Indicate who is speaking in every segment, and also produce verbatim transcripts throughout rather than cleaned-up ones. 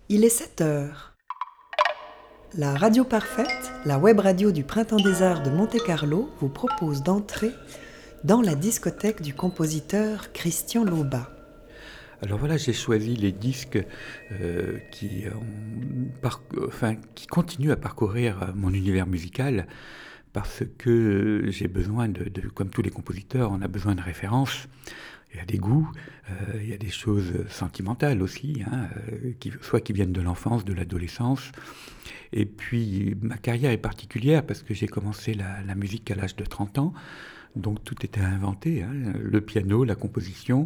Speaker 1: Il est sept heures. La Radio Parfaite, la web radio du Printemps des Arts de Monte-Carlo, vous propose d'entrer dans la discothèque du compositeur Christian Loba.
Speaker 2: Alors voilà, j'ai choisi les disques euh, qui, ont par... enfin, qui continuent à parcourir mon univers musical parce que j'ai besoin de, de, comme tous les compositeurs, on a besoin de références. Il y a des goûts, euh, il y a des choses sentimentales aussi, hein, euh, qui, soit qui viennent de l'enfance, de l'adolescence. Et puis ma carrière est particulière parce que j'ai commencé la, la musique à l'âge de trente ans, donc tout était inventé, hein, le piano, la composition.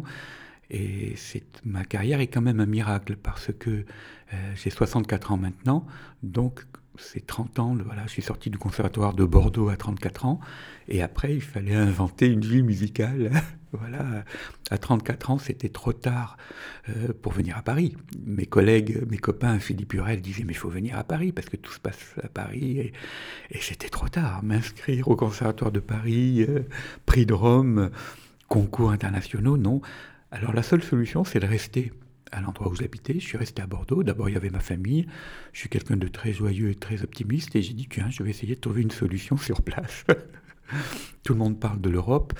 Speaker 2: Et c'est, ma carrière est quand même un miracle parce que euh, j'ai soixante-quatre ans maintenant, donc c'est trente ans, voilà, je suis sorti du conservatoire de Bordeaux à trente-quatre ans, et après il fallait inventer une vie musicale. Voilà, à trente-quatre ans, c'était trop tard euh, pour venir à Paris. Mes collègues, mes copains, Philippe Hurel disaient « mais il faut venir à Paris parce que tout se passe à Paris ». Et, et c'était trop tard. M'inscrire au conservatoire de Paris, euh, prix de Rome, concours internationaux, non. Alors la seule solution, c'est de rester à l'endroit où j'habitais. Je suis resté à Bordeaux. D'abord, il y avait ma famille. Je suis quelqu'un de très joyeux et très optimiste. Et j'ai dit, tiens, je vais essayer de trouver une solution sur place. Tout le monde parle de l'Europe.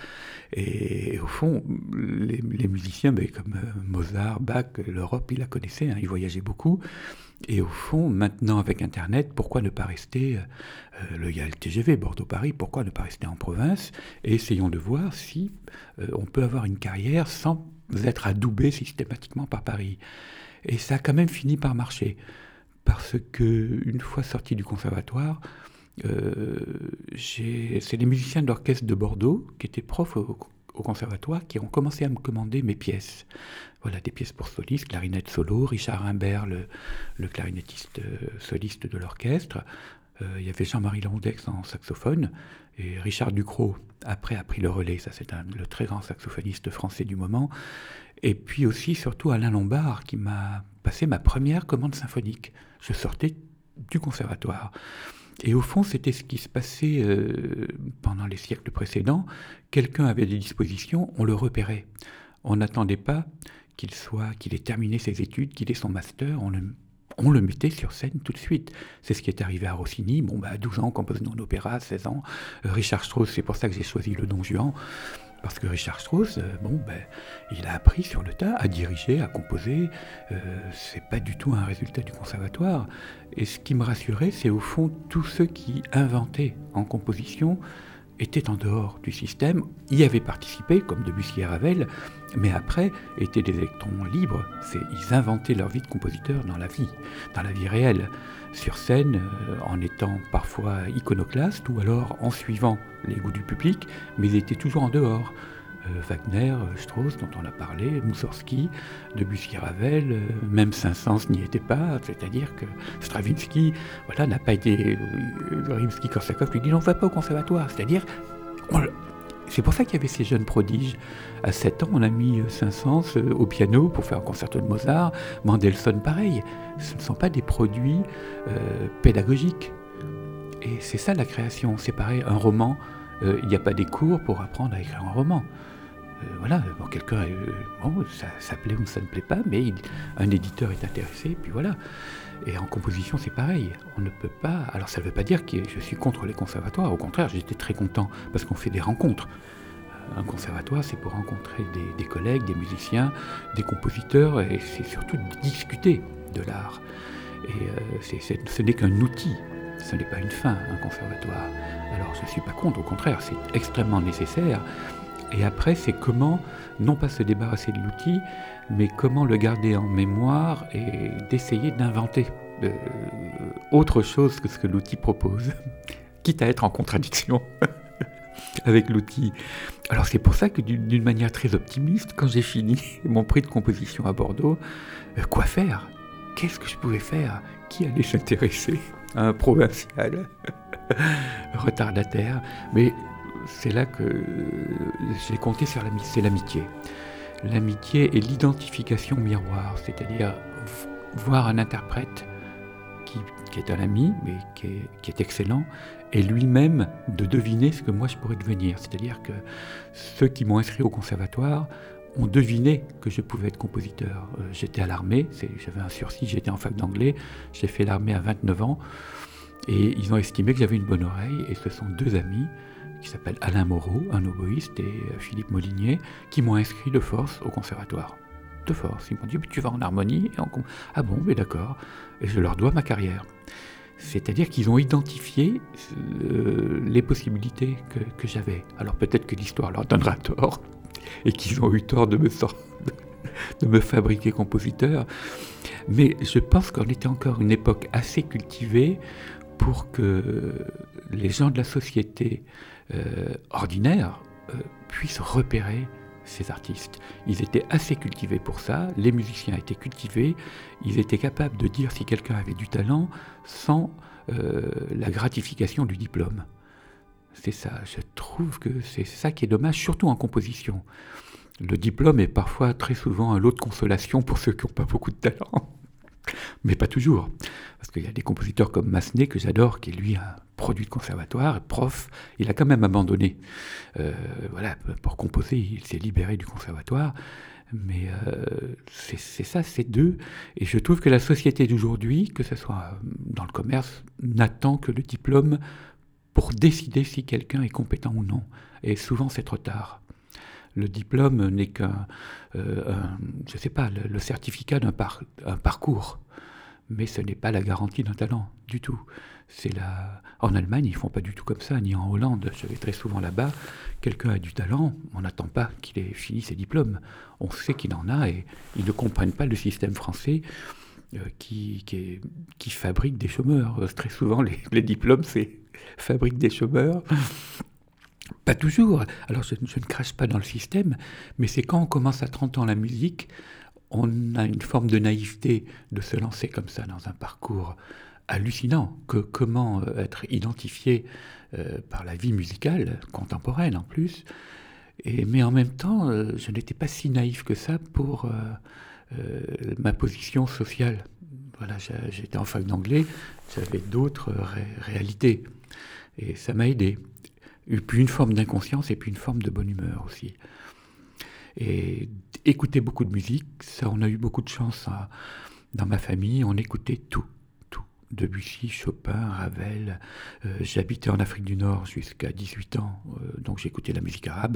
Speaker 2: Et au fond, les, les musiciens, ben, comme Mozart, Bach, l'Europe, ils la connaissaient. Hein, ils voyageaient beaucoup. Et au fond, maintenant, avec Internet, pourquoi ne pas rester... Euh, le, il y a le T G V Bordeaux-Paris, pourquoi ne pas rester en province? Et essayons de voir si euh, on peut avoir une carrière sans être adoubé systématiquement par Paris. Et ça a quand même fini par marcher. Parce qu'une fois sorti du conservatoire, euh, j'ai, c'est les musiciens de l'orchestre de Bordeaux, qui étaient profs au, au conservatoire, qui ont commencé à me commander mes pièces. Voilà, des pièces pour solistes, clarinette solo, Richard Imbert, le, le clarinettiste euh, soliste de l'orchestre. Euh, il y avait Jean-Marie Landex en saxophone, et Richard Ducrot, après, a pris le relais. Ça, c'est un, le très grand saxophoniste français du moment. Et puis aussi, surtout, Alain Lombard, qui m'a passé ma première commande symphonique. Je sortais du conservatoire. Et au fond, c'était ce qui se passait euh, pendant les siècles précédents. Quelqu'un avait des dispositions, on le repérait. On n'attendait pas qu'il soit, qu'il ait terminé ses études, qu'il ait son master, on le, on le mettait sur scène tout de suite. C'est ce qui est arrivé à Rossini. Bon, bah, à douze ans, on compose non opéra, seize ans. Euh, Richard Strauss, c'est pour ça que j'ai choisi le Don Juan. Parce que Richard Strauss, euh, bon, ben, il a appris sur le tas à diriger, à composer. Euh, c'est pas du tout un résultat du conservatoire. Et ce qui me rassurait, c'est au fond tous ceux qui inventaient en composition étaient en dehors du système, y avaient participé, comme Debussy et Ravel, mais après étaient des électrons libres. C'est, ils inventaient leur vie de compositeur dans la vie, dans la vie réelle, sur scène, euh, en étant parfois iconoclastes ou alors en suivant les goûts du public, mais ils étaient toujours en dehors. Euh, Wagner, Strauss, dont on a parlé, Moussorgsky, Debussy, Ravel, euh, même Saint-Saëns n'y était pas, c'est-à-dire que Stravinsky, voilà, n'a pas été... Euh, Rimsky-Korsakov lui dit « non, on ne va pas au conservatoire », c'est-à-dire... On, c'est pour ça qu'il y avait ces jeunes prodiges. À sept ans, on a mis Saint-Saëns euh, au piano pour faire un concerto de Mozart, Mendelssohn, pareil. Ce ne sont pas des produits euh, pédagogiques. Et c'est ça la création, c'est pareil, un roman, euh, il n'y a pas des cours pour apprendre à écrire un roman. Euh, voilà, bon, quelqu'un, euh, bon, ça, ça plaît ou ça ne plaît pas, mais il, un éditeur est intéressé, puis voilà. Et en composition, c'est pareil, on ne peut pas... Alors ça ne veut pas dire que je suis contre les conservatoires, au contraire, j'étais très content, parce qu'on fait des rencontres. Un conservatoire, c'est pour rencontrer des, des collègues, des musiciens, des compositeurs, et c'est surtout de discuter de l'art. Et euh, c'est, c'est, ce n'est qu'un outil. Ce n'est pas une fin, un conservatoire. Alors je ne suis pas contre, au contraire, c'est extrêmement nécessaire. Et après, c'est comment, non pas se débarrasser de l'outil, mais comment le garder en mémoire et d'essayer d'inventer euh, autre chose que ce que l'outil propose, quitte à être en contradiction avec l'outil. Alors c'est pour ça que d'une, d'une manière très optimiste, quand j'ai fini mon prix de composition à Bordeaux, euh, quoi faire ? Qu'est-ce que je pouvais faire ? Qui allait s'intéresser à un provincial retardataire ? Mais c'est là que j'ai compté sur l'amitié. C'est l'amitié. L'amitié et l'identification miroir, c'est-à-dire voir un interprète qui, qui est un ami, mais qui est, qui est excellent, et lui-même de deviner ce que moi je pourrais devenir. C'est-à-dire que ceux qui m'ont inscrit au conservatoire on devinait que je pouvais être compositeur. Euh, j'étais à l'armée, c'est, j'avais un sursis, j'étais en fac d'anglais, j'ai fait l'armée à vingt-neuf ans, et ils ont estimé que j'avais une bonne oreille, et ce sont deux amis, qui s'appellent Alain Moreau, un oboïste, et Philippe Molinier, qui m'ont inscrit de force au conservatoire. De force. Ils m'ont dit, tu vas en harmonie et en... Ah bon, mais d'accord. Et je leur dois ma carrière. C'est-à-dire qu'ils ont identifié euh, les possibilités que, que j'avais. Alors peut-être que l'histoire leur donnera tort, et qu'ils ont eu tort de me, sort... de me fabriquer compositeur. Mais je pense qu'on était encore une époque assez cultivée pour que les gens de la société euh, ordinaire euh, puissent repérer ces artistes. Ils étaient assez cultivés pour ça, les musiciens étaient cultivés, ils étaient capables de dire si quelqu'un avait du talent sans euh, la gratification du diplôme. C'est ça, je trouve que c'est ça qui est dommage, surtout en composition. Le diplôme est parfois, très souvent, un lot de consolation pour ceux qui n'ont pas beaucoup de talent. Mais pas toujours, parce qu'il y a des compositeurs comme Massenet, que j'adore, qui est lui un produit de conservatoire, prof, il a quand même abandonné. Euh, voilà, pour composer, il s'est libéré du conservatoire, mais euh, c'est, c'est ça, c'est deux. Et je trouve que la société d'aujourd'hui, que ce soit dans le commerce, n'attend que le diplôme pour décider si quelqu'un est compétent ou non. Et souvent, c'est trop tard. Le diplôme n'est qu'un, euh, un, je sais pas, le, le certificat d'un par, un parcours, mais ce n'est pas la garantie d'un talent du tout. C'est la... En Allemagne, ils font pas du tout comme ça, ni en Hollande. Je vais très souvent là-bas. Quelqu'un a du talent, on n'attend pas qu'il ait fini ses diplômes. On sait qu'il en a et ils ne comprennent pas le système français euh, qui, qui, est, qui fabrique des chômeurs. Très souvent, les, les diplômes, c'est fabrique des chômeurs. Pas toujours. Alors, je, je ne crache pas dans le système, mais c'est quand on commence à trente ans la musique, on a une forme de naïveté de se lancer comme ça dans un parcours hallucinant. Que, comment euh, être identifié euh, par la vie musicale, contemporaine en plus. Et, mais en même temps, euh, je n'étais pas si naïf que ça pour euh, euh, ma position sociale. Voilà, j'étais en fac d'anglais, j'avais d'autres ré- réalités. Et ça m'a aidé. Et puis une forme d'inconscience et puis une forme de bonne humeur aussi. Et écouter beaucoup de musique, ça on a eu beaucoup de chance hein. Dans ma famille, on écoutait tout, tout. Debussy, Chopin, Ravel. Euh, j'habitais en Afrique du Nord jusqu'à dix-huit ans, euh, donc j'écoutais la musique arabe,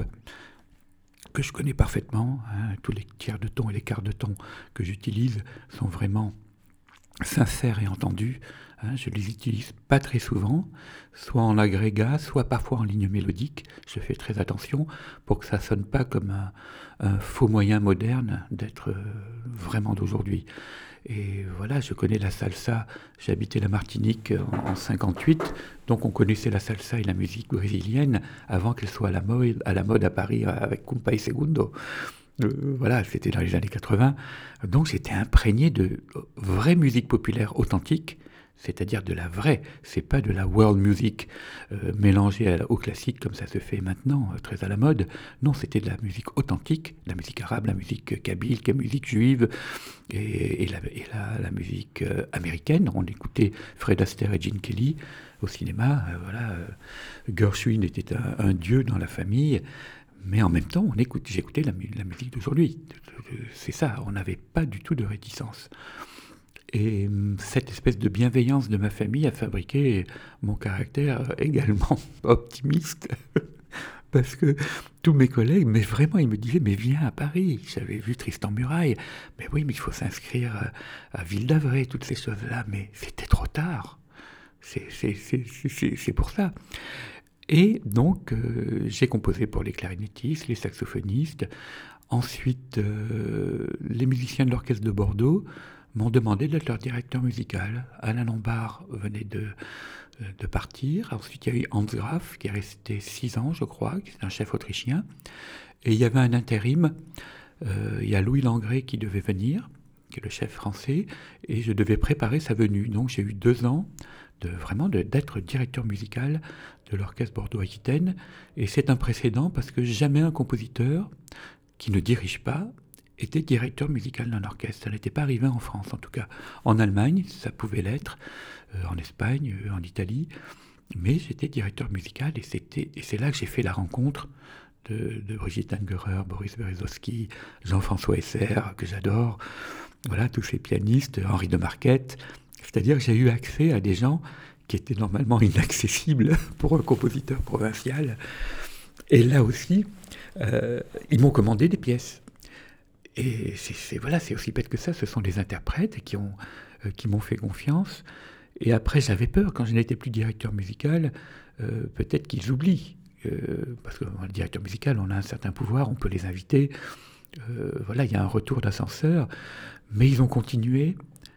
Speaker 2: que je connais parfaitement. Hein. Tous les tiers de ton et les quarts de ton que j'utilise sont vraiment sincères et entendus. Hein, je les utilise pas très souvent, soit en agrégat, soit parfois en ligne mélodique. Je fais très attention pour que ça sonne pas comme un, un faux moyen moderne d'être euh, vraiment d'aujourd'hui. Et voilà, je connais la salsa. J'ai habité la Martinique en, en cinquante-huit, donc on connaissait la salsa et la musique brésilienne avant qu'elle soit à la mode à, la mode à Paris avec Compa y Segundo. Euh, voilà, c'était dans les années quatre-vingts. Donc j'étais imprégné de vraie musique populaire authentique, c'est-à-dire de la vraie, c'est pas de la world music euh, mélangée à la, au classique comme ça se fait maintenant, euh, très à la mode. Non, c'était de la musique authentique, la musique arabe, la musique kabyle, la musique juive, et, et, la, et la, la musique euh, américaine. On écoutait Fred Astaire et Gene Kelly au cinéma. Euh, voilà, euh, Gershwin était un, un dieu dans la famille. Mais en même temps, on écoute, j'écoutais la, la musique d'aujourd'hui. C'est ça, on n'avait pas du tout de réticence. Et cette espèce de bienveillance de ma famille a fabriqué mon caractère également optimiste. Parce que tous mes collègues, mais vraiment, ils me disaient, mais viens à Paris. J'avais vu Tristan Muraille. Mais oui, mais il faut s'inscrire à, à Ville d'Avray, toutes ces choses-là. Mais c'était trop tard. C'est, c'est, c'est, c'est, c'est pour ça. Et donc, euh, j'ai composé pour les clarinettistes, les saxophonistes. Ensuite, euh, les musiciens de l'orchestre de Bordeaux m'ont demandé d'être leur directeur musical. Alain Lombard venait de, de partir. Ensuite, il y a eu Hans Graf, qui est resté six ans, je crois, qui est un chef autrichien. Et il y avait un intérim. Euh, il y a Louis Langrée qui devait venir, qui est le chef français, et je devais préparer sa venue. Donc, j'ai eu deux ans de, vraiment de, d'être directeur musical de l'orchestre Bordeaux-Aquitaine. Et c'est un précédent parce que jamais un compositeur qui ne dirige pas était directeur musical d'un orchestre. Ça n'était pas arrivé en France, en tout cas. En Allemagne, ça pouvait l'être, euh, en Espagne, euh, en Italie, mais j'étais directeur musical et, c'était, et c'est là que j'ai fait la rencontre de, de Brigitte Angerer, Boris Berezovsky, Jean-François Esser, que j'adore, voilà, tous ces pianistes, Henri de Marquette. C'est-à-dire que j'ai eu accès à des gens qui étaient normalement inaccessibles pour un compositeur provincial. Et là aussi, euh, ils m'ont commandé des pièces. Et c'est, c'est, voilà, c'est aussi bête que ça, ce sont des interprètes qui, ont, euh, qui m'ont fait confiance. Et après, j'avais peur, quand je n'étais plus directeur musical, euh, peut-être qu'ils oublient. Euh, parce que dans le directeur musical, on a un certain pouvoir, on peut les inviter. Euh, voilà, il y a un retour d'ascenseur. Mais ils ont continué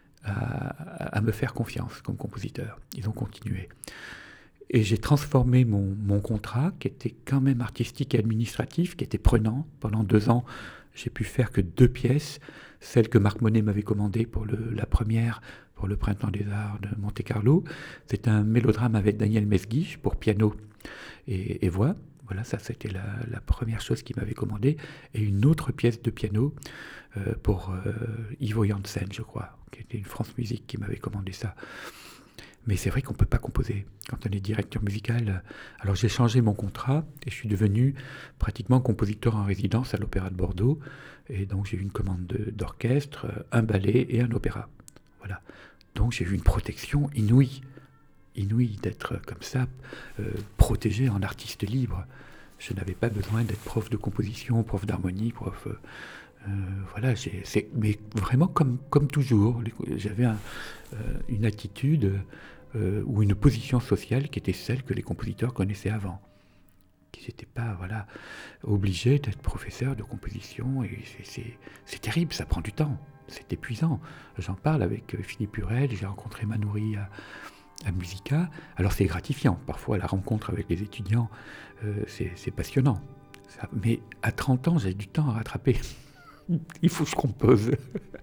Speaker 2: à, à me faire confiance comme compositeur. Ils ont continué. Et j'ai transformé mon, mon contrat, qui était quand même artistique et administratif, qui était prenant. Pendant deux ans, j'ai pu faire que deux pièces. Celle que Marc Monet m'avait commandée pour le, la première, pour le Printemps des Arts de Monte-Carlo. C'est un mélodrame avec Daniel Mesguich pour piano et, et voix. Voilà, ça c'était la, la première chose qu'il m'avait commandée. Et une autre pièce de piano euh, pour euh, Ivo Janssen, je crois, qui était une France Musique qui m'avait commandé ça. Mais c'est vrai qu'on ne peut pas composer quand on est directeur musical. Alors j'ai changé mon contrat et je suis devenu pratiquement compositeur en résidence à l'Opéra de Bordeaux. Et donc j'ai eu une commande de, d'orchestre, un ballet et un opéra. Voilà. Donc j'ai eu une protection inouïe. Inouïe d'être comme ça, euh, protégé en artiste libre. Je n'avais pas besoin d'être prof de composition, prof d'harmonie, prof... Euh, Euh, voilà, j'ai, c'est, mais vraiment comme, comme toujours, j'avais un, euh, une attitude euh, ou une position sociale qui était celle que les compositeurs connaissaient avant, qui n'étaient pas voilà, obligés d'être professeurs de composition, et c'est, c'est, c'est terrible, ça prend du temps, c'est épuisant. J'en parle avec Philippe Hurel, j'ai rencontré Manoury à, à Musica, alors c'est gratifiant, parfois la rencontre avec les étudiants, euh, c'est, c'est passionnant, ça, mais à trente ans, j'ai du temps à rattraper. Il faut que je compose.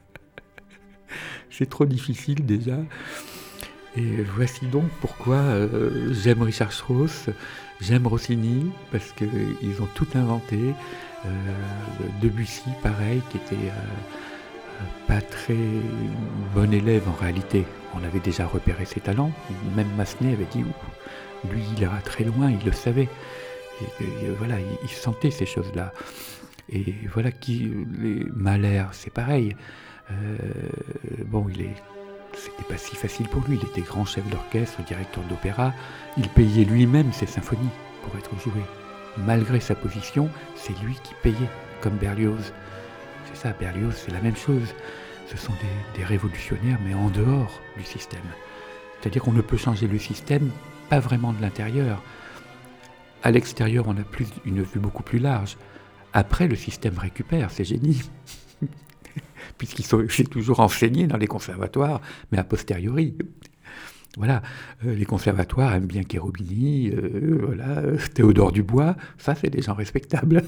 Speaker 2: C'est trop difficile déjà. Et voici donc pourquoi euh, j'aime Richard Strauss, j'aime Rossini, parce qu'ils ont tout inventé. Euh, Debussy, pareil, qui était euh, pas très bon élève en réalité. On avait déjà repéré ses talents. Même Massenet avait dit, lui, il ira très loin, il le savait. Et, et, voilà, il, il sentait ces choses-là. Et voilà, qui, les Mahler, c'est pareil. Euh, bon, il est, c'était pas si facile pour lui. Il était grand chef d'orchestre, directeur d'opéra. Il payait lui-même ses symphonies pour être joué. Malgré sa position, c'est lui qui payait, comme Berlioz. C'est ça, Berlioz, c'est la même chose. Ce sont des, des révolutionnaires, mais en dehors du système. C'est-à-dire qu'on ne peut changer le système, pas vraiment de l'intérieur. À l'extérieur, on a plus, une vue beaucoup plus large. Après, le système récupère ces génies, puisqu'ils sont c'est toujours enseigné dans les conservatoires, mais a posteriori. Voilà, euh, les conservatoires aiment bien Cherubini, euh, voilà, Théodore Dubois, ça c'est des gens respectables.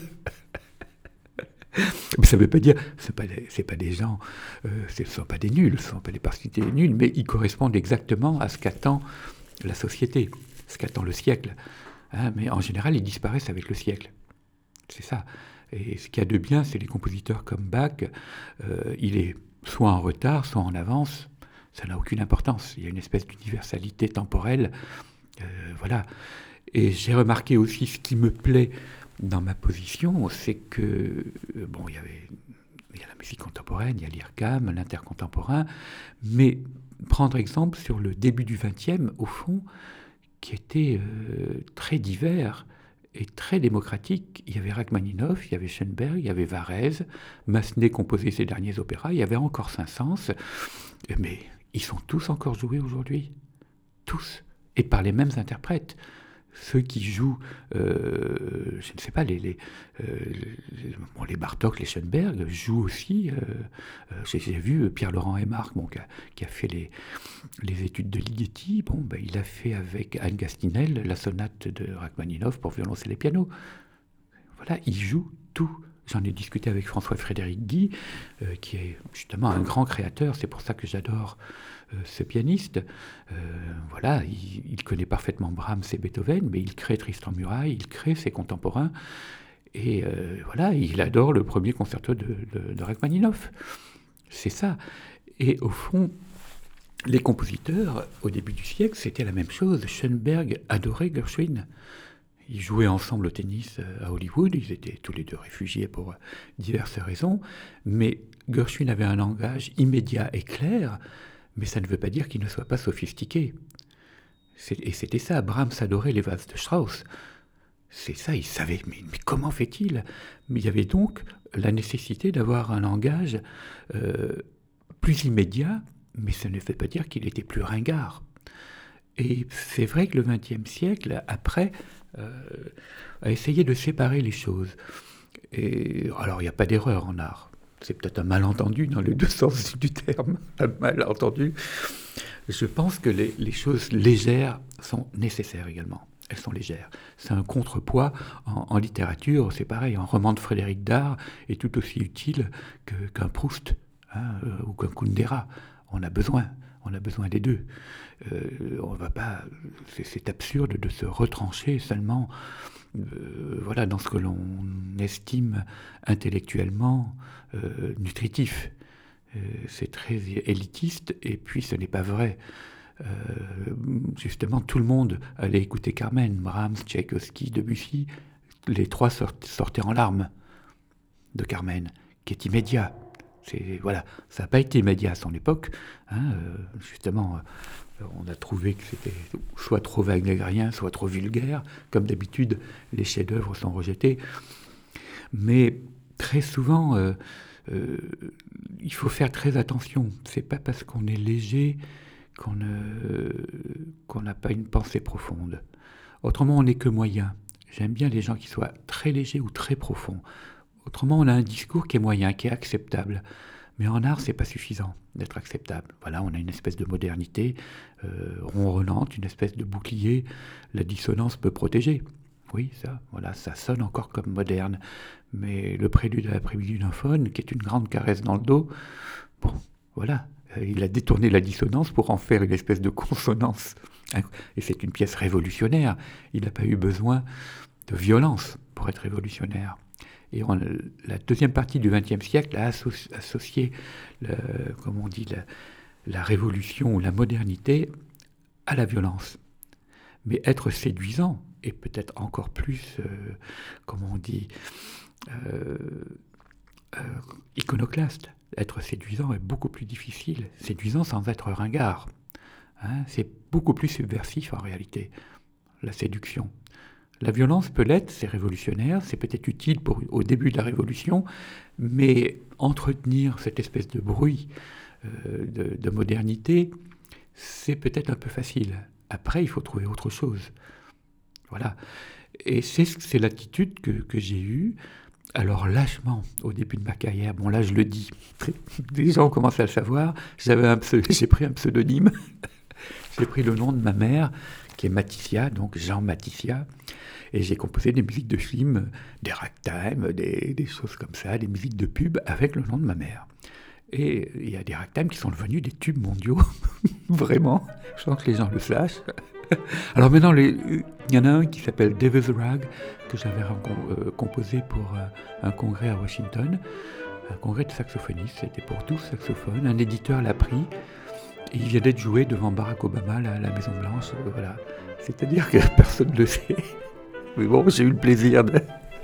Speaker 2: Mais ça ne veut pas dire, ce n'est pas, pas des gens, euh, ce ne sont pas des nuls, ce ne sont pas des particuliers nuls, mais ils correspondent exactement à ce qu'attend la société, ce qu'attend le siècle. Hein, mais en général, ils disparaissent avec le siècle. C'est ça. Et ce qu'il y a de bien, c'est les compositeurs comme Bach, euh, il est soit en retard, soit en avance, ça n'a aucune importance. Il y a une espèce d'universalité temporelle, euh, voilà. Et j'ai remarqué aussi ce qui me plaît dans ma position, c'est que, euh, bon, il y avait, il y a la musique contemporaine, il y a l'I R C A M, l'intercontemporain, mais prendre exemple sur le début du vingtième, au fond, qui était euh, très divers, et très démocratique. Il y avait Rachmaninoff, il y avait Schoenberg, il y avait Varèse, Massenet composait ses derniers opéras, il y avait encore Saint-Saëns, mais ils sont tous encore joués aujourd'hui. Tous. Et par les mêmes interprètes. Ceux qui jouent, euh, je ne sais pas, les, les, euh, les, bon, les Bartók, les Schoenberg jouent aussi. Euh, euh, j'ai, j'ai vu Pierre-Laurent Aymark, bon, qui, a, qui a fait les, les études de Ligeti. Bon, ben, il a fait avec Anne Gastinel la sonate de Rachmaninoff pour violoncelle et piano. Voilà, il joue tout. J'en ai discuté avec François-Frédéric Guy, euh, qui est justement un grand créateur. C'est pour ça que j'adore euh, ce pianiste. Euh, voilà, il, il connaît parfaitement Brahms et Beethoven, mais il crée Tristan Muraille, il crée ses contemporains. Et euh, voilà, il adore le premier concerto de, de, de Rachmaninoff. C'est ça. Et au fond, les compositeurs, au début du siècle, c'était la même chose. Schoenberg adorait Gershwin. ils jouaient ensemble au tennis à Hollywood, ils étaient tous les deux réfugiés pour diverses raisons, mais Gershwin avait un langage immédiat et clair, mais ça ne veut pas dire qu'il ne soit pas sophistiqué. C'est, et c'était ça, Brahms adorait les valses de Strauss. C'est ça, il savait, mais, mais comment fait-il? Mais il y avait donc la nécessité d'avoir un langage euh, plus immédiat, mais ça ne veut pas dire qu'il était plus ringard. Et c'est vrai que le vingtième siècle, après, euh, a essayé de séparer les choses. Et, alors, il n'y a pas d'erreur en art. C'est peut-être un malentendu dans les deux sens du terme, un malentendu. Je pense que les, les choses légères sont nécessaires également. Elles sont légères. C'est un contrepoids en, en littérature, c'est pareil. Un roman de Frédéric Dard est tout aussi utile que, qu'un Proust hein, euh, ou qu'un Kundera. On a besoin, on a besoin des deux. Euh, on va pas, c'est, c'est absurde de se retrancher seulement, euh, voilà, dans ce que l'on estime intellectuellement euh, nutritif. Euh, c'est très élitiste et puis ce n'est pas vrai. Euh, justement, tout le monde allait écouter Carmen, Brahms, Tchaïkovski, Debussy. Les trois sortaient en larmes de Carmen, qui est immédiat. C'est, voilà, ça n'a pas été immédiat à son époque. Hein, euh, justement, euh, on a trouvé que c'était soit trop wagnerien, soit trop vulgaire. Comme d'habitude, les chefs-d'œuvre sont rejetés. Mais très souvent, euh, euh, il faut faire très attention. C'est pas parce qu'on est léger qu'on ne, qu'on n'a pas une pensée profonde. Autrement, on n'est que moyen. J'aime bien les gens qui soient très légers ou très profonds. Autrement, on a un discours qui est moyen, qui est acceptable. Mais en art, c'est pas suffisant d'être acceptable. Voilà, on a une espèce de modernité euh, ronronnante, une espèce de bouclier. La dissonance peut protéger. Oui, ça, voilà, ça sonne encore comme moderne. Mais le prélude à l'après-midi d'un faune, qui est une grande caresse dans le dos, bon, voilà. Il a détourné la dissonance pour en faire une espèce de consonance. Et c'est une pièce révolutionnaire. Il n'a pas eu besoin de violence pour être révolutionnaire. Et on, la deuxième partie du vingtième siècle a associ, associé, le, comme on dit, la, la révolution ou la modernité à la violence. Mais être séduisant, et peut-être encore plus, euh, comment on dit, euh, euh, iconoclaste. Être séduisant est beaucoup plus difficile. Séduisant sans être ringard. Hein, c'est beaucoup plus subversif en réalité, la séduction. La violence peut l'être, c'est révolutionnaire, c'est peut-être utile pour, au début de la révolution, mais entretenir cette espèce de bruit euh, de, de modernité, c'est peut-être un peu facile. Après, il faut trouver autre chose. Voilà. Et c'est, c'est l'attitude que, que j'ai eue. Alors lâchement, au début de ma carrière, bon là je le dis, les gens commencent à le savoir, j'avais un pseudo, j'ai pris un pseudonyme, j'ai pris le nom de ma mère, qui est Matissia, donc Jean Matissia, et j'ai composé des musiques de films, des ragtime, des, des choses comme ça, des musiques de pub avec le nom de ma mère. Et il y a des ragtime qui sont devenus des tubes mondiaux, vraiment, je pense que les gens le sachent. Alors maintenant, il y en a un qui s'appelle Devil's Rag, que j'avais euh, composé pour euh, un congrès à Washington, un congrès de saxophonistes, c'était pour douze saxophones, un éditeur l'a pris, et il vient d'être joué devant Barack Obama à la, la Maison Blanche, euh, voilà. C'est-à-dire que personne ne le sait. Mais bon, j'ai eu le plaisir de,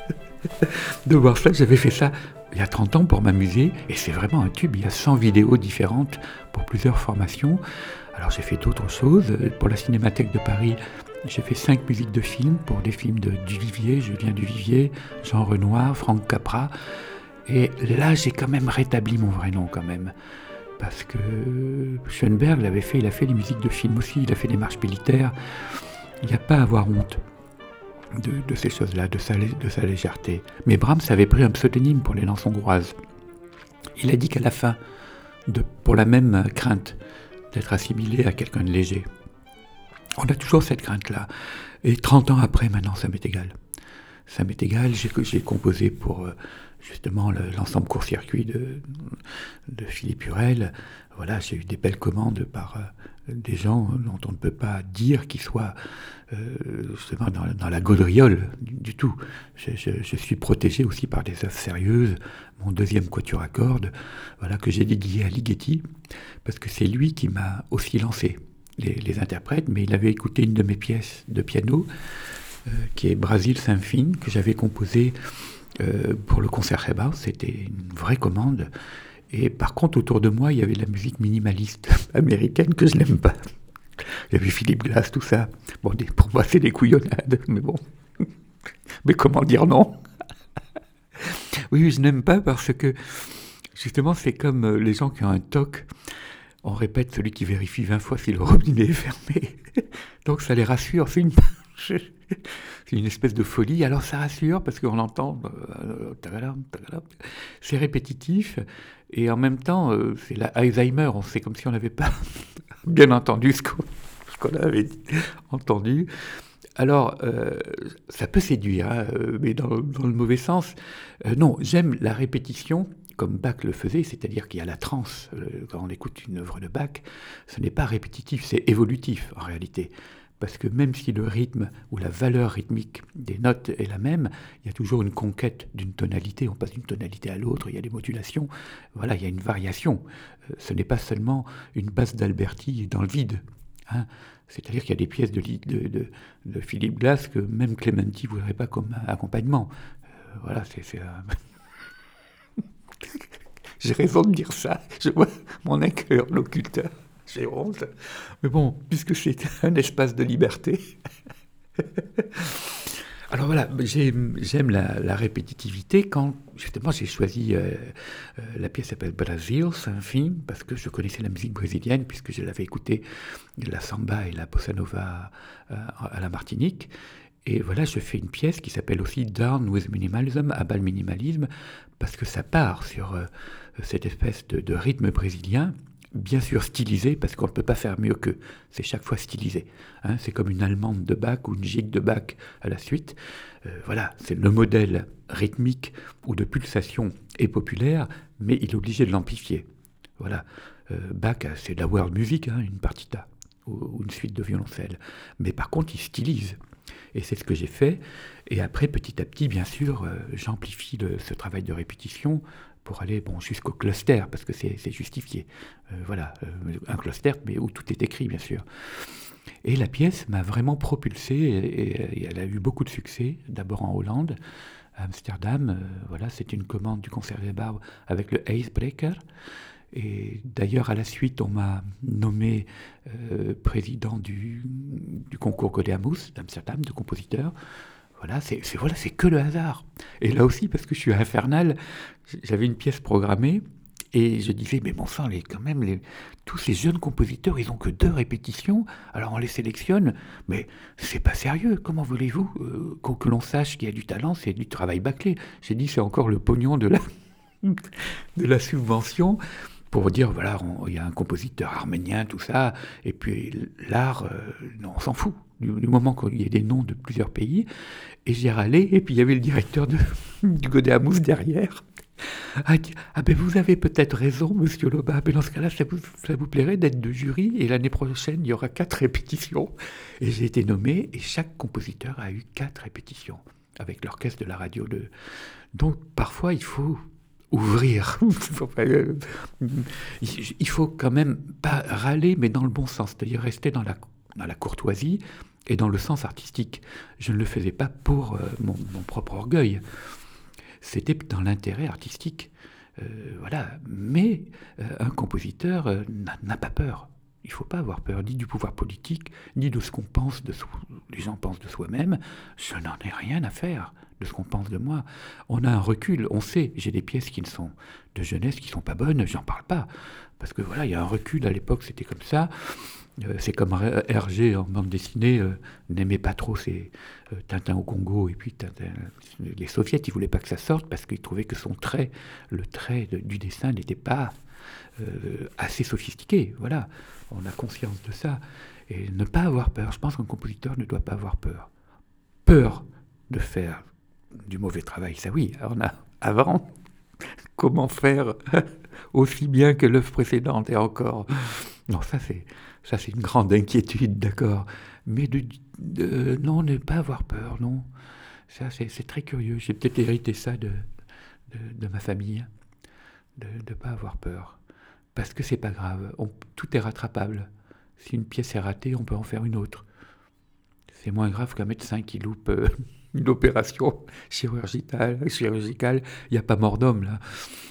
Speaker 2: de voir ça, j'avais fait ça il y a trente ans pour m'amuser, et c'est vraiment un tube, il y a cent vidéos différentes pour plusieurs formations. Alors j'ai fait d'autres choses. Pour la Cinémathèque de Paris, j'ai fait cinq musiques de films pour des films de Duvivier, Julien Duvivier, Jean Renoir, Franck Capra. Et là, j'ai quand même rétabli mon vrai nom quand même. Parce que Schoenberg l'avait fait, il a fait des musiques de films aussi, il a fait des marches militaires. Il n'y a pas à avoir honte de, de ces choses-là, de sa, de sa légèreté. Mais Brahms avait pris un pseudonyme pour les Lances hongroises. Il a dit qu'à la fin, de, pour la même crainte, d'être assimilé à quelqu'un de léger. On a toujours cette crainte-là. Et trente ans après, maintenant, ça m'est égal. Ça m'est égal, j'ai, j'ai composé pour, justement, le, l'ensemble court-circuit de, de Philippe Hurel. Voilà, j'ai eu des belles commandes par euh, des gens dont on ne peut pas dire qu'ils soient, euh, justement, dans, dans la gaudriole du, du tout. Je, je, je suis protégé aussi par des œuvres sérieuses. Mon deuxième quatuor à cordes, voilà, que j'ai dédié à Ligeti, parce que c'est lui qui m'a aussi lancé les, les interprètes, mais il avait écouté une de mes pièces de piano, euh, qui est Brazil Symphony, que j'avais composé euh, pour le concert Rebao. C'était une vraie commande. Et par contre, autour de moi, il y avait la musique minimaliste américaine que je n'aime pas. Il y avait Philip Glass, tout ça. Bon, des, pour moi, c'est des couillonnades, mais bon. Mais comment dire non? Oui, je n'aime pas parce que, justement, c'est comme les gens qui ont un toc. On répète celui qui vérifie vingt fois si le robinet est fermé. Donc ça les rassure. C'est une, c'est une espèce de folie. Alors ça rassure parce qu'on l'entend. C'est répétitif. Et en même temps, c'est l'Alzheimer. C'est comme si on n'avait pas bien entendu ce qu'on, ce qu'on avait entendu. Alors, euh, ça peut séduire, hein, mais dans, dans le mauvais sens. Euh, non, j'aime la répétition, comme Bach le faisait, c'est-à-dire qu'il y a la transe. Euh, quand on écoute une œuvre de Bach, ce n'est pas répétitif, c'est évolutif en réalité. Parce que même si le rythme ou la valeur rythmique des notes est la même, il y a toujours une conquête d'une tonalité. On passe d'une tonalité à l'autre, il y a des modulations. Voilà, il y a une variation. Euh, ce n'est pas seulement une basse d'Alberti dans le vide. Hein. C'est-à-dire qu'il y a des pièces de, de, de, de Philip Glass que même Clementi ne voudrait pas comme accompagnement. Euh, voilà, c'est... c'est euh... J'ai raison de dire ça. Je vois mon interlocuteur. J'ai honte. Mais bon, puisque c'est un espace de liberté. Alors voilà, j'aime, j'aime la, la répétitivité. Quand justement j'ai choisi, euh, euh, la pièce s'appelle Brazil Symphony, parce que je connaissais la musique brésilienne, puisque je l'avais écoutée, la samba et la bossa nova euh, à la Martinique. Et voilà, je fais une pièce qui s'appelle aussi Down with Minimalism, à bas le minimalisme, parce que ça part sur euh, cette espèce de, de rythme brésilien, bien sûr stylisé, parce qu'on ne peut pas faire mieux qu'eux. C'est chaque fois stylisé. Hein, c'est comme une allemande de Bach ou une gigue de Bach à la suite. Euh, voilà, c'est le modèle rythmique ou de pulsation est populaire, mais il est obligé de l'amplifier. Voilà, euh, Bach, c'est de la world music, hein, une partita ou, ou une suite de violoncelle. Mais par contre, il stylise. Et c'est ce que j'ai fait. Et après, petit à petit, bien sûr, euh, j'amplifie le, ce travail de répétition pour aller bon, jusqu'au cluster, parce que c'est, c'est justifié. Euh, voilà, euh, un cluster, mais où tout est écrit, bien sûr. Et la pièce m'a vraiment propulsé, et, et elle a eu beaucoup de succès, d'abord en Hollande, à Amsterdam. Euh, voilà, c'était une commande du concert Rebao avec le Icebreaker. Et d'ailleurs, à la suite, on m'a nommé euh, président du, du concours Godeamus d'Amsterdam, de compositeur. Voilà, c'est, c'est, voilà, c'est que le hasard. Et là aussi, parce que je suis infernal, j'avais une pièce programmée et je disais, mais bon sang, les, quand même, les, tous ces jeunes compositeurs, ils n'ont que deux répétitions, alors on les sélectionne, mais c'est pas sérieux, comment voulez-vous euh, que, que l'on sache qu'il y a du talent, c'est du travail bâclé. J'ai dit, c'est encore le pognon de la, de la subvention, pour dire, voilà, il y a un compositeur arménien, tout ça, et puis l'art, euh, non, on s'en fout. Du, du moment qu'il y a des noms de plusieurs pays, et j'ai râlé, et puis il y avait le directeur de, du Godeamus derrière. Ah, dit, ah ben vous avez peut-être raison, monsieur Loba, mais dans ce cas-là, ça vous, ça vous plairait d'être de jury, et l'année prochaine, il y aura quatre répétitions. Et j'ai été nommé, et chaque compositeur a eu quatre répétitions, avec l'orchestre de la radio. De... Donc, parfois, il faut ouvrir. Il faut quand même pas râler, mais dans le bon sens, c'est-à-dire rester dans la dans la courtoisie et dans le sens artistique. Je ne le faisais pas pour euh, mon, mon propre orgueil. C'était dans l'intérêt artistique. Euh, voilà. Mais euh, un compositeur euh, n'a, n'a pas peur. Il ne faut pas avoir peur ni du pouvoir politique, ni de ce qu'on pense de soi. Les gens pensent de soi-même. Je n'en ai rien à faire de ce qu'on pense de moi. On a un recul, on sait. J'ai des pièces qui ne sont de jeunesse, qui ne sont pas bonnes, j'en parle pas. Parce que voilà, il y a un recul, à l'époque c'était comme ça. Euh, c'est comme Hergé en bande dessinée euh, n'aimait pas trop ses euh, Tintin au Congo et puis Tintin, les soviets, ils voulaient pas que ça sorte parce qu'ils trouvaient que son trait, le trait de, du dessin n'était pas euh, assez sophistiqué. Voilà, on a conscience de ça. Et ne pas avoir peur, je pense qu'un compositeur ne doit pas avoir peur. Peur de faire du mauvais travail, ça oui, on a avant, comment faire aussi bien que l'œuvre précédente et encore. Non, ça c'est, ça c'est une grande inquiétude, d'accord. Mais de, de, non, ne pas avoir peur, non. Ça c'est, c'est très curieux. J'ai peut-être hérité ça de, de, de ma famille, de ne pas avoir peur. Parce que c'est pas grave, on, tout est rattrapable. Si une pièce est ratée, on peut en faire une autre. c'est moins grave qu'un médecin qui loupe euh, une opération chirurgicale. chirurgicale. Il n'y a pas mort d'homme, là.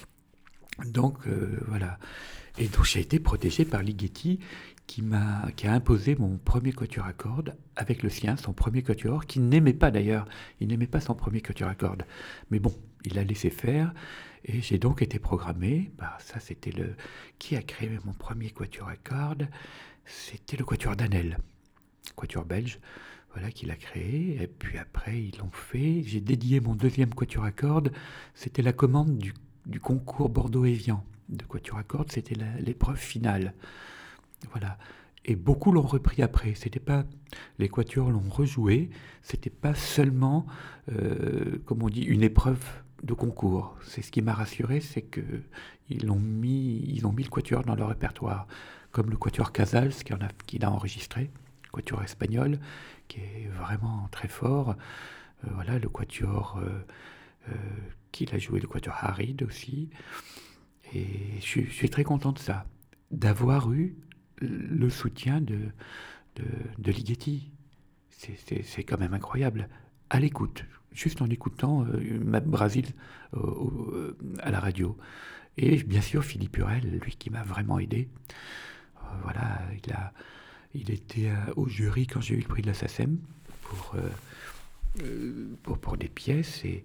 Speaker 2: Donc, euh, voilà. Et donc, j'ai été protégé par Ligeti, qui m'a, qui a imposé mon premier quatuor à cordes avec le sien, son premier quatuor, qu'il n'aimait pas d'ailleurs. Il n'aimait pas son premier quatuor à cordes. Mais bon, il l'a laissé faire. Et j'ai donc été programmé. Bah, ça, c'était le... Qui a créé mon premier quatuor à cordes? C'était le quatuor Danel, quatuor belge. Voilà, qu'il a créé. Et puis après, ils l'ont fait. J'ai dédié mon deuxième quatuor à cordes. C'était la commande du, du concours Bordeaux-Évian de quatuor à cordes. C'était la, l'épreuve finale. Voilà. Et beaucoup l'ont repris après. C'était pas, les quatuors l'ont rejoué. C'était pas seulement, euh, comme on dit, une épreuve de concours. C'est ce qui m'a rassuré, c'est que ils ont mis, ils ont mis le quatuor dans leur répertoire, comme le quatuor Casals qu'il a, qu'il a enregistré, le quatuor espagnol, qui est vraiment très fort. Euh, voilà, le quatuor euh, euh, qu'il a joué, le quatuor Harid aussi. Et je suis, je suis très content de ça, d'avoir eu le soutien de, de, de Ligeti. C'est, c'est, c'est quand même incroyable. À l'écoute, juste en écoutant euh, Map Brasil euh, euh, à la radio. Et bien sûr, Philippe Hurel, lui qui m'a vraiment aidé. Euh, voilà, il, a, il était euh, au jury quand j'ai eu le prix de la SACEM pour, euh, euh, pour, pour des pièces. Et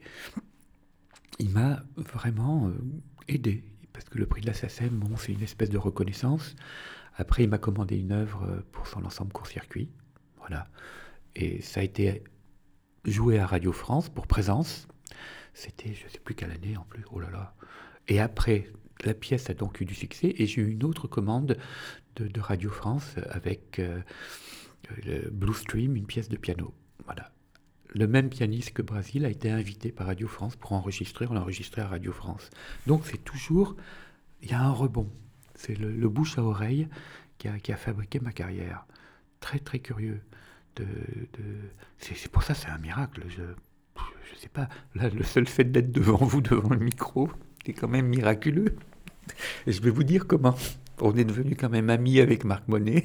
Speaker 2: il m'a vraiment euh, aidé. Parce que le prix de la SACEM, bon, c'est une espèce de reconnaissance. Après, il m'a commandé une œuvre pour son ensemble court-circuit. Voilà. Et ça a été joué à Radio France pour Présence. C'était, je ne sais plus quelle année en plus. Oh là là. Et après, la pièce a donc eu du succès. Et j'ai eu une autre commande de, de Radio France avec euh, le Blue Stream, une pièce de piano. Voilà. Le même pianiste que Brasil a été invité par Radio France pour enregistrer. On l'a enregistré à Radio France. Donc c'est toujours, il y a un rebond. C'est le, le bouche à oreille qui a, qui a fabriqué ma carrière. Très très curieux. De, de... C'est, c'est pour ça c'est un miracle. Je je sais pas. Là, le seul fait d'être devant vous, devant le micro, c'est quand même miraculeux. Et je vais vous dire comment. On est devenu quand même amis avec Marc Monet.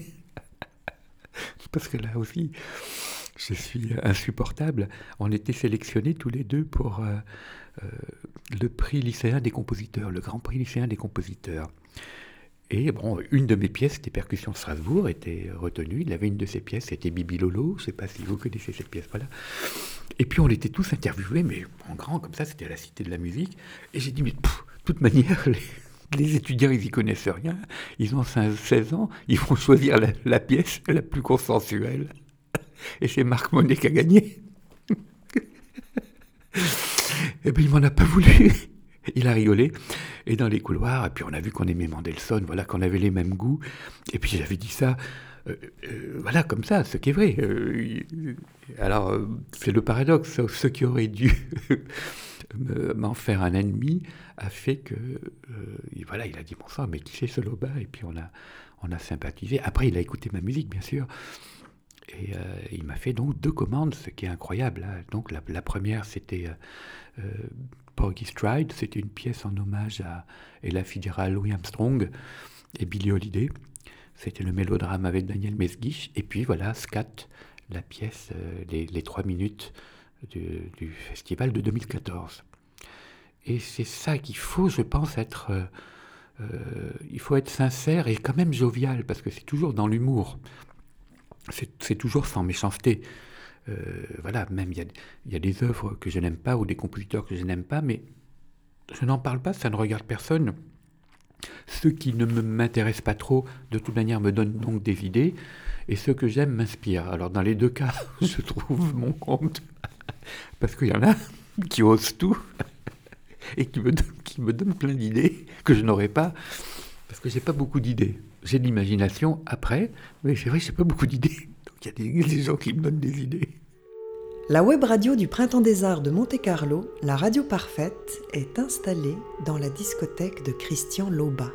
Speaker 2: Parce que là aussi, je suis insupportable. On était sélectionnés tous les deux pour euh, euh, le prix lycéen des compositeurs, le grand prix lycéen des compositeurs. Et bon, une de mes pièces, c'était Percussions de Strasbourg, était retenue. Il avait une de ses pièces, c'était Bibi Lolo. Je ne sais pas si vous connaissez cette pièce, voilà. Et puis on était tous interviewés, mais en grand, comme ça, c'était à la Cité de la Musique. Et j'ai dit, mais de toute manière, les, les étudiants, ils n'y connaissent rien. Ils ont seize ans, ils vont choisir la, la pièce la plus consensuelle. Et c'est Marc Monet qui a gagné. Et bien, il m'en a pas voulu. Il a rigolé. Et dans les couloirs, et puis on a vu qu'on aimait Mendelssohn, voilà, qu'on avait les mêmes goûts. Et puis j'avais dit ça, euh, euh, voilà, comme ça, ce qui est vrai. Euh, alors, euh, c'est le paradoxe. Ce qui aurait dû m'en faire un ennemi a fait que, euh, voilà, il a dit, bon sang, mais qui c'est ce Loba? Et puis on a, on a sympathisé. Après, il a écouté ma musique, bien sûr. Et euh, il m'a fait donc deux commandes, ce qui est incroyable. Hein. Donc la, la première, c'était euh, euh, Porgy Stride, c'était une pièce en hommage à Ella Fitzgerald, Louis Armstrong et Billie Holiday. C'était le mélodrame avec Daniel Mesguich. Et puis voilà, Scat, la pièce, euh, les, les trois minutes du, du festival de deux mille quatorze. Et c'est ça qu'il faut, je pense, être... Euh, euh, il faut être sincère et quand même jovial, parce que c'est toujours dans l'humour. C'est, c'est toujours sans méchanceté. Euh, voilà, même il y, y a des œuvres que je n'aime pas ou des compositeurs que je n'aime pas, mais je n'en parle pas, ça ne regarde personne. Ceux qui ne me, m'intéressent pas trop, de toute manière, me donnent donc des idées, et ceux que j'aime m'inspirent. Alors dans les deux cas, je trouve mon compte, parce qu'il y en a qui osent tout, et qui me, donnent, qui me donnent plein d'idées que je n'aurais pas, parce que j'ai pas beaucoup d'idées. J'ai de l'imagination après, mais c'est vrai que j'ai pas beaucoup d'idées. Donc il y a des, des gens qui me donnent des idées.
Speaker 1: La web radio du Printemps des Arts de Monte-Carlo, la radio parfaite, est installée dans la discothèque de Christian Loba.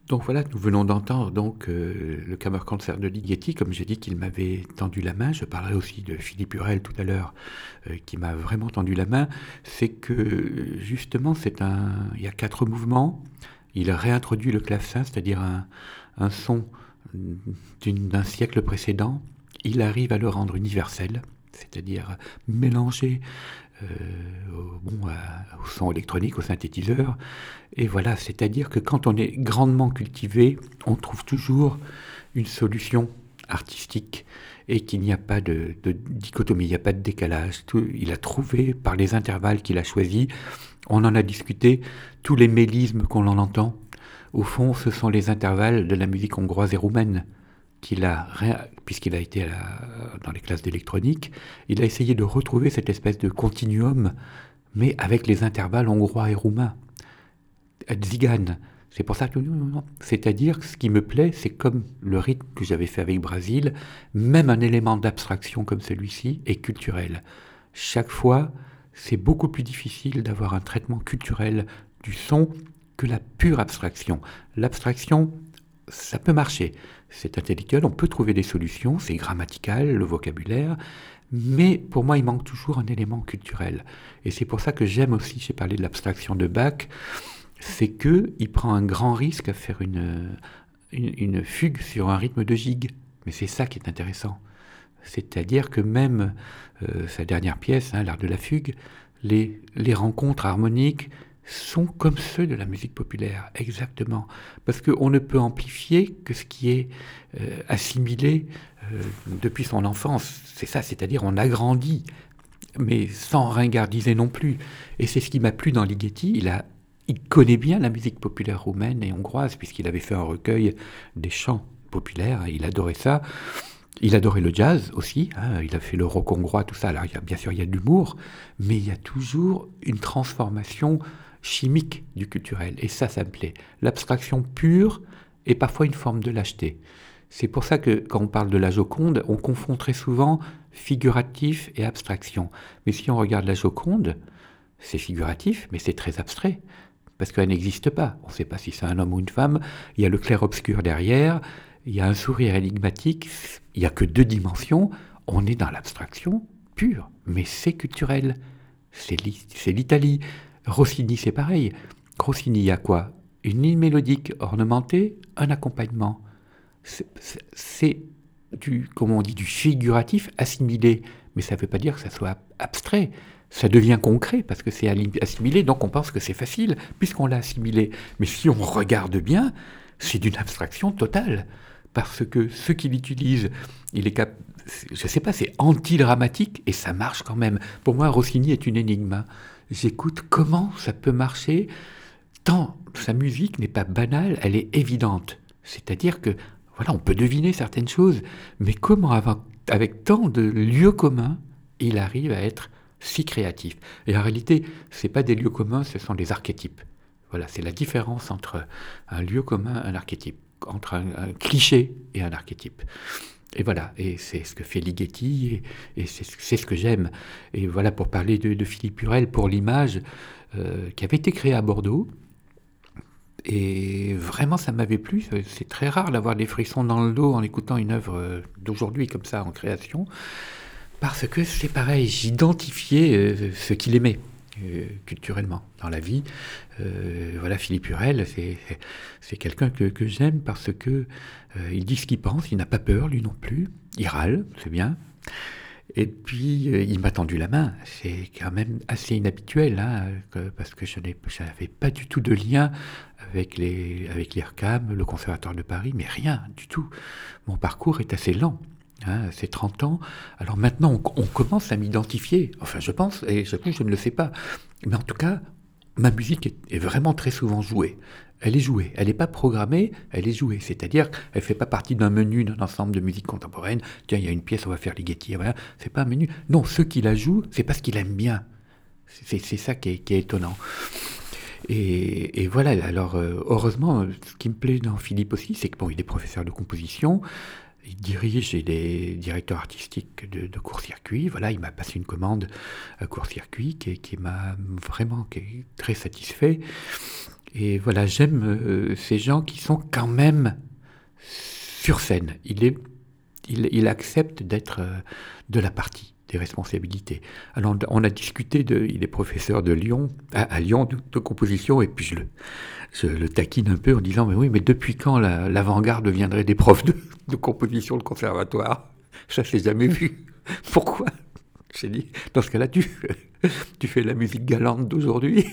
Speaker 2: Donc voilà, nous venons d'entendre donc euh, le Kammerkonzert de Ligeti. Comme j'ai dit qu'il m'avait tendu la main, je parlerai aussi de Philippe Hurel tout à l'heure, euh, qui m'a vraiment tendu la main. C'est que justement, c'est un, il y a quatre mouvements. Il réintroduit le clavecin, c'est-à-dire un, un son d'une, d'un siècle précédent. Il arrive à le rendre universel, c'est-à-dire mélanger euh, au, bon, à, au son électronique, au synthétiseur. Et voilà, c'est-à-dire que quand on est grandement cultivé, on trouve toujours une solution artistique et qu'il n'y a pas de, de dichotomie, il n'y a pas de décalage. Tout, il a trouvé, par les intervalles qu'il a choisis, on en a discuté, tous les mélismes qu'on en entend, au fond, ce sont les intervalles de la musique hongroise et roumaine qu'il a, puisqu'il a été à la, dans les classes d'électronique, il a essayé de retrouver cette espèce de continuum, mais avec les intervalles hongrois et roumains. Tzigane, c'est pour ça que... C'est-à-dire que ce qui me plaît, c'est comme le rythme que j'avais fait avec Brésil, même un élément d'abstraction comme celui-ci est culturel. Chaque fois, c'est beaucoup plus difficile d'avoir un traitement culturel du son que la pure abstraction. L'abstraction, ça peut marcher. C'est intellectuel, on peut trouver des solutions, c'est grammatical, le vocabulaire, mais pour moi, il manque toujours un élément culturel. Et c'est pour ça que j'aime aussi, j'ai parlé de l'abstraction de Bach, c'est qu'il prend un grand risque à faire une, une, une fugue sur un rythme de gigue. Mais c'est ça qui est intéressant. C'est-à-dire que même euh, sa dernière pièce, hein, l'art de la fugue, les, les rencontres harmoniques sont comme ceux de la musique populaire, exactement. Parce qu'on ne peut amplifier que ce qui est euh, assimilé euh, depuis son enfance. C'est ça, c'est-à-dire on agrandit, mais sans ringardiser non plus. Et c'est ce qui m'a plu dans Ligeti. Il a Il connaît bien la musique populaire roumaine et hongroise, puisqu'il avait fait un recueil des chants populaires, il adorait ça. Il adorait le jazz aussi, hein, il a fait le rock hongrois, tout ça. Alors, il y a, bien sûr, il y a de l'humour, mais il y a toujours une transformation chimique du culturel. Et ça, ça me plaît. L'abstraction pure est parfois une forme de lâcheté. C'est pour ça que, quand on parle de la Joconde, on confond très souvent figuratif et abstraction. Mais si on regarde la Joconde, c'est figuratif, mais c'est très abstrait. Parce qu'elle n'existe pas. On ne sait pas si c'est un homme ou une femme. Il y a le clair-obscur derrière. Il y a un sourire énigmatique. Il n'y a que deux dimensions. On est dans l'abstraction pure. Mais c'est culturel. C'est, c'est l'Italie. Rossini, c'est pareil. Rossini, il y a quoi? Une ligne mélodique ornementée, un accompagnement. C'est, c'est, c'est du, comment on dit, du figuratif assimilé. Mais ça ne veut pas dire que ça soit abstrait. Ça devient concret parce que c'est assimilé, donc on pense que c'est facile puisqu'on l'a assimilé. Mais si on regarde bien, c'est d'une abstraction totale. Parce que ce qu'il utilise, il est cap... je ne sais pas, c'est anti-dramatique et ça marche quand même. Pour moi, Rossini est une énigme. J'écoute comment ça peut marcher tant sa musique n'est pas banale, elle est évidente. C'est-à-dire que, voilà, on peut deviner certaines choses, mais comment avec tant de lieux communs, il arrive à être si créatif. Et en réalité, ce n'est pas des lieux communs, ce sont des archétypes. Voilà, c'est la différence entre un lieu commun et un archétype, entre un, un cliché et un archétype. Et voilà, et c'est ce que fait Ligeti, et, et c'est, c'est ce que j'aime. Et voilà, pour parler de, de Philippe Hurel, pour l'image euh, qui avait été créée à Bordeaux, et vraiment, ça m'avait plu. C'est très rare d'avoir des frissons dans le dos en écoutant une œuvre d'aujourd'hui comme ça, en création. Parce que c'est pareil, j'identifiais euh, ce qu'il aimait euh, culturellement dans la vie. Euh, voilà, Philippe Hurel, c'est, c'est quelqu'un que, que j'aime parce que euh, il dit ce qu'il pense, il n'a pas peur, lui non plus. Il râle, c'est bien. Et puis, euh, il m'a tendu la main. C'est quand même assez inhabituel, hein, que, parce que je, n'ai, je n'avais pas du tout de lien avec, les, avec l'I R C A M, le Conservatoire de Paris, mais rien du tout. Mon parcours est assez lent. Hein, c'est trente ans. Alors maintenant, on, on commence à m'identifier. Enfin, je pense, et j'avoue, je ne le sais pas. Mais en tout cas, ma musique est, est vraiment très souvent jouée. Elle est jouée. Elle n'est pas programmée, elle est jouée. C'est-à-dire qu'elle ne fait pas partie d'un menu d'un ensemble de musique contemporaine. Tiens, il y a une pièce, on va faire Ligeti. Voilà. C'est pas un menu. Non, ceux qui la jouent, c'est parce qu'ils l'aiment bien. C'est, c'est ça qui est, qui est étonnant. Et, et voilà. Alors, euh, heureusement, ce qui me plaît dans Philippe aussi, c'est que bon, il est professeur de composition. Il dirige des directeurs artistiques de, de court-circuit. Voilà, il m'a passé une commande à court-circuit qui, qui m'a vraiment qui est très satisfait. Et voilà, j'aime euh, ces gens qui sont quand même sur scène. Il, est, il, il accepte d'être euh, de la partie, des responsabilités. Alors on a discuté, de, il est professeur de Lyon, à, à Lyon de, de composition, et puis je le, je le taquine un peu en disant, mais oui, mais depuis quand la, l'avant-garde deviendrait des profs de, de composition au conservatoire? Ça, je l'ai jamais vu. Pourquoi? J'ai dit, dans ce cas-là, tu, tu fais la musique galante d'aujourd'hui.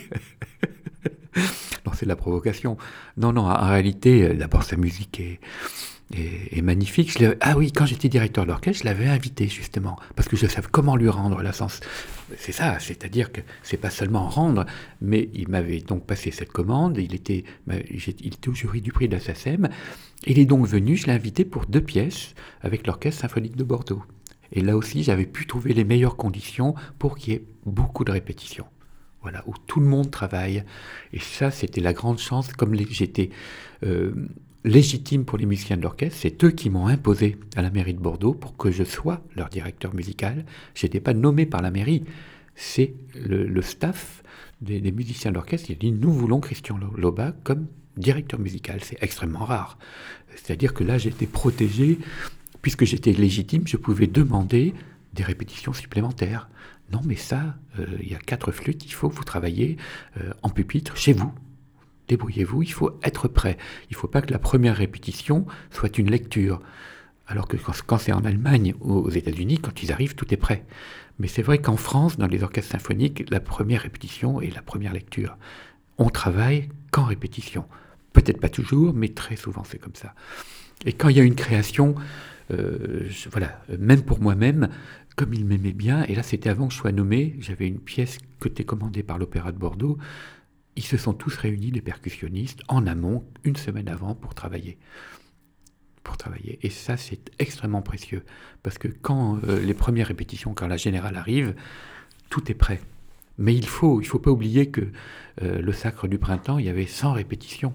Speaker 2: Non, c'est de la provocation. Non, non, en réalité, d'abord, sa musique est, est, est magnifique. Je ah oui, quand j'étais directeur d'orchestre, je l'avais invité, justement, parce que je savais comment lui rendre la sens. C'est ça, c'est-à-dire que c'est pas seulement rendre, mais il m'avait donc passé cette commande, il était, il était au jury du prix de la S A C E M, il est donc venu, je l'ai invité pour deux pièces avec l'Orchestre symphonique de Bordeaux. Et là aussi, j'avais pu trouver les meilleures conditions pour qu'il y ait beaucoup de répétitions. Voilà, où tout le monde travaille. Et ça, c'était la grande chance. Comme les, j'étais euh, légitime pour les musiciens de l'orchestre, c'est eux qui m'ont imposé à la mairie de Bordeaux pour que je sois leur directeur musical. Je n'étais pas nommé par la mairie. C'est le, le staff des, des musiciens de l'orchestre qui a dit « Nous voulons Christian Loba comme directeur musical ». C'est extrêmement rare. C'est-à-dire que là, j'étais protégé. Puisque j'étais légitime, je pouvais demander des répétitions supplémentaires. Non, mais ça, euh, il y a quatre flûtes, il faut que vous travaillez euh, en pupitre chez vous. Débrouillez-vous, il faut être prêt. Il ne faut pas que la première répétition soit une lecture. Alors que quand, quand c'est en Allemagne ou aux États-Unis, quand ils arrivent, tout est prêt. Mais c'est vrai qu'en France, dans les orchestres symphoniques, la première répétition est la première lecture. On travaille qu'en répétition. Peut-être pas toujours, mais très souvent c'est comme ça. Et quand il y a une création, euh, je, voilà, même pour moi-même, comme il m'aimait bien, et là c'était avant que je sois nommé, j'avais une pièce que t'es commandée par l'Opéra de Bordeaux, ils se sont tous réunis, les percussionnistes, en amont, une semaine avant, pour travailler. Pour travailler. Et ça, c'est extrêmement précieux, parce que quand euh, les premières répétitions, quand la générale arrive, tout est prêt. Mais il faut, il faut pas oublier que euh, le Sacre du Printemps, il y avait cent répétitions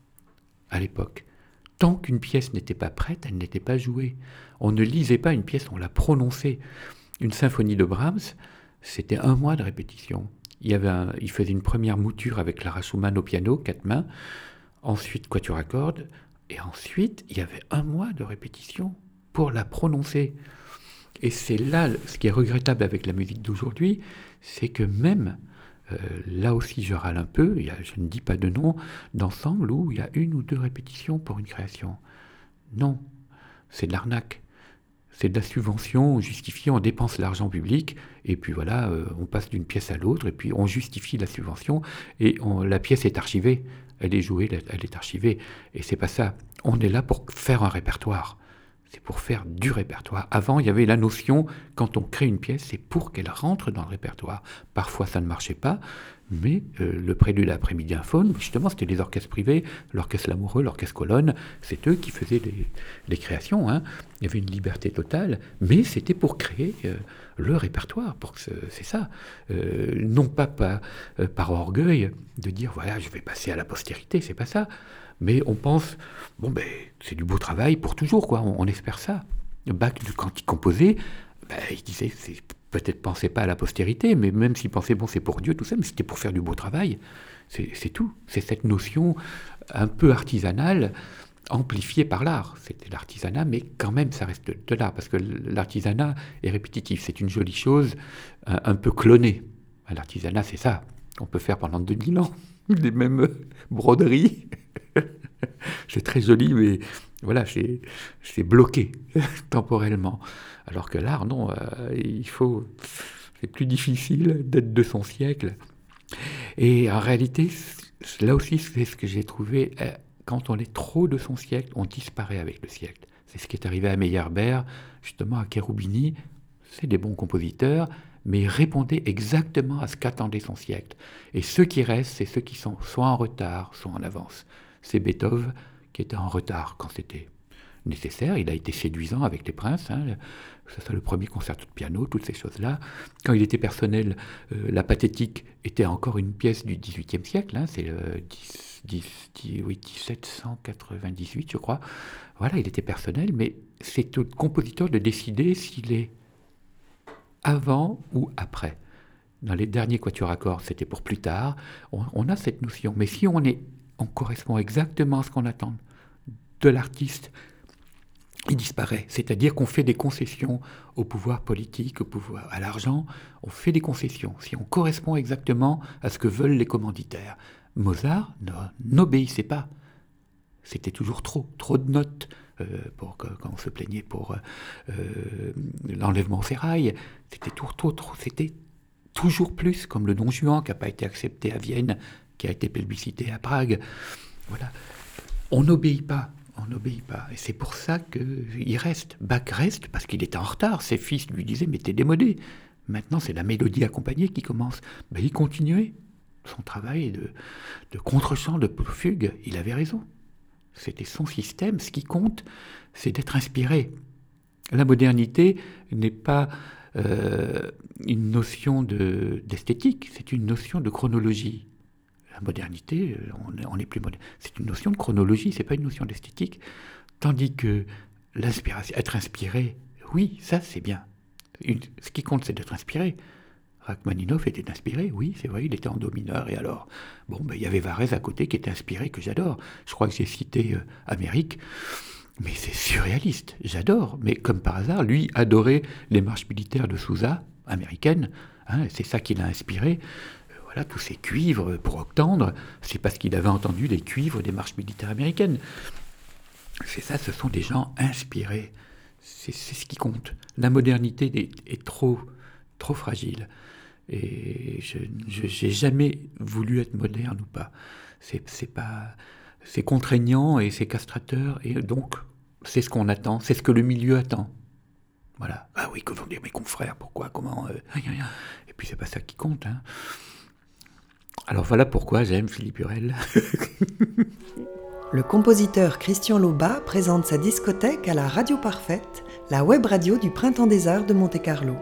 Speaker 2: à l'époque. Tant qu'une pièce n'était pas prête, elle n'était pas jouée. On ne lisait pas une pièce, on la prononçait. Une symphonie de Brahms, c'était un mois de répétition. Il, y avait un, il faisait une première mouture avec Clara Schumann au piano, quatre mains, ensuite quatuor à cordes, et ensuite il y avait un mois de répétition pour la prononcer. Et c'est là, ce qui est regrettable avec la musique d'aujourd'hui, c'est que même, euh, là aussi je râle un peu, il y a, je ne dis pas de nom, d'ensemble où il y a une ou deux répétitions pour une création. Non, c'est de l'arnaque. C'est de la subvention, on justifie, on dépense l'argent public, et puis voilà, euh, on passe d'une pièce à l'autre, et puis on justifie la subvention, et on, la pièce est archivée, elle est jouée, elle est archivée, et c'est pas ça. On est là pour faire un répertoire. C'est pour faire du répertoire. Avant, il y avait la notion, quand on crée une pièce, c'est pour qu'elle rentre dans le répertoire. Parfois, ça ne marchait pas, mais euh, le Prélude à l'après-midi un faune, justement, c'était les orchestres privés, l'orchestre Lamoureux, l'orchestre Colonne, c'est eux qui faisaient les, les créations. Hein. Il y avait une liberté totale, mais c'était pour créer euh, le répertoire, pour que ce, c'est ça. Euh, non pas, pas euh, par orgueil de dire, voilà, je vais passer à la postérité, c'est pas ça. Mais on pense, bon ben, c'est du beau travail pour toujours, quoi. On, on espère ça. Bach, quand il composait, ben, il disait, c'est, peut-être pensait pas à la postérité, mais même s'il pensait, bon, c'est pour Dieu, tout ça, mais c'était pour faire du beau travail. C'est, c'est tout. C'est cette notion un peu artisanale, amplifiée par l'art. C'était l'artisanat, mais quand même, ça reste de, de l'art, parce que l'artisanat est répétitif. C'est une jolie chose, un, un peu clonée. L'artisanat, c'est ça. On peut faire pendant deux mille ans les mêmes broderies. C'est très joli, mais voilà, c'est, c'est bloqué temporellement. Alors que l'art, non, euh, il faut, c'est plus difficile d'être de son siècle. Et en réalité, là aussi, c'est ce que j'ai trouvé, quand on est trop de son siècle, on disparaît avec le siècle. C'est ce qui est arrivé à Meyerbeer, justement à Cherubini. C'est des bons compositeurs, mais ils répondaient exactement à ce qu'attendait son siècle. Et ceux qui restent, c'est ceux qui sont soit en retard, soit en avance. C'est Beethoven qui était en retard quand c'était nécessaire. Il a été séduisant avec les princes, hein, ça c'est le premier concerto de piano, toutes ces choses-là. Quand il était personnel, euh, la pathétique était encore une pièce du dix-huitième siècle, hein, c'est le dix, dix, dix, oui, dix-sept cent quatre-vingt-dix-huit, je crois. Voilà, il était personnel, mais c'est au compositeur de décider s'il est avant ou après. dans les derniers quatuors à cordes, c'était pour plus tard. On, on a cette notion. Mais si on, est, on correspond exactement à ce qu'on attend de l'artiste, il disparaît. C'est-à-dire qu'on fait des concessions au pouvoir politique, au pouvoir, à l'argent. On fait des concessions. Si on correspond exactement à ce que veulent les commanditaires. Mozart n'obéissait pas. C'était toujours trop, trop de notes. Euh, pour, quand on se plaignait pour euh, l'enlèvement au sérail, c'était trop, trop, trop. C'était toujours plus, comme le Don Juan qui n'a pas été accepté à Vienne, qui a été plébiscité à Prague. Voilà. On n'obéit pas. On n'obéit pas. Et c'est pour ça qu'il reste. Bach reste parce qu'il était en retard. Ses fils lui disaient « mais t'es démodé ». Maintenant, c'est la mélodie accompagnée qui commence. Ben, il continuait son travail de, de contre-chant, de fugue. Il avait raison. C'était son système. Ce qui compte, c'est d'être inspiré. La modernité n'est pas euh, une notion de, d'esthétique, c'est une notion de chronologie. La modernité, on n'est plus moderne. C'est une notion de chronologie, c'est pas une notion d'esthétique. Tandis que l'inspiration, être inspiré, oui, ça c'est bien. Une, ce qui compte, c'est d'être inspiré. Rachmaninoff était inspiré, oui, c'est vrai, il était en do mineur, et alors bon, ben, il y avait Varèse à côté qui était inspiré, que j'adore. Je crois que j'ai cité euh, Amérique, mais c'est surréaliste, j'adore. Mais comme par hasard, lui adorait les marches militaires de Sousa, américaines, hein, c'est ça qui l'a inspiré. Euh, voilà, tous ces cuivres pour octandre, c'est parce qu'il avait entendu les cuivres des marches militaires américaines. C'est ça, ce sont des gens inspirés. C'est, c'est ce qui compte. La modernité est, est trop, trop fragile. Et je n'ai jamais voulu être moderne ou pas. C'est, c'est pas, c'est contraignant et c'est castrateur. Et donc, c'est ce qu'on attend, c'est ce que le milieu attend. Voilà. Ah oui, que vont dire mes confrères, pourquoi, comment euh, Et puis c'est pas ça qui compte. Hein. Alors voilà pourquoi j'aime Philippe Hurel.
Speaker 1: Le compositeur Christian Laubat présente sa discothèque à la Radio Parfaite, la web radio du Printemps des Arts de Monte-Carlo.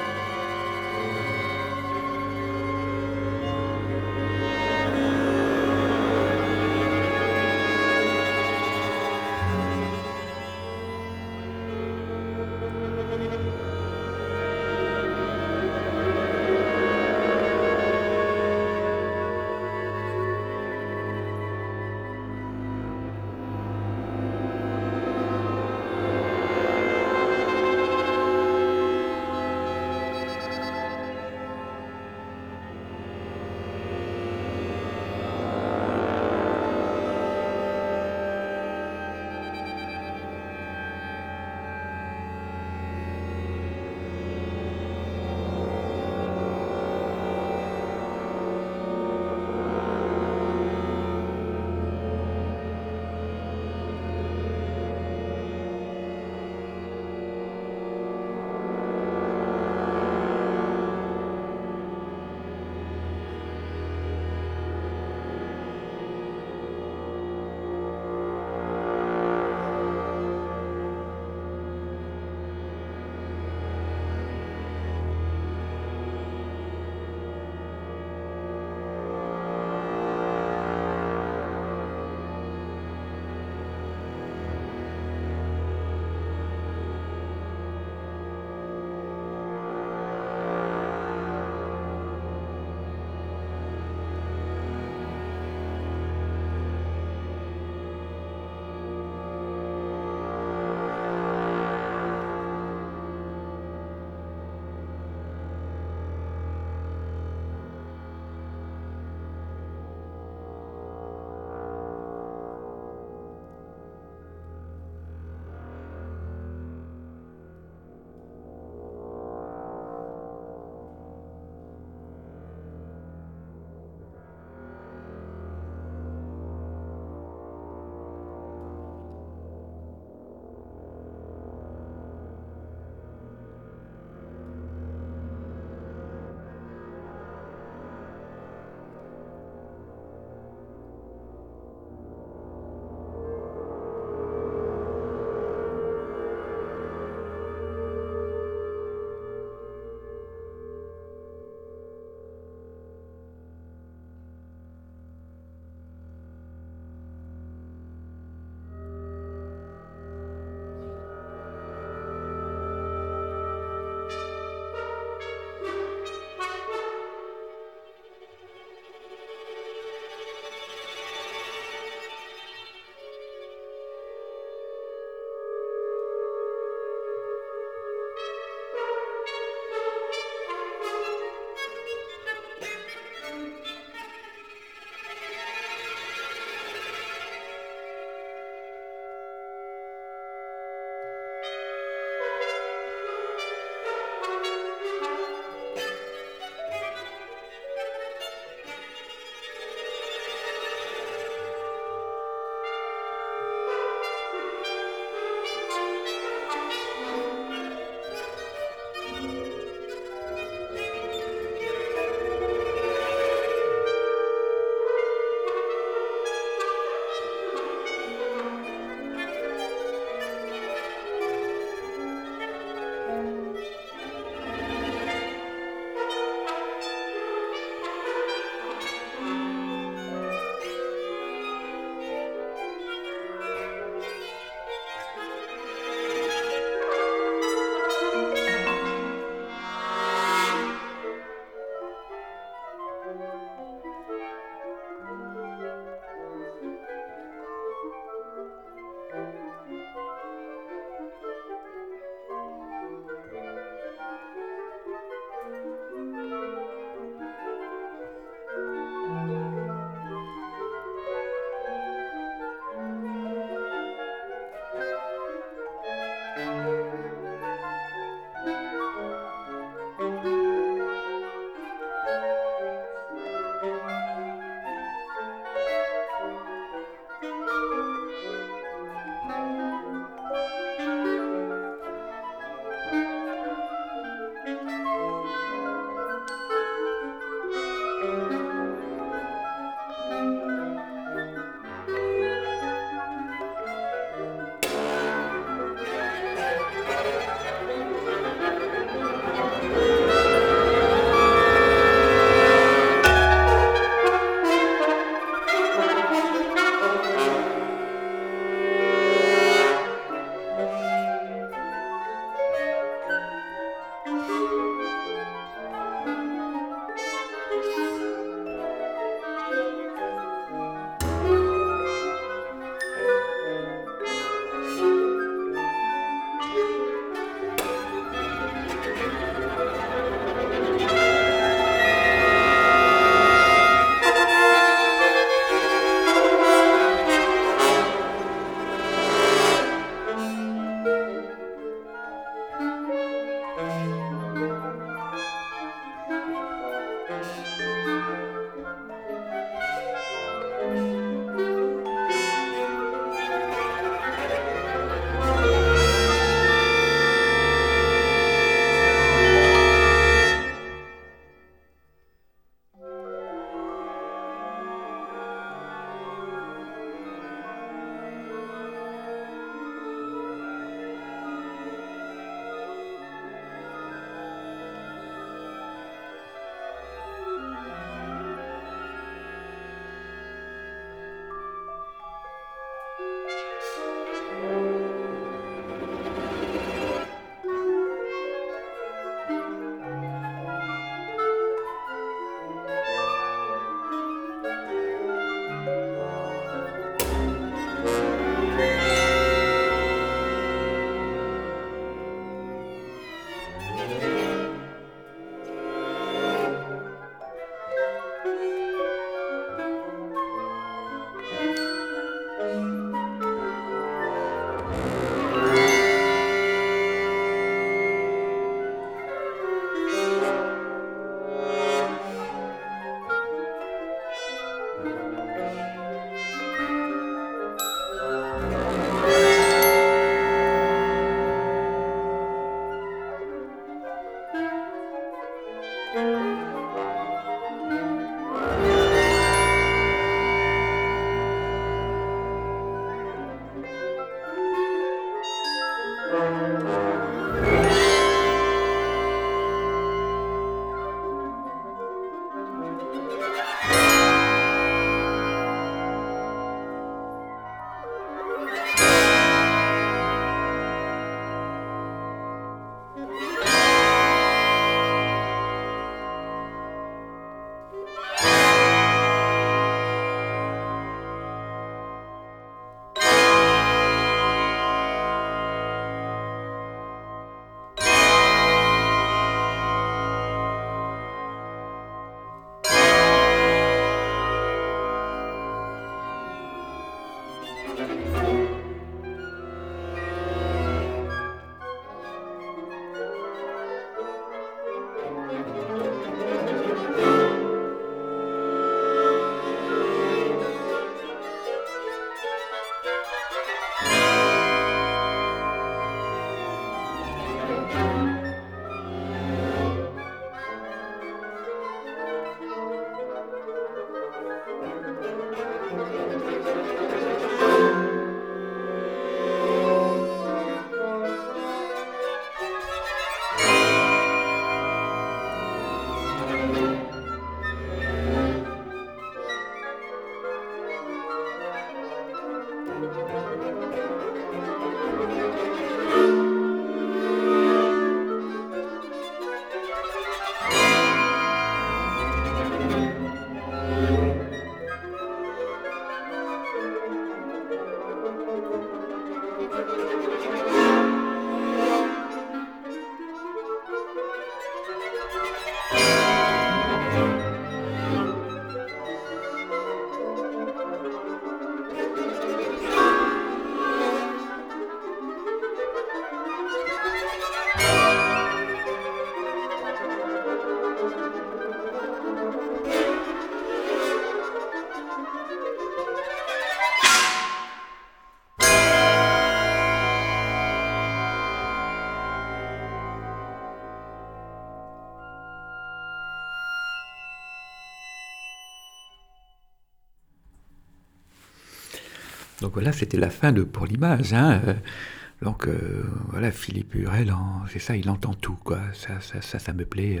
Speaker 2: Donc voilà, c'était la fin de Pour l'image. Hein. Donc euh, voilà, Philippe Hurel, en, c'est ça, il entend tout, quoi. Ça, ça, ça, ça me plaît.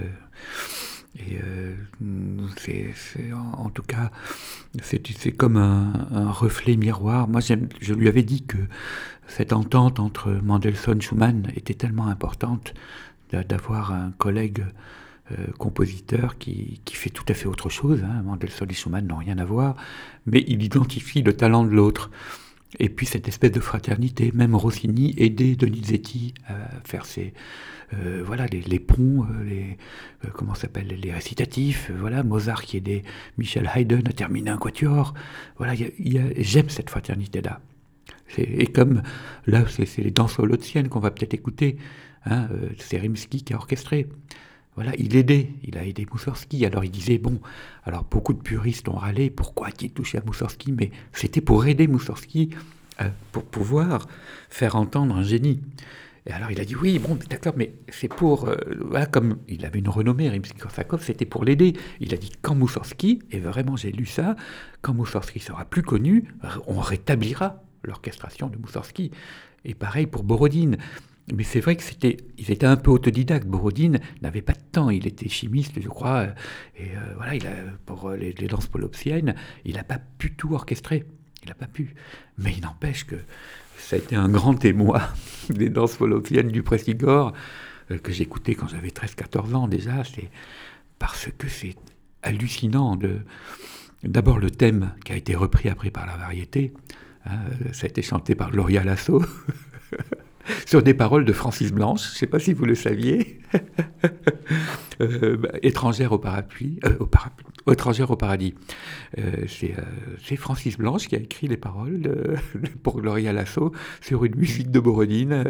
Speaker 2: Euh, et euh, c'est, c'est en, en tout cas, c'est, c'est comme un, un reflet miroir. Moi, j'aime, je lui avais dit que cette entente entre Mendelssohn et Schumann était tellement importante d'avoir un collègue euh, compositeur qui, qui fait tout à fait autre chose. Hein. Mendelssohn et Schumann n'ont rien à voir, mais il identifie le talent de l'autre. Et puis cette espèce de fraternité, même Rossini aidait Donizetti à faire ses, euh, voilà, les, les ponts, les, euh, comment ça s'appelle, les récitatifs, euh, voilà, Mozart qui aidait Michel Haydn à terminer un quatuor. Voilà, y a, y a, j'aime cette fraternité-là. C'est, et comme là, c'est, c'est les danses wolotziennes qu'on va peut-être écouter, hein, euh, c'est Rimsky qui a orchestré. Voilà, il aidait, il a aidé Moussorgsky. Alors il disait, bon, alors beaucoup de puristes ont râlé, pourquoi a-t-il touché à Moussorgsky? Mais c'était pour aider Moussorgsky, euh, pour pouvoir faire entendre un génie. Et alors il a dit, oui, bon, d'accord, mais c'est pour... Euh, voilà, comme il avait une renommée, Rimsky-Korsakov, c'était pour l'aider. Il a dit, quand Moussorgsky, et vraiment j'ai lu ça, quand Moussorgsky sera plus connu, on rétablira l'orchestration de Moussorgsky. Et pareil pour Borodine. Mais c'est vrai que c'était, ils étaient un peu autodidactes. Borodine n'avait pas de temps, il était chimiste, je crois, et euh, voilà, il a, pour les, les danses polopsiennes, il n'a pas pu tout orchestrer, il n'a pas pu. Mais il n'empêche que ça a été un grand témoin des danses polopsiennes du Pressigor, euh, que j'écoutais quand j'avais treize quatorze ans déjà, c'est parce que c'est hallucinant. De, d'abord le thème qui a été repris après par la variété, hein, ça a été chanté par Gloria Lasso, sur des paroles de Francis Blanche, je ne sais pas si vous le saviez, euh, bah, étrangère au parapluie, euh, au parapluie, étrangère au paradis. Euh, c'est, euh, c'est Francis Blanche qui a écrit les paroles de, pour Gloria Lasso sur une musique de Borodine.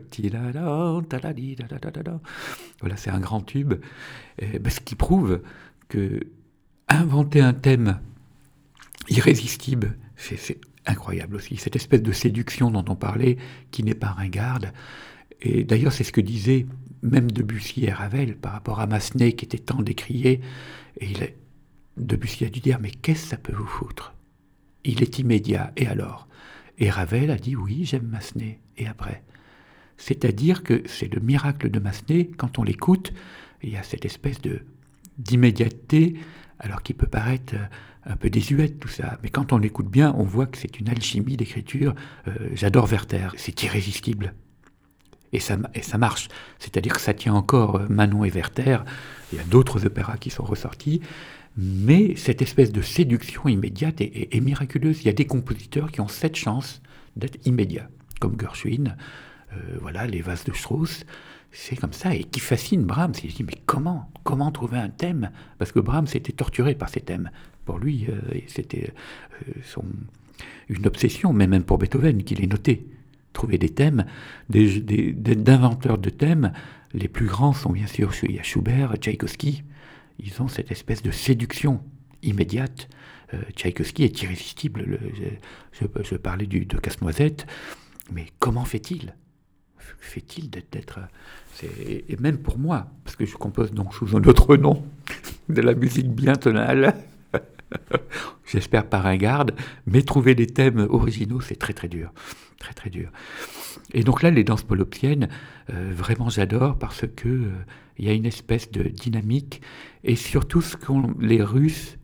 Speaker 2: Voilà, c'est un grand tube, et, bah, ce qui prouve que inventer un thème irrésistible, c'est, c'est incroyable aussi. Cette espèce de séduction dont on parlait, qui n'est pas ringarde. Et d'ailleurs, c'est ce que disaient même Debussy et Ravel par rapport à Massenet, qui était tant décrié. Et il a, Debussy a dû dire, mais qu'est-ce que ça peut vous foutre? Il est immédiat, et alors? Et Ravel a dit, oui, j'aime Massenet, et après? C'est-à-dire que c'est le miracle de Massenet, quand on l'écoute, il y a cette espèce de, d'immédiateté, alors qu'il peut paraître un peu désuète tout ça, mais quand on l'écoute bien, on voit que c'est une alchimie d'écriture. Euh, j'adore Werther, c'est irrésistible. Et ça, et ça marche, c'est-à-dire que ça tient encore Manon et Werther, il y a d'autres opéras qui sont ressortis, mais cette espèce de séduction immédiate est, est, est miraculeuse. Il y a des compositeurs qui ont cette chance d'être immédiats, comme Gershwin, euh, voilà, les Vases de Strauss, c'est comme ça, et qui fascine Brahms. Il se dit, mais comment Comment trouver un thème? Parce que Brahms était torturé par ces thèmes. Pour lui, euh, c'était euh, son, une obsession, mais même pour Beethoven, qu'il est noté. Trouver des thèmes, des, des, des, d'inventeurs de thèmes, les plus grands sont bien sûr il y a Schubert, Tchaïkovski. Ils ont cette espèce de séduction immédiate. Euh, Tchaïkovski est irrésistible. Le, je, je, je parlais du, de Casse-Noisette, mais comment fait-il Fait-il d'être... d'être c'est, et même pour moi, parce que je compose donc sous un autre nom, de la musique bien tonale, j'espère pas ringarde, mais trouver des thèmes originaux, c'est très très dur. Très très dur. Et donc là, les danses poloptiennes, euh, vraiment j'adore parce que euh, il y a une espèce de dynamique, et surtout ce qu'ont les Russes,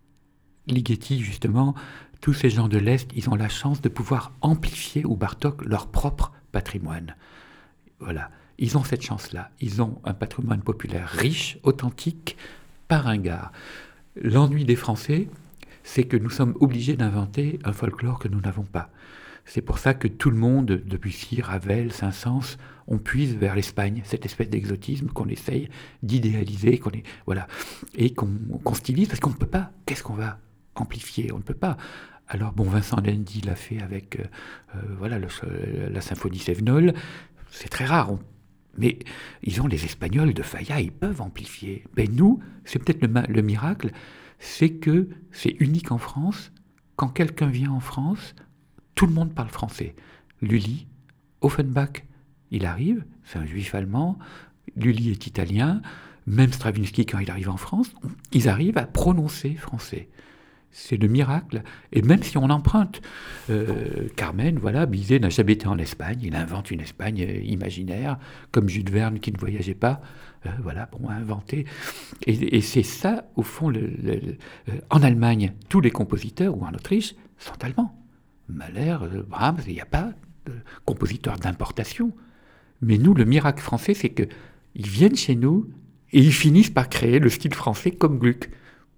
Speaker 2: Ligeti justement, tous ces gens de l'Est, ils ont la chance de pouvoir amplifier, ou Bartók, leur propre patrimoine. Voilà, ils ont cette chance-là. Ils ont un patrimoine populaire riche, authentique, pas ringard. L'ennui des Français, c'est que nous sommes obligés d'inventer un folklore que nous n'avons pas. C'est pour ça que tout le monde, Debussy, Ravel, Saint-Saëns, on puise vers l'Espagne, cette espèce d'exotisme qu'on essaye d'idéaliser, qu'on est, voilà, et qu'on, qu'on stylise, parce qu'on ne peut pas. Qu'est-ce qu'on va amplifier? On ne peut pas. Alors, bon, Vincent Lendy l'a fait avec euh, voilà, le, la symphonie Cévenol. C'est très rare. On, mais ils ont les Espagnols de Falla, ils peuvent amplifier. Mais nous, c'est peut-être le, le miracle, c'est que c'est unique en France. Quand quelqu'un vient en France, tout le monde parle français. Lully, Offenbach, il arrive, c'est un juif allemand, Lully est italien, même Stravinsky, quand il arrive en France, ils arrivent à prononcer français. C'est le miracle. Et même si on emprunte, euh, Carmen, voilà, Bizet n'a jamais été en Espagne, il invente une Espagne euh, imaginaire, comme Jules Verne qui ne voyageait pas, euh, voilà, bon, inventé. Et, et c'est ça, au fond, le, le, le, euh, en Allemagne, tous les compositeurs, ou en Autriche, sont allemands. Mahler, Brahms, il n'y a pas de compositeur d'importation. Mais nous, le miracle français, c'est qu'ils viennent chez nous et ils finissent par créer le style français comme Gluck.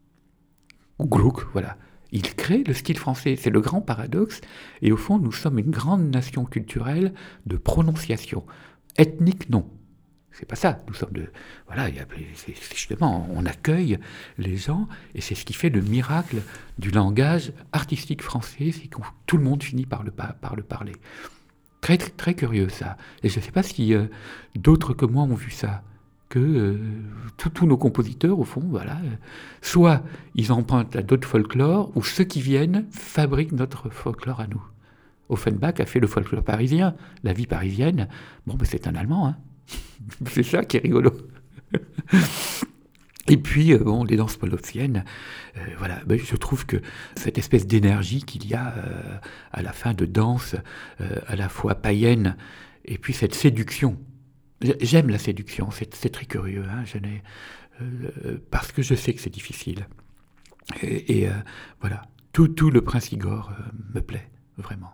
Speaker 2: Ou Gluck, voilà. Ils créent le style français. C'est le grand paradoxe. Et au fond, nous sommes une grande nation culturelle de prononciation. Ethnique, non. C'est pas ça. Nous sommes de... Voilà, y a, c'est, c'est justement, on accueille les gens, et c'est ce qui fait le miracle du langage artistique français, c'est que tout le monde finit par le, par le parler. Très, très, très curieux, ça. Et je ne sais pas si euh, d'autres que moi ont vu ça, que euh, tous nos compositeurs, au fond, voilà, euh, soit ils empruntent à d'autres folklores, ou ceux qui viennent fabriquent notre folklore à nous. Offenbach a fait le folklore parisien, la vie parisienne. Bon, ben c'est un Allemand, hein. C'est ça qui est rigolo. Et puis, euh, bon, les danses poloptiennes, euh, voilà, ben, je trouve que cette espèce d'énergie qu'il y a euh, à la fin de danse, euh, à la fois païenne, et puis cette séduction. J'aime la séduction, c'est, c'est très curieux, hein, je n'ai, euh, parce que je sais que c'est difficile. Et, et euh, voilà, tout, tout le Prince Igor euh, me plaît, vraiment.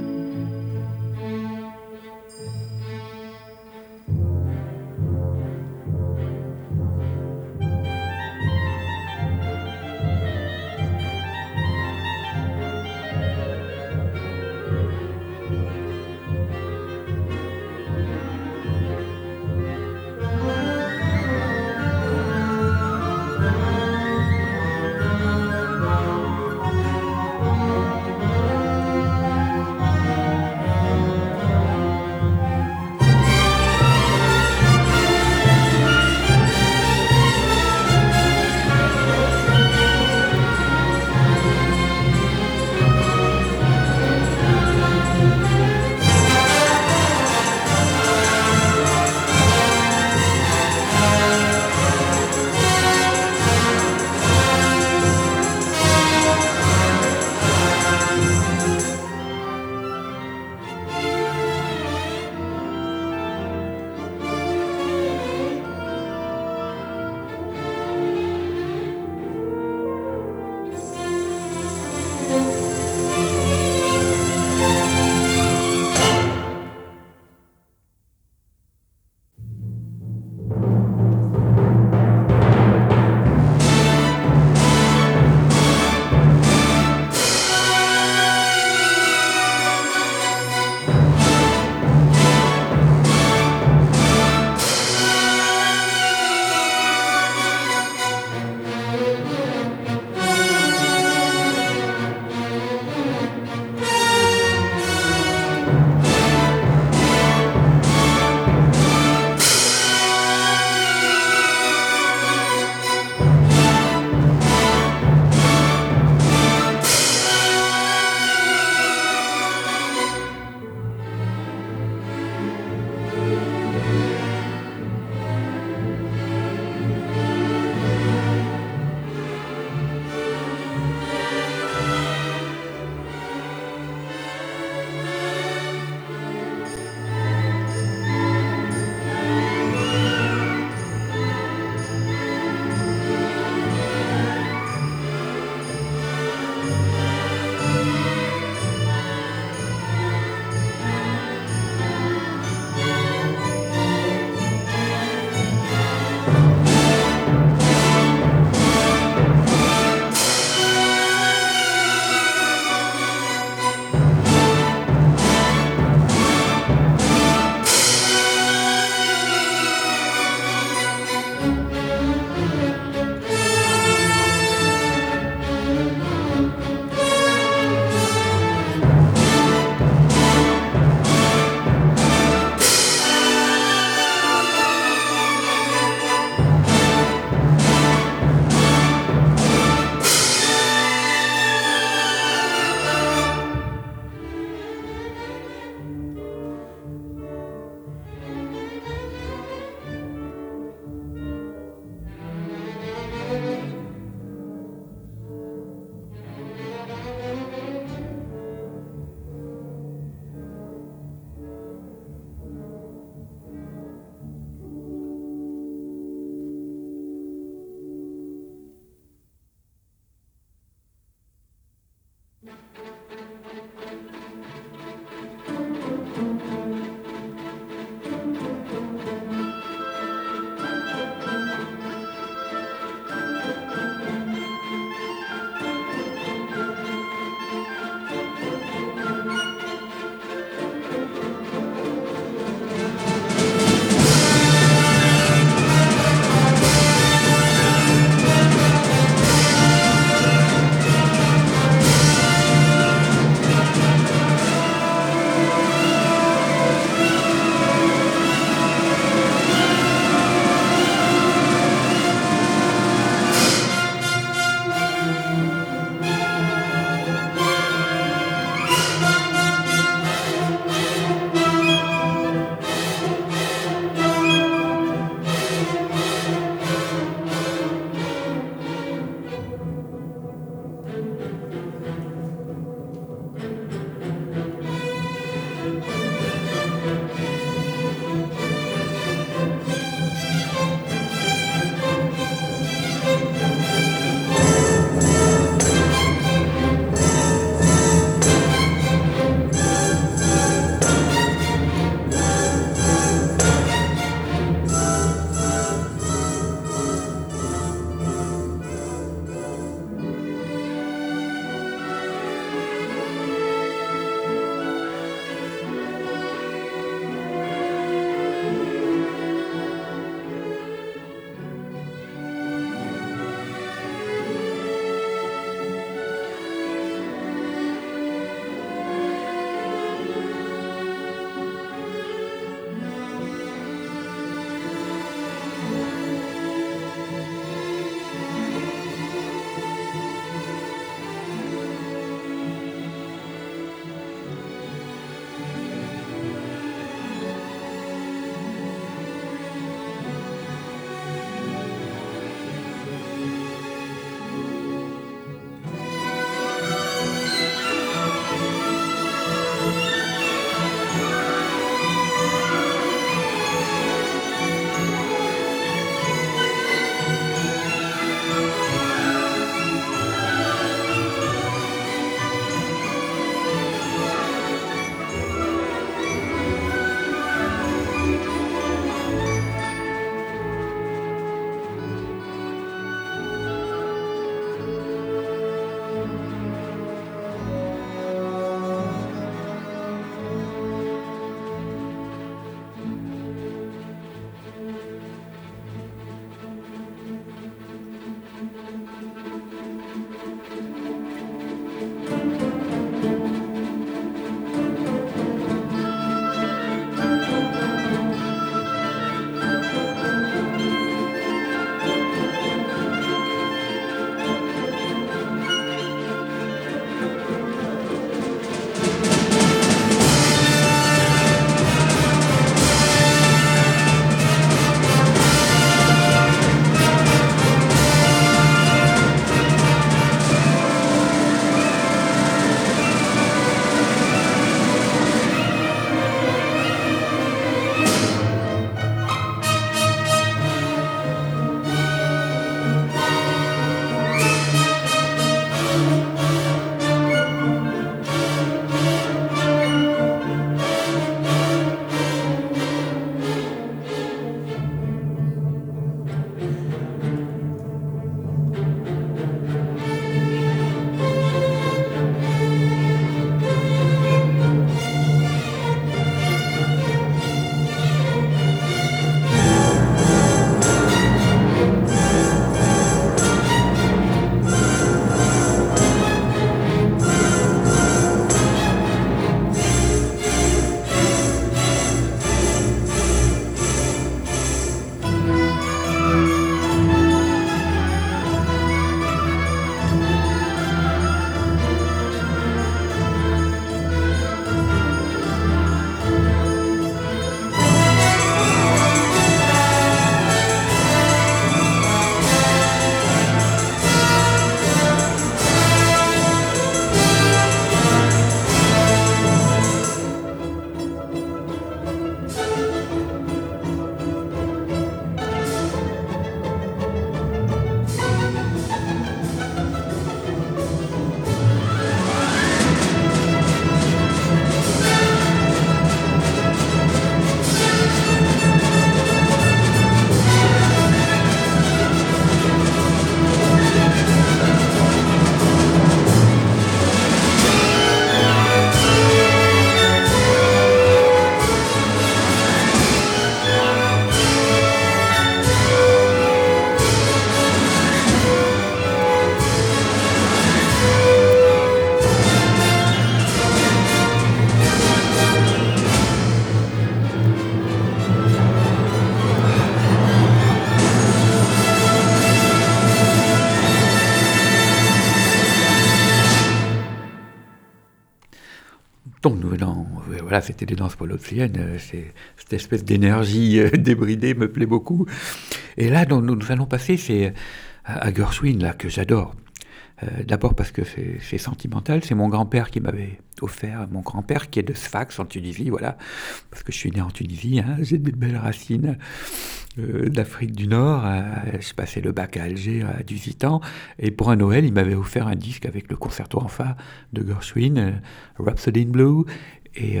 Speaker 2: Donc, nous, non, voilà, c'était des danses polotziennes. C'est, cette espèce d'énergie euh, débridée me plaît beaucoup. Et là, donc, nous, nous allons passer c'est, à, à Gershwin, là, que j'adore. Euh, d'abord parce que c'est, c'est sentimental. C'est mon grand-père qui m'avait offert, mon grand-père qui est de Sfax en Tunisie, voilà. Parce que je suis né en Tunisie, hein, j'ai des belles racines euh, d'Afrique du Nord. Euh, je passais le bac à Alger à dix-huit ans. Et pour un Noël, il m'avait offert un disque avec le concerto en fa de Gershwin, euh, Rhapsody in Blue. Et, euh,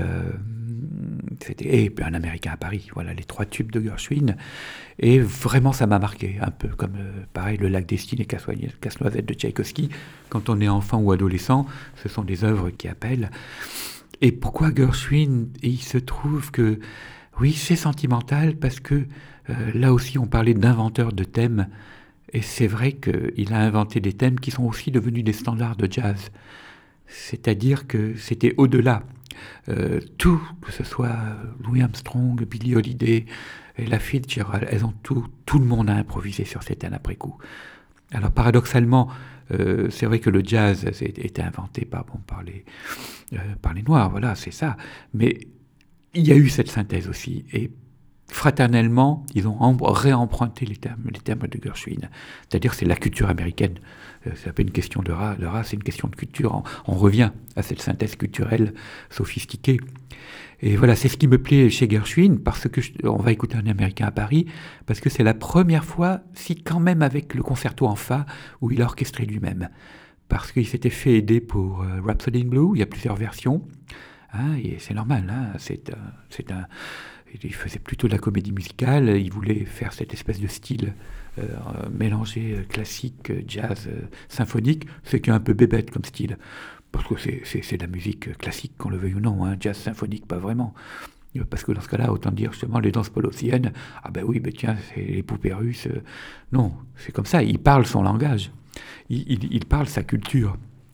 Speaker 2: c'était, et un Américain à Paris, voilà, les trois tubes de Gershwin. Et vraiment, ça m'a marqué, un peu comme, euh, pareil, Le Lac des Cygnes et Casse-Noisette de Tchaïkovski. Quand on est enfant ou adolescent, ce sont des œuvres qui appellent. Et pourquoi Gershwin? Et il se trouve que, oui, c'est sentimental, parce que euh, là aussi, on parlait d'inventeur de thèmes. Et c'est vrai qu'il a inventé des thèmes qui sont aussi devenus des standards de jazz. C'est-à-dire que c'était au-delà. Euh, tout, que ce soit Louis Armstrong, Billie Holiday, Ella Fitzgerald, elles ont tout, tout le monde a improvisé sur ces thèmes après coup. Alors paradoxalement, euh, c'est vrai que le jazz a été inventé par, bon, par, les, euh, par les Noirs, voilà, c'est ça. Mais il y a eu cette synthèse aussi. Et fraternellement, ils ont réemprunté les termes, les termes de Gershwin. C'est-à-dire c'est la culture américaine. C'est pas une question de race, de race, c'est une question de culture. On, on revient à cette synthèse culturelle sophistiquée. Et voilà, c'est ce qui me plaît chez Gershwin, parce que je, on va écouter un Américain à Paris, parce que c'est la première fois, si quand même avec le concerto en fa, où il a orchestré lui-même. Parce qu'il s'était fait aider pour euh, Rhapsody in Blue, il y a plusieurs versions, hein, et c'est normal, hein, c'est, un, c'est un... Il faisait plutôt de la comédie musicale, il voulait faire cette espèce de style euh, mélangé classique, jazz, euh, symphonique, ce qui est un peu bébête comme style, parce que c'est, c'est, c'est de la musique classique, qu'on le veuille ou non, hein, jazz symphonique, pas vraiment. Parce que dans ce cas-là, autant dire justement les danses polotziennes, ah ben oui, ben tiens, c'est les poupées russes. Euh, non, c'est comme ça, il parle son langage, il, il, il parle sa culture.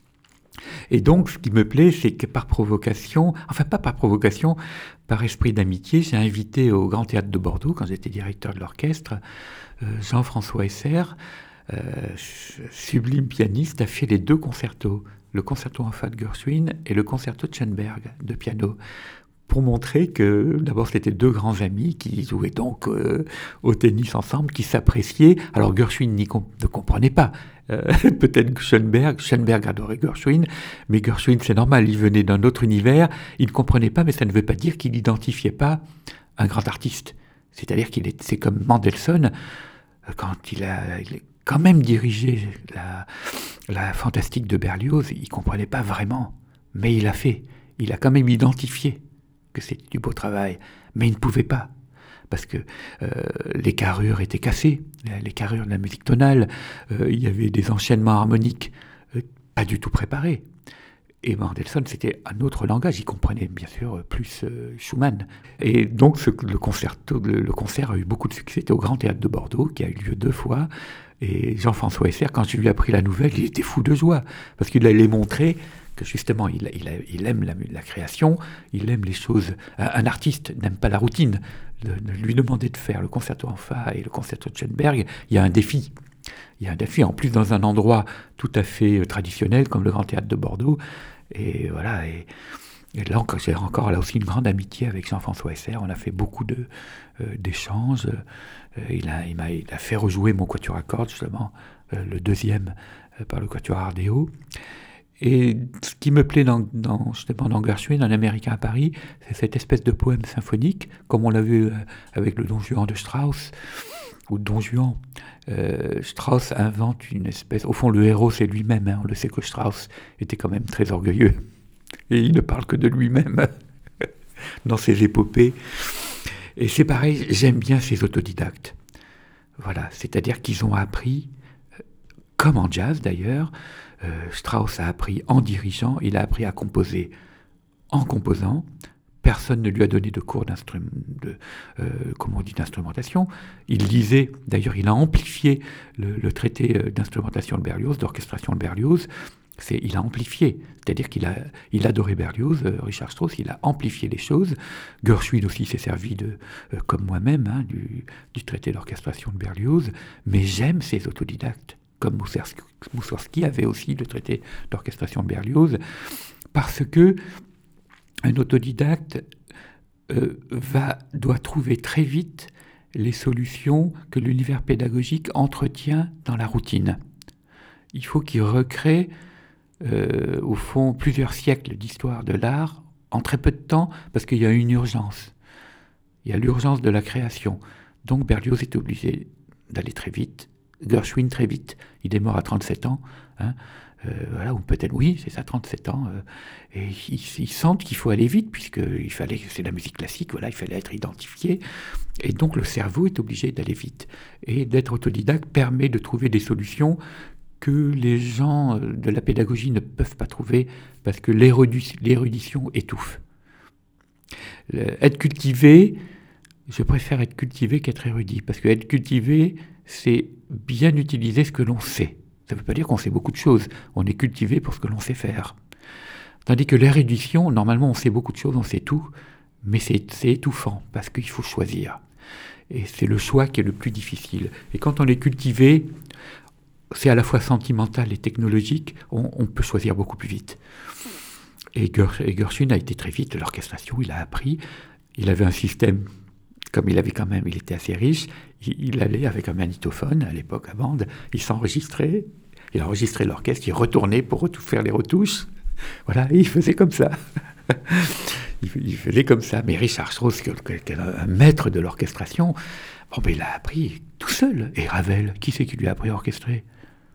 Speaker 2: Et donc, ce qui me plaît, c'est que par provocation, enfin pas par provocation, par esprit d'amitié, j'ai invité au Grand Théâtre de Bordeaux, quand j'étais directeur de l'orchestre, euh, Jean-François Esser, euh, sublime pianiste, a fait les deux concertos, le concerto en fa de Gershwin et le concerto de Schoenberg de piano, pour montrer que, d'abord, c'était deux grands amis qui jouaient donc euh, au tennis ensemble, qui s'appréciaient. Alors Gershwin n'y com- ne comprenait pas. Euh, peut-être Schoenberg, Schoenberg adorait Gershwin, mais Gershwin, c'est normal, il venait d'un autre univers, il ne comprenait pas, mais ça ne veut pas dire qu'il n'identifiait pas un grand artiste. C'est-à-dire qu'il est, c'est comme Mendelssohn, quand il a, il a quand même dirigé la, la Fantastique de Berlioz, il ne comprenait pas vraiment, mais il a fait, il a quand même identifié que c'était du beau travail, mais il ne pouvait pas, parce que euh, les carrures étaient cassées, les carrures de la musique tonale, euh, il y avait des enchaînements harmoniques euh, pas du tout préparés. Et Mendelssohn, c'était un autre langage, il comprenait bien sûr plus euh, Schumann. Et donc ce, le, concerto, le, le concert a eu beaucoup de succès, c'était au Grand Théâtre de Bordeaux, qui a eu lieu deux fois, et Jean-François Esser, quand je lui ai appris la nouvelle, il était fou de joie, parce qu'il allait montrer que justement, il, il, il aime la, la création, il aime les choses. Un, un artiste n'aime pas la routine. De, de lui demander de faire le concerto en fa et le concerto de Schoenberg, il y a un défi. Il y a un défi, en plus dans un endroit tout à fait traditionnel, comme le Grand Théâtre de Bordeaux. Et voilà, et, et là, encore, j'ai encore là aussi une grande amitié avec Jean-François Esser. On a fait beaucoup de, euh, d'échanges. Euh, il, a, il, m'a, il a fait rejouer mon quatuor à cordes, justement, euh, le deuxième euh, par le quatuor Ardeo. Et ce qui me plaît dans, dans, justement dans Gershwin, un Américain à Paris, c'est cette espèce de poème symphonique, comme on l'a vu avec le Don Juan de Strauss, ou Don Juan. Euh, Strauss invente une espèce... Au fond, le héros, c'est lui-même. Hein. On le sait que Strauss était quand même très orgueilleux. Et il ne parle que de lui-même dans ses épopées. Et c'est pareil, j'aime bien ces autodidactes. Voilà, c'est-à-dire qu'ils ont appris, comme en jazz d'ailleurs, Euh, Strauss a appris en dirigeant, il a appris à composer en composant. Personne ne lui a donné de cours d'instrum- de, euh, comment on dit, d'instrumentation. Il lisait, d'ailleurs il a amplifié le, le traité d'instrumentation de Berlioz, d'orchestration de Berlioz. C'est, il a amplifié, c'est-à-dire qu'il a, il adorait Berlioz, euh, Richard Strauss, il a amplifié les choses. Gershwin aussi s'est servi, de, euh, comme moi-même, hein, du, du traité d'orchestration de Berlioz, mais j'aime ces autodidactes. Comme Mussorgsky avait aussi le traité d'orchestration de Berlioz, parce que un autodidacte euh, va, doit trouver très vite les solutions que l'univers pédagogique entretient dans la routine. Il faut qu'il recrée, euh, au fond, plusieurs siècles d'histoire de l'art en très peu de temps, parce qu'il y a une urgence. Il y a l'urgence de la création. Donc Berlioz est obligé d'aller très vite, Gershwin très vite. Il est mort à trente-sept ans. Hein. Euh, voilà, ou peut-être, oui, c'est ça, trente-sept ans. Euh, et ils, ils sentent qu'il faut aller vite, puisque il fallait, c'est la musique classique, voilà, il fallait être identifié. Et donc le cerveau est obligé d'aller vite. Et d'être autodidacte permet de trouver des solutions que les gens de la pédagogie ne peuvent pas trouver, parce que l'érudition étouffe. Être cultivé, je préfère être cultivé qu'être érudit, parce que être cultivé, c'est bien utiliser ce que l'on sait. Ça ne veut pas dire qu'on sait beaucoup de choses, on est cultivé pour ce que l'on sait faire. Tandis que l'érudition, normalement on sait beaucoup de choses, on sait tout, mais c'est, c'est étouffant, parce qu'il faut choisir. Et c'est le choix qui est le plus difficile. Et quand on est cultivé, c'est à la fois sentimental et technologique, on, on peut choisir beaucoup plus vite. Et, Gers, et Gershwin a été très vite, l'orchestration, il a appris, il avait un système, comme il avait quand même, il était assez riche, il, il allait avec un magnétophone, à l'époque à bande, il s'enregistrait, il enregistrait l'orchestre, il retournait pour faire les retouches, voilà, et il faisait comme ça. il, il faisait comme ça, mais Richard Strauss, qui est un maître de l'orchestration, bon, ben, il a appris tout seul. Et Ravel, qui c'est qui lui a appris à orchestrer ?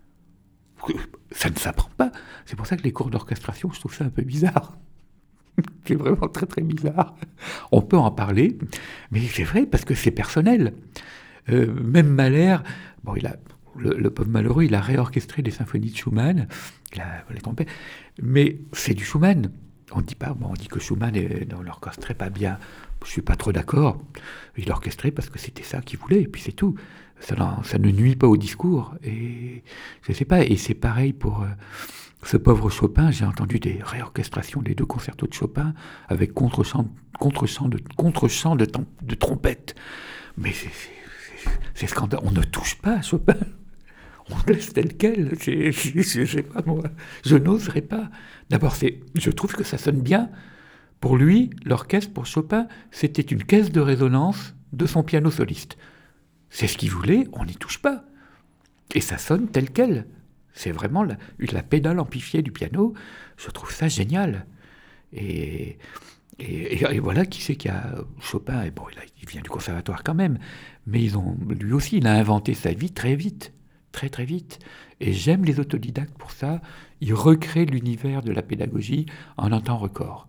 Speaker 2: Ça ne s'apprend pas. C'est pour ça que les cours d'orchestration, je trouve ça un peu bizarre. C'est vraiment très très bizarre. On peut en parler, mais c'est vrai parce que c'est personnel. Euh, même Mahler, bon, il a, le, le pauvre malheureux, il a réorchestré les symphonies de Schumann, il a les trompettes, mais c'est du Schumann. On dit pas, bon, on dit que Schumann ne l'orchestrait pas bien. Je suis pas trop d'accord. Il orchestrait parce que c'était ça qu'il voulait, et puis c'est tout. Ça, ça ne nuit pas au discours. Et je sais pas. Et c'est pareil pour euh, ce pauvre Chopin. J'ai entendu des réorchestrations des deux concertos de Chopin avec contre-chant, contre-chant de, contre-chant de, de trompette. Mais c'est, c'est, c'est scandaleux. On ne touche pas à Chopin. On le laisse tel quel. C'est, c'est, je sais pas moi. Je n'oserais pas. D'abord, c'est, je trouve que ça sonne bien. Pour lui, l'orchestre, pour Chopin, c'était une caisse de résonance de son piano soliste. C'est ce qu'il voulait, on n'y touche pas. Et ça sonne tel quel. C'est vraiment la, la pédale amplifiée du piano. Je trouve ça génial. Et, et, et voilà qui c'est qu'il y a Chopin. Et bon, il, a, il vient du conservatoire quand même. Mais ils ont, lui aussi, il a inventé sa vie très vite. Très très vite. Et j'aime les autodidactes pour ça. Ils recréent l'univers de la pédagogie en un temps record.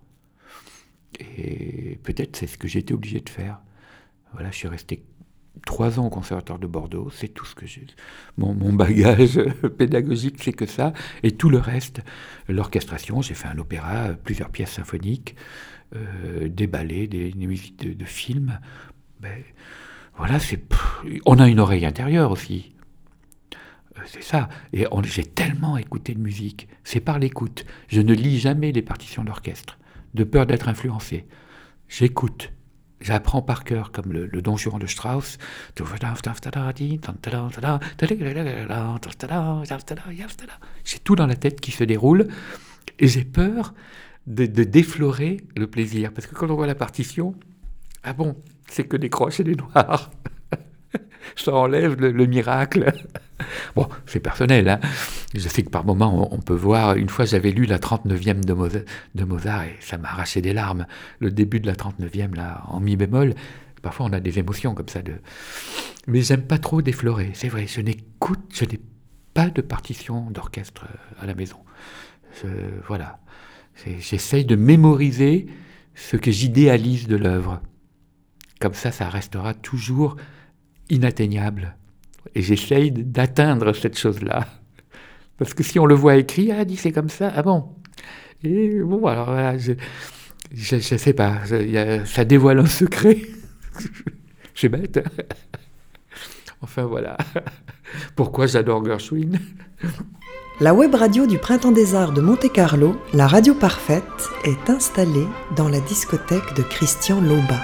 Speaker 2: Et peut-être c'est ce que j'ai été obligé de faire. Voilà, je suis resté trois ans au conservatoire de Bordeaux, c'est tout ce que j'ai. Mon, mon bagage pédagogique, c'est que ça. Et tout le reste, l'orchestration, j'ai fait un opéra, plusieurs pièces symphoniques, euh, des ballets, des, des musiques de, de films. Ben, voilà, c'est, pff, on a une oreille intérieure aussi. Euh, c'est ça. Et on, j'ai tellement écouté de musique. C'est par l'écoute. Je ne lis jamais les partitions d'orchestre, de peur d'être influencé. J'écoute. J'apprends par cœur, comme le, le Don Juan de Strauss. J'ai tout dans la tête qui se déroule et j'ai peur de, de déflorer le plaisir. Parce que quand on voit la partition, ah bon, c'est que des croches et des noirs. Ça enlève le, le miracle. Bon, c'est personnel, hein. Je sais que par moments, on, on peut voir... Une fois, j'avais lu la trente-neuvième de Mozart, de Mozart et ça m'a arraché des larmes. Le début de la trente-neuvième, là, en mi bémol. Parfois, on a des émotions comme ça. De... Mais j'aime pas trop déflorer. C'est vrai, je n'écoute... Je n'ai pas de partition d'orchestre à la maison. Je, voilà. C'est, j'essaye de mémoriser ce que j'idéalise de l'œuvre. Comme ça, ça restera toujours inatteignable. Et j'essaye d'atteindre cette chose-là. Parce que si on le voit écrit, ah, dit c'est comme ça, ah bon. Et bon, alors voilà, je je, je sais pas, je, y a, ça dévoile un secret. C'est bête. Hein. Enfin voilà. Pourquoi j'adore Gershwin.
Speaker 1: La web radio du Printemps des Arts de Monte-Carlo, la Radio Parfaite, est installée dans la discothèque de Christian Loba.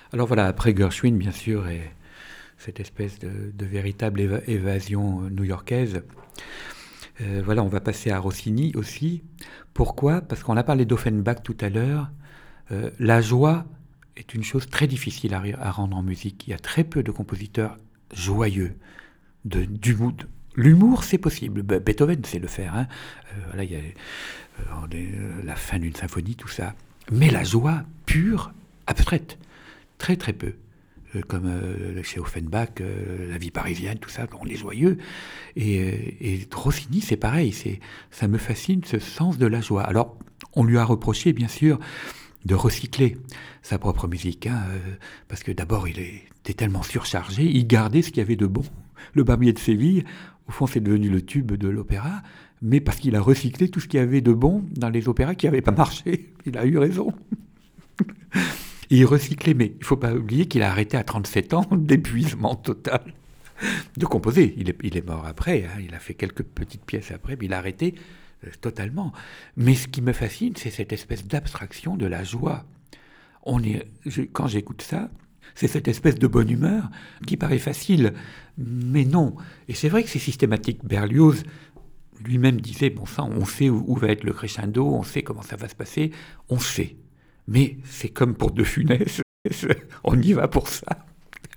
Speaker 2: Alors voilà, après Gershwin, bien sûr, et cette espèce de, de véritable éva- évasion new-yorkaise, euh, voilà, on va passer à Rossini aussi. Pourquoi ? Parce qu'on a parlé d'Offenbach tout à l'heure. Euh, la joie est une chose très difficile à, à rendre en musique. Il y a très peu de compositeurs joyeux, de, d'humour. L'humour, c'est possible. Beethoven sait le faire. Hein. Euh, voilà, il y a euh, euh, la fin d'une symphonie, tout ça. Mais la joie pure, abstraite, très très peu. Euh, comme euh, chez Offenbach, euh, la vie parisienne, tout ça, on est joyeux. Et, et Rossini, c'est pareil. C'est, ça me fascine, ce sens de la joie. Alors, on lui a reproché, bien sûr, de recycler sa propre musique, hein, euh, parce que d'abord il était tellement surchargé, il gardait ce qu'il y avait de bon. Le Barbier de Séville, au fond c'est devenu le tube de l'opéra, mais parce qu'il a recyclé tout ce qu'il y avait de bon dans les opéras qui n'avaient pas marché. Il a eu raison. Et il recyclait, mais il ne faut pas oublier qu'il a arrêté à trente-sept ans d'épuisement total de composer. Il est, il est mort après, hein, il a fait quelques petites pièces après, mais il a arrêté totalement. Mais ce qui me fascine, c'est cette espèce d'abstraction de la joie. On est, je, quand j'écoute ça, c'est cette espèce de bonne humeur qui paraît facile, mais non. Et c'est vrai que c'est systématique. Berlioz lui-même disait, bon sang, on sait où, où va être le crescendo, on sait comment ça va se passer, on sait. Mais c'est comme pour De Funès, on y va pour ça.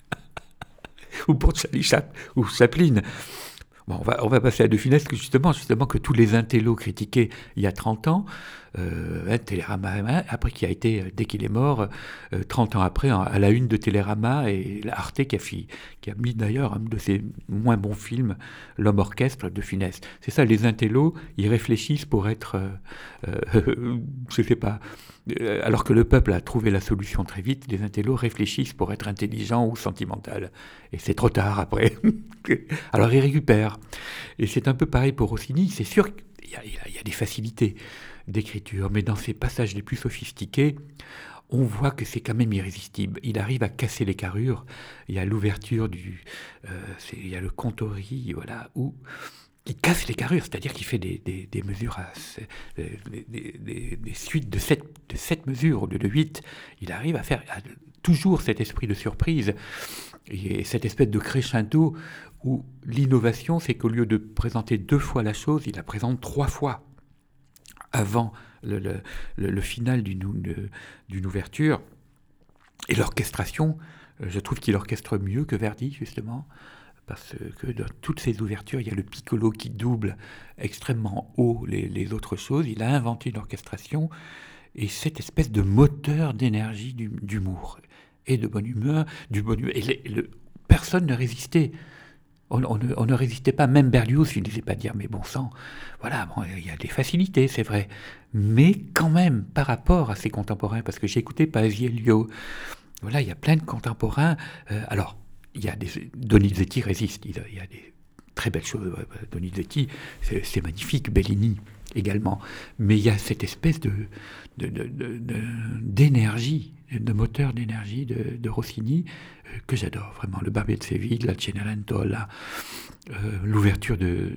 Speaker 2: Ou pour Charlie Chaplin, ou Chaplin. Bon, on, va, on va passer à De Funès, que justement, justement que tous les intellos critiquaient il y a trente ans, euh, Télérama, après qui a été, dès qu'il est mort, euh, trente ans après, à la une de Télérama, et Arte qui a, fi, qui a mis d'ailleurs un de ses moins bons films, L'Homme Orchestre, De Funès. C'est ça, les intellos, ils réfléchissent pour être, euh, euh, je sais pas, euh, alors que le peuple a trouvé la solution très vite, les intellos réfléchissent pour être intelligents ou sentimental. Et c'est trop tard après. Alors ils récupèrent. Et c'est un peu pareil pour Rossini. C'est sûr qu'il y a, il y a des facilités d'écriture, mais dans ses passages les plus sophistiqués, on voit que c'est quand même irrésistible. Il arrive à casser les carrures. Il y a l'ouverture du... Euh, c'est, il y a le contori, voilà, où il casse les carrures, c'est-à-dire qu'il fait des, des, des mesures, à, des, des, des suites de sept, de sept mesures au lieu de huit. Il arrive à faire à, toujours cet esprit de surprise et cette espèce de crescendo où l'innovation, c'est qu'au lieu de présenter deux fois la chose, il la présente trois fois avant le, le, le, le final d'une, d'une ouverture. Et l'orchestration, je trouve qu'il orchestre mieux que Verdi, justement, parce que dans toutes ces ouvertures, il y a le piccolo qui double extrêmement haut les, les autres choses. Il a inventé une orchestration et cette espèce de moteur d'énergie du, d'humour et de bonne humeur, du bon humeur. Et le, le, personne ne résistait. On, on, ne, on ne résistait pas, même Berlioz, il ne disait pas dire, mais bon sang, voilà, bon, il y a des facilités, c'est vrai. Mais quand même, par rapport à ses contemporains, parce que j'ai écouté Paisiello, voilà, il y a plein de contemporains. Euh, alors, il y a des... Donizetti résiste, il y a des très belles choses. Donizetti, c'est, c'est magnifique, Bellini également. Mais il y a cette espèce de, de, de, de, de, d'énergie, de moteur d'énergie de, de Rossini euh, que j'adore vraiment. Le Barbier de Séville, la Cenerentola, euh, l'ouverture de,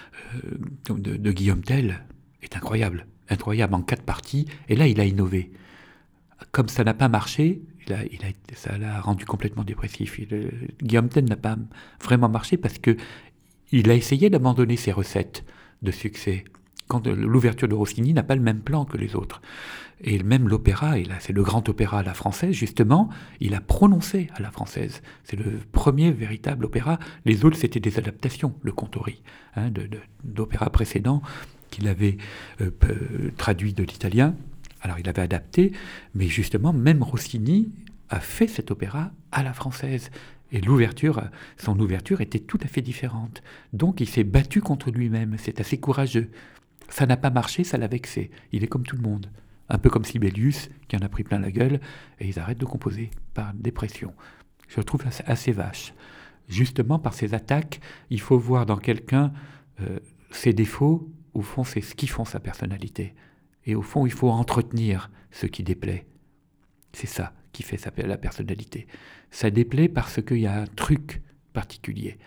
Speaker 2: euh, de, de Guillaume Tell est incroyable, incroyable en quatre parties. Et là, il a innové. Comme ça n'a pas marché, il a, il a, ça l'a rendu complètement dépressif. Il, Guillaume Tell n'a pas vraiment marché parce que il a essayé d'abandonner ses recettes de succès. Quand l'ouverture de Rossini n'a pas le même plan que les autres. Et même l'opéra, et là, c'est le grand opéra à la française, justement, il a prononcé à la française. C'est le premier véritable opéra. Les autres, c'était des adaptations, le contori, hein, de, de, d'opéras précédents qu'il avait euh, traduit de l'italien. Alors, il avait adapté, mais justement, même Rossini a fait cet opéra à la française. Et l'ouverture, son ouverture était tout à fait différente. Donc, il s'est battu contre lui-même. C'est assez courageux. Ça n'a pas marché, ça l'a vexé. Il est comme tout le monde. Un peu comme Sibelius, qui en a pris plein la gueule, et ils arrêtent de composer par dépression. Je le trouve assez, assez vache. Justement, par ces attaques, il faut voir dans quelqu'un euh, ses défauts. Au fond, c'est ce qui font sa personnalité. Et au fond, il faut entretenir ce qui déplaît. C'est ça qui fait sa, la personnalité. Ça déplaît parce qu'il y a un truc particulier.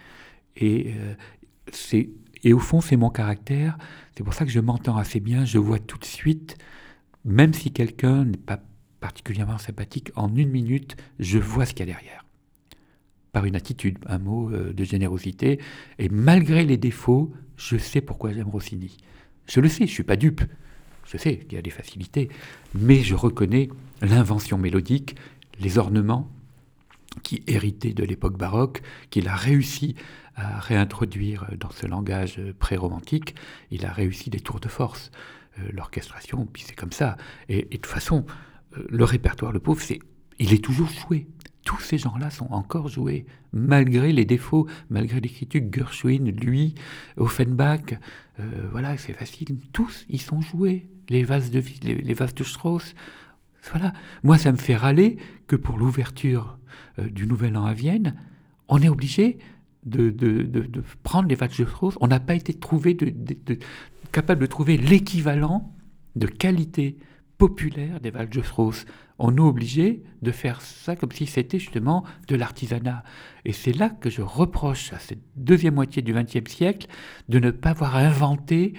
Speaker 2: Et euh, c'est... Et au fond, c'est mon caractère. C'est pour ça que je m'entends assez bien. Je vois tout de suite, même si quelqu'un n'est pas particulièrement sympathique. En une minute, je vois ce qu'il y a derrière. Par une attitude, un mot euh, de générosité. Et malgré les défauts, je sais pourquoi j'aime Rossini. Je le sais, je ne suis pas dupe. Je sais qu'il y a des facilités. Mais je reconnais l'invention mélodique, les ornements qui héritaient de l'époque baroque, qu'il a réussi à réintroduire dans ce langage pré-romantique. Il a réussi des tours de force. Euh, l'orchestration, puis c'est comme ça. Et, et de toute façon, euh, le répertoire, le pauvre, c'est, il est toujours joué. Tous ces gens-là sont encore joués, malgré les défauts, malgré les critiques. Gershwin, lui, Offenbach, euh, voilà, c'est facile. Tous, ils sont joués. Les vases de, les, les vases de Strauss, voilà. Moi, ça me fait râler que pour l'ouverture euh, du Nouvel An à Vienne, on est obligé de, de, de, de prendre les vases de Strauss. On n'a pas été trouvé de, de, de, capable de trouver l'équivalent de qualité populaire des valses de Strauss. On est obligé de faire ça comme si c'était justement de l'artisanat. Et c'est là que je reproche à cette deuxième moitié du vingtième siècle de ne pas avoir inventé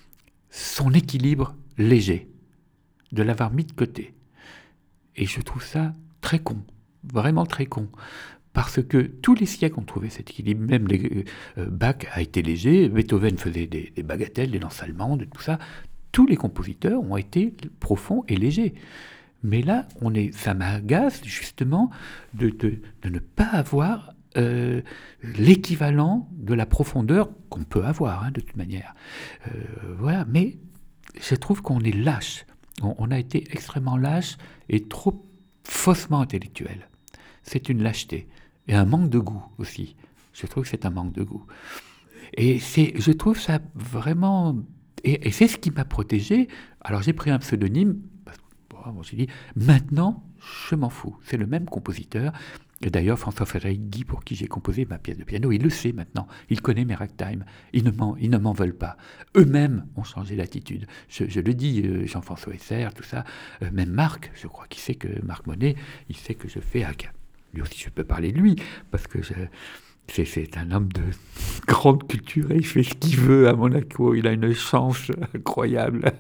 Speaker 2: son équilibre léger, de l'avoir mis de côté. Et je trouve ça très con, vraiment très con. Parce que tous les siècles ont trouvé cet équilibre. Même les, euh, Bach a été léger, Beethoven faisait des, des bagatelles, des danses allemandes, tout ça. Tous les compositeurs ont été profonds et légers. Mais là, on est, ça m'agace justement de, de, de ne pas avoir euh, l'équivalent de la profondeur qu'on peut avoir, hein, de toute manière. Euh, voilà, mais je trouve qu'on est lâche. On, on a été extrêmement lâche et trop faussement intellectuel. C'est une lâcheté. Et un manque de goût aussi. Je trouve que c'est un manque de goût. Et c'est, je trouve ça vraiment... Et, et c'est ce qui m'a protégé. Alors j'ai pris un pseudonyme, parce que bon, j'ai dit, maintenant, je m'en fous. C'est le même compositeur. Et d'ailleurs, François-Frédéric Guy, pour qui j'ai composé ma pièce de piano, il le sait maintenant. Il connaît mes ragtime. Ils ne m'en, ils ne m'en veulent pas. Eux-mêmes ont changé l'attitude. Je, je le dis, euh, Jean-François Esser, tout ça. Euh, même Marc, je crois qu'il sait que Marc Monet, il sait que je fais... Lui aussi, je peux parler de lui, parce que je, c'est, c'est un homme de grande culture et il fait ce qu'il veut à Monaco. Il a une chance incroyable.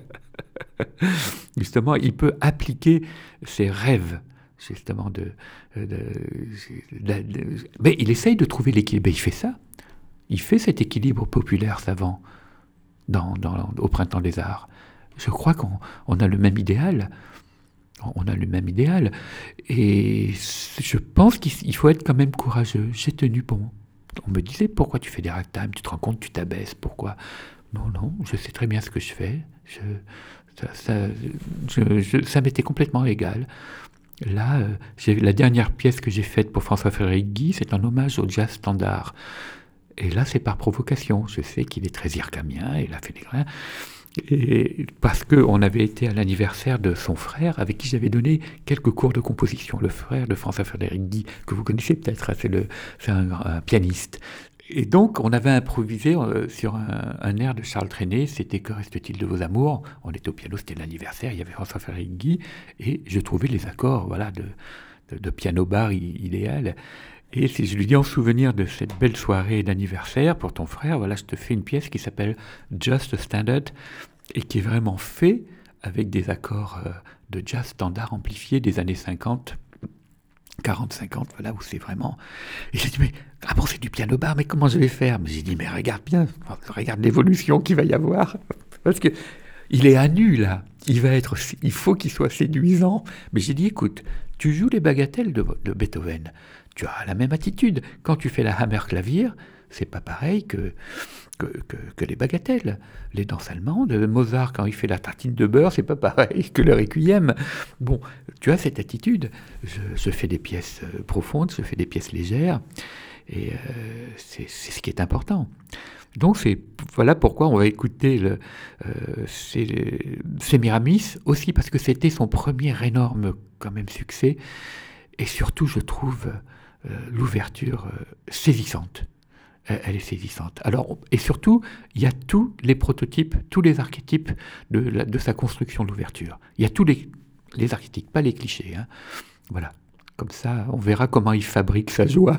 Speaker 2: Justement, il peut appliquer ses rêves, justement, de, de, de, de, de mais il essaye de trouver l'équilibre. Ben, il fait ça. Il fait cet équilibre populaire savant dans, dans, au Printemps des Arts. Je crois qu'on on a le même idéal. On a le même idéal. Et je pense qu'il faut être quand même courageux. J'ai tenu bon. On me disait, pourquoi tu fais des ragtime? Tu te rends compte, tu t'abaisses. Pourquoi? Non, non, je sais très bien ce que je fais. Je, ça, ça, je, je, ça m'était complètement égal. Là, euh, j'ai, la dernière pièce que j'ai faite pour François-Frédéric Guy, c'est un hommage au jazz standard. Et là, c'est par provocation. Je sais qu'il est très ircamien, il a fait des grains. Et parce qu'on avait été à l'anniversaire de son frère, avec qui j'avais donné quelques cours de composition, le frère de François-Frédéric Guy, que vous connaissez peut-être, c'est, le, c'est un, un pianiste. Et donc, on avait improvisé euh, sur un, un air de Charles Trenet, c'était « Que reste-t-il de vos amours ?» On était au piano, c'était l'anniversaire, il y avait François-Frédéric Guy, et je trouvais les accords voilà, de, de, de piano-bar idéal. Et si je lui dis en souvenir de cette belle soirée d'anniversaire pour ton frère, voilà, je te fais une pièce qui s'appelle Just a Standard et qui est vraiment fait avec des accords euh, de jazz standard amplifiés des années cinquante, quarante cinquante, voilà, où c'est vraiment... Et j'ai dit, mais, ah bon, c'est du piano bar, mais comment je vais faire? Mais j'ai dit, mais regarde bien, regarde l'évolution qu'il va y avoir. Parce que il est à nu, là. Il va être, il faut qu'il soit séduisant. Mais j'ai dit, écoute, tu joues les bagatelles de, de Beethoven. Tu as la même attitude. Quand tu fais la hammer-clavier, c'est pas pareil que, que, que, que les bagatelles. Les danses allemandes, Mozart, quand il fait la tartine de beurre, c'est pas pareil que le requiem. Bon, tu as cette attitude. Je, je fais des pièces profondes, je fais des pièces légères, et euh, c'est, c'est ce qui est important. Donc, c'est, voilà pourquoi on va écouter le, euh, c'est, Sémiramis, aussi parce que c'était son premier énorme quand même succès, et surtout, je trouve euh, l'ouverture euh, saisissante. Elle, elle est saisissante. Alors, et surtout, il y a tous les prototypes, tous les archétypes de, la, de sa construction d'ouverture. Il y a tous les, les archétypes, pas les clichés. Hein. Voilà. Comme ça, on verra comment il fabrique sa joie.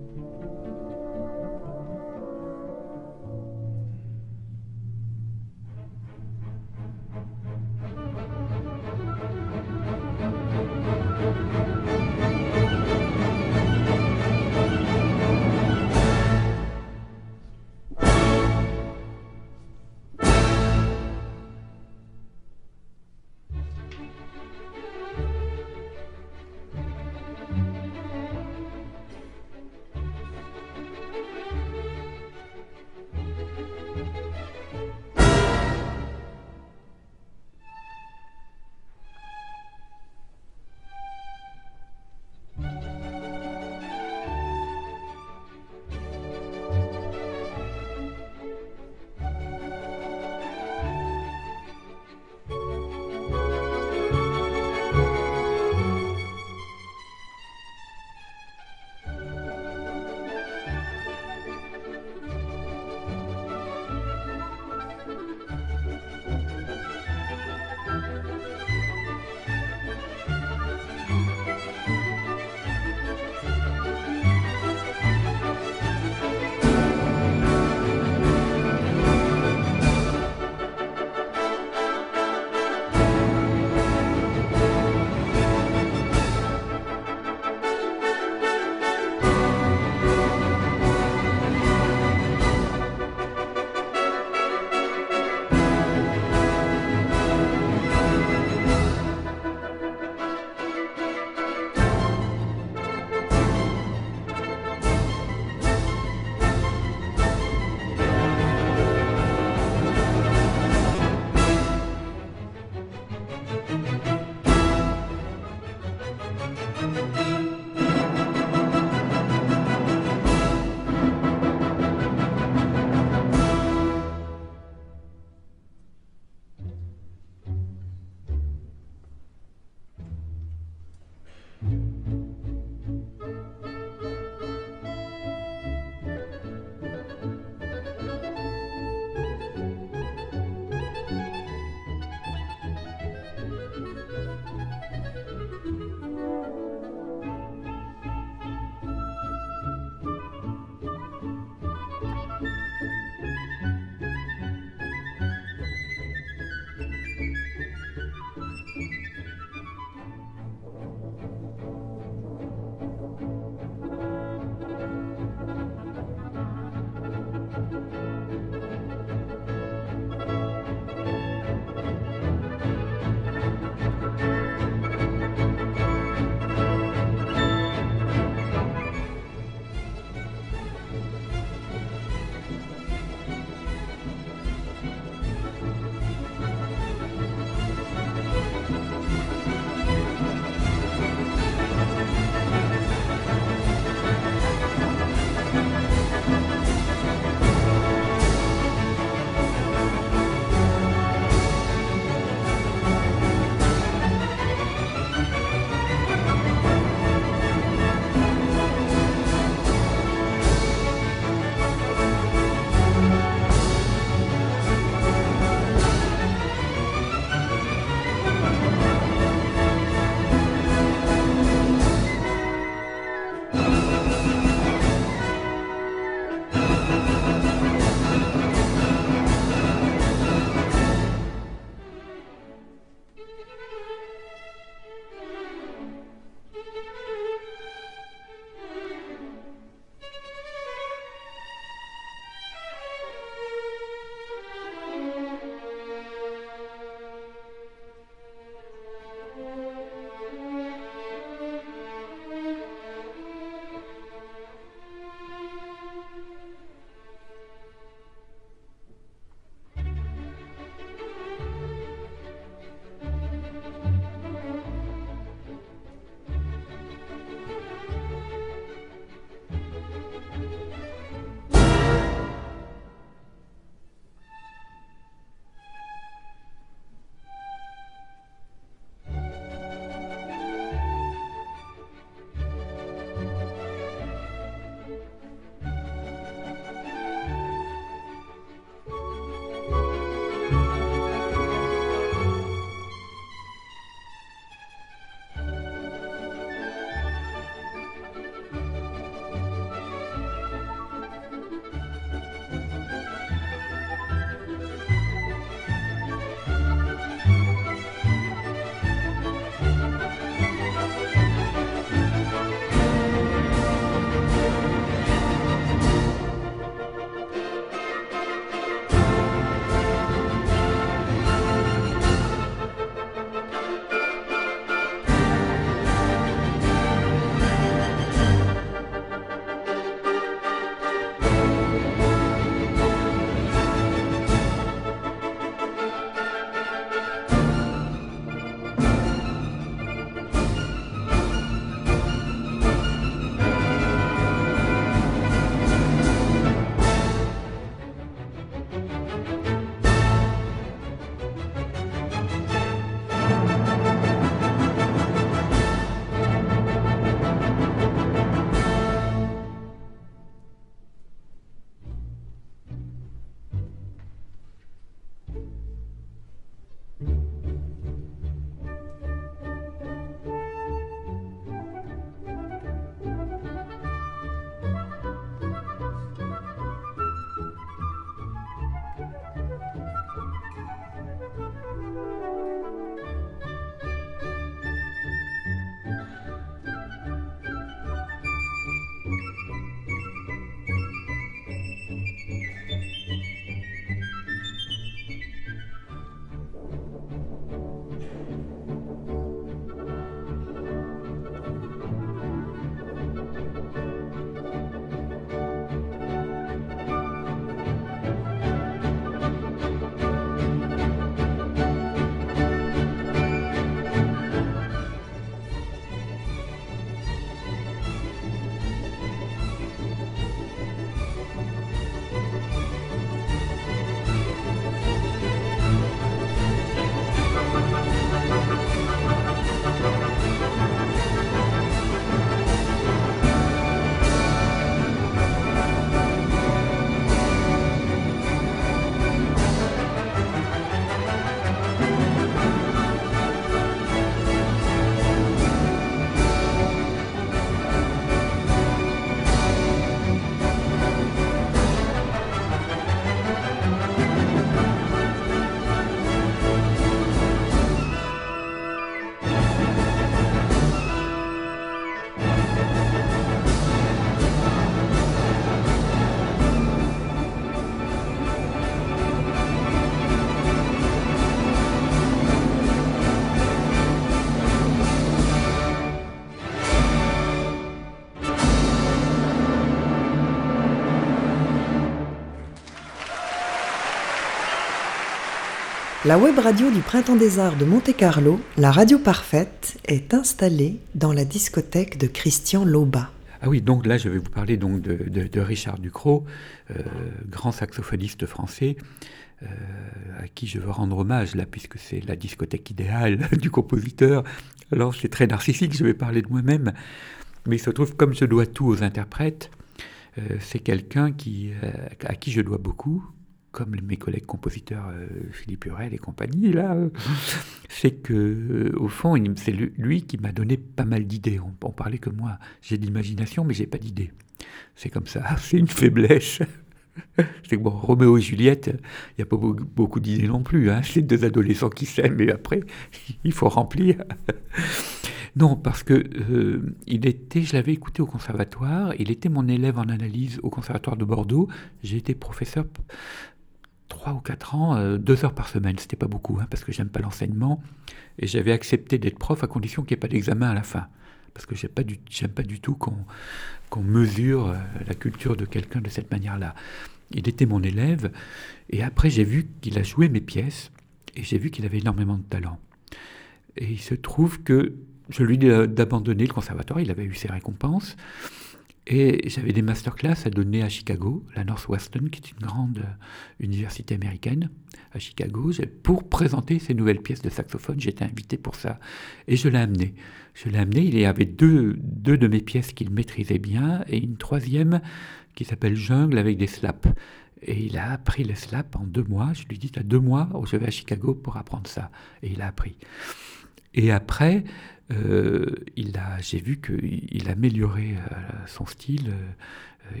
Speaker 1: La web radio du Printemps des Arts de Monte-Carlo, la radio parfaite, est installée dans la discothèque de Christian Loba.
Speaker 2: Ah oui, donc là je vais vous parler donc de, de, de Richard Ducrot, euh, grand saxophoniste français, euh, à qui je veux rendre hommage là, puisque c'est la discothèque idéale du compositeur. Alors c'est très narcissique, je vais parler de moi-même, mais il se trouve, comme je dois tout aux interprètes, euh, c'est quelqu'un qui, euh, à qui je dois beaucoup, comme mes collègues compositeurs euh, Philippe Hurel et compagnie, là, euh, c'est que, euh, au fond, il, c'est lui qui m'a donné pas mal d'idées. On, on parlait que moi, j'ai de l'imagination, mais j'ai pas d'idées. C'est comme ça, c'est une faiblesse. C'est que bon, Roméo et Juliette, il n'y a pas beaucoup, beaucoup d'idées non plus. Hein. C'est deux adolescents qui s'aiment, et après, il faut remplir. Non, parce que euh, il était, je l'avais écouté au conservatoire, il était mon élève en analyse au conservatoire de Bordeaux. J'ai été professeur trois ou quatre ans, euh, deux heures par semaine, c'était pas beaucoup, hein, parce que j'aime pas l'enseignement, et j'avais accepté d'être prof à condition qu'il n'y ait pas d'examen à la fin, parce que j'aime pas du, j'aime pas du tout qu'on, qu'on mesure euh, la culture de quelqu'un de cette manière-là. Il était mon élève, et après j'ai vu qu'il a joué mes pièces, et j'ai vu qu'il avait énormément de talent. Et il se trouve que je lui ai d'abandonner le conservatoire, il avait eu ses récompenses, et j'avais des masterclass à donner à Chicago, la Northwestern, qui est une grande université américaine, à Chicago, pour présenter ces nouvelles pièces de saxophone. J'étais invité pour ça, et je l'ai amené. Je l'ai amené, il y avait deux, deux de mes pièces qu'il maîtrisait bien, et une troisième qui s'appelle Jungle avec des slaps. Et il a appris les slaps en deux mois. Je lui ai dit, tu as deux mois, je vais à Chicago pour apprendre ça. Et il a appris. Et après, euh, il a, j'ai vu qu'il améliorait euh, son style, euh,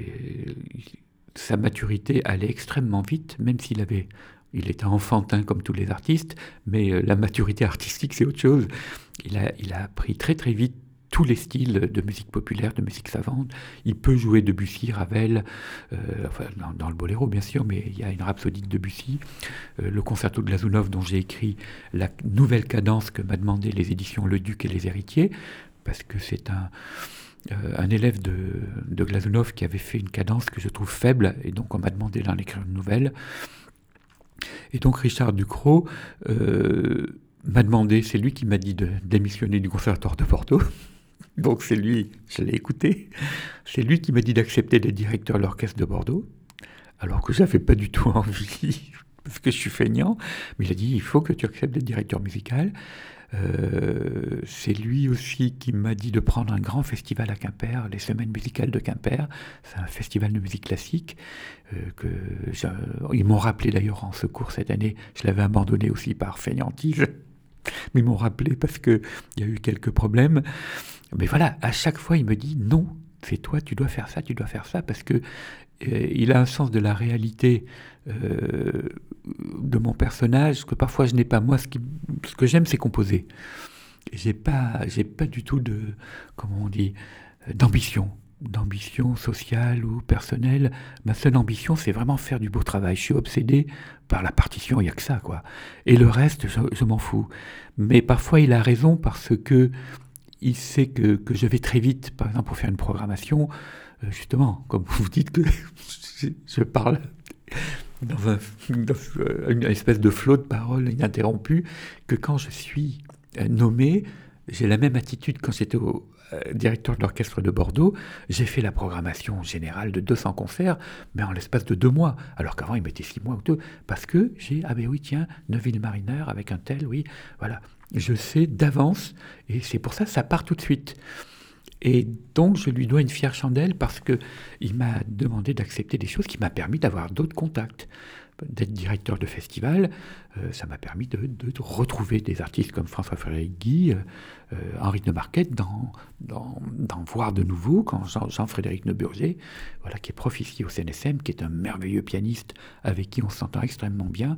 Speaker 2: sa maturité allait extrêmement vite, même s'il avait, il était enfantin comme tous les artistes, mais euh, la maturité artistique c'est autre chose. Il a, il a appris très très vite tous les styles de musique populaire, de musique savante. Il peut jouer Debussy, Ravel, euh, enfin, dans, dans le boléro bien sûr, mais il y a une rhapsodie de Debussy, euh, le concerto de Glazunov dont j'ai écrit la nouvelle cadence que m'a demandé les éditions Le Duc et les Héritiers, parce que c'est un, euh, un élève de, de Glazunov qui avait fait une cadence que je trouve faible, et donc on m'a demandé d'en écrire une nouvelle. Et donc Richard Ducrot euh, m'a demandé, c'est lui qui m'a dit de démissionner du conservatoire de Bordeaux. Donc c'est lui, je l'ai écouté, c'est lui qui m'a dit d'accepter d'être directeur de l'orchestre de Bordeaux, alors que j'avais pas du tout envie, parce que je suis feignant, mais il a dit, il faut que tu acceptes d'être directeur musical. Euh, c'est lui aussi qui m'a dit de prendre un grand festival à Quimper, les Semaines musicales de Quimper, c'est un festival de musique classique, euh, que ils m'ont rappelé d'ailleurs en secours cette année, je l'avais abandonné aussi par feignantise, mais ils m'ont rappelé parce qu'il y a eu quelques problèmes. Mais voilà, à chaque fois, il me dit non, c'est toi, tu dois faire ça, tu dois faire ça, parce que euh, il a un sens de la réalité euh, de mon personnage que parfois je n'ai pas. Moi, ce, qui, ce que j'aime, c'est composer. J'ai pas, j'ai pas du tout de, comment on dit, d'ambition, d'ambition sociale ou personnelle. Ma seule ambition, c'est vraiment faire du beau travail. Je suis obsédé par la partition, il n'y a que ça, quoi. Et le reste, je, je m'en fous. Mais parfois, il a raison parce que il sait que, que je vais très vite, par exemple, pour faire une programmation, euh, justement, comme vous dites que je, je parle dans, un, dans une espèce de flot de paroles ininterrompu, que quand je suis nommé, j'ai la même attitude quand j'étais au euh, directeur de l'orchestre de Bordeaux. J'ai fait la programmation générale de deux cents concerts, mais en l'espace de deux mois, alors qu'avant il mettait six mois ou deux, parce que j'ai, ah ben oui, tiens, Neuville-Mariner avec un tel, oui, voilà. Je sais d'avance, et c'est pour ça que ça part tout de suite. Et donc, je lui dois une fière chandelle parce qu'il m'a demandé d'accepter des choses qui m'ont permis d'avoir d'autres contacts. D'être directeur de festival, euh, ça m'a permis de, de, de retrouver des artistes comme François-Frédéric Guy, euh, Henri de Marquette, d'en, d'en, d'en voir de nouveau, quand Jean, Jean-Frédéric Neuburger, voilà, qui est prof ici au C N S M, qui est un merveilleux pianiste avec qui on s'entend extrêmement bien,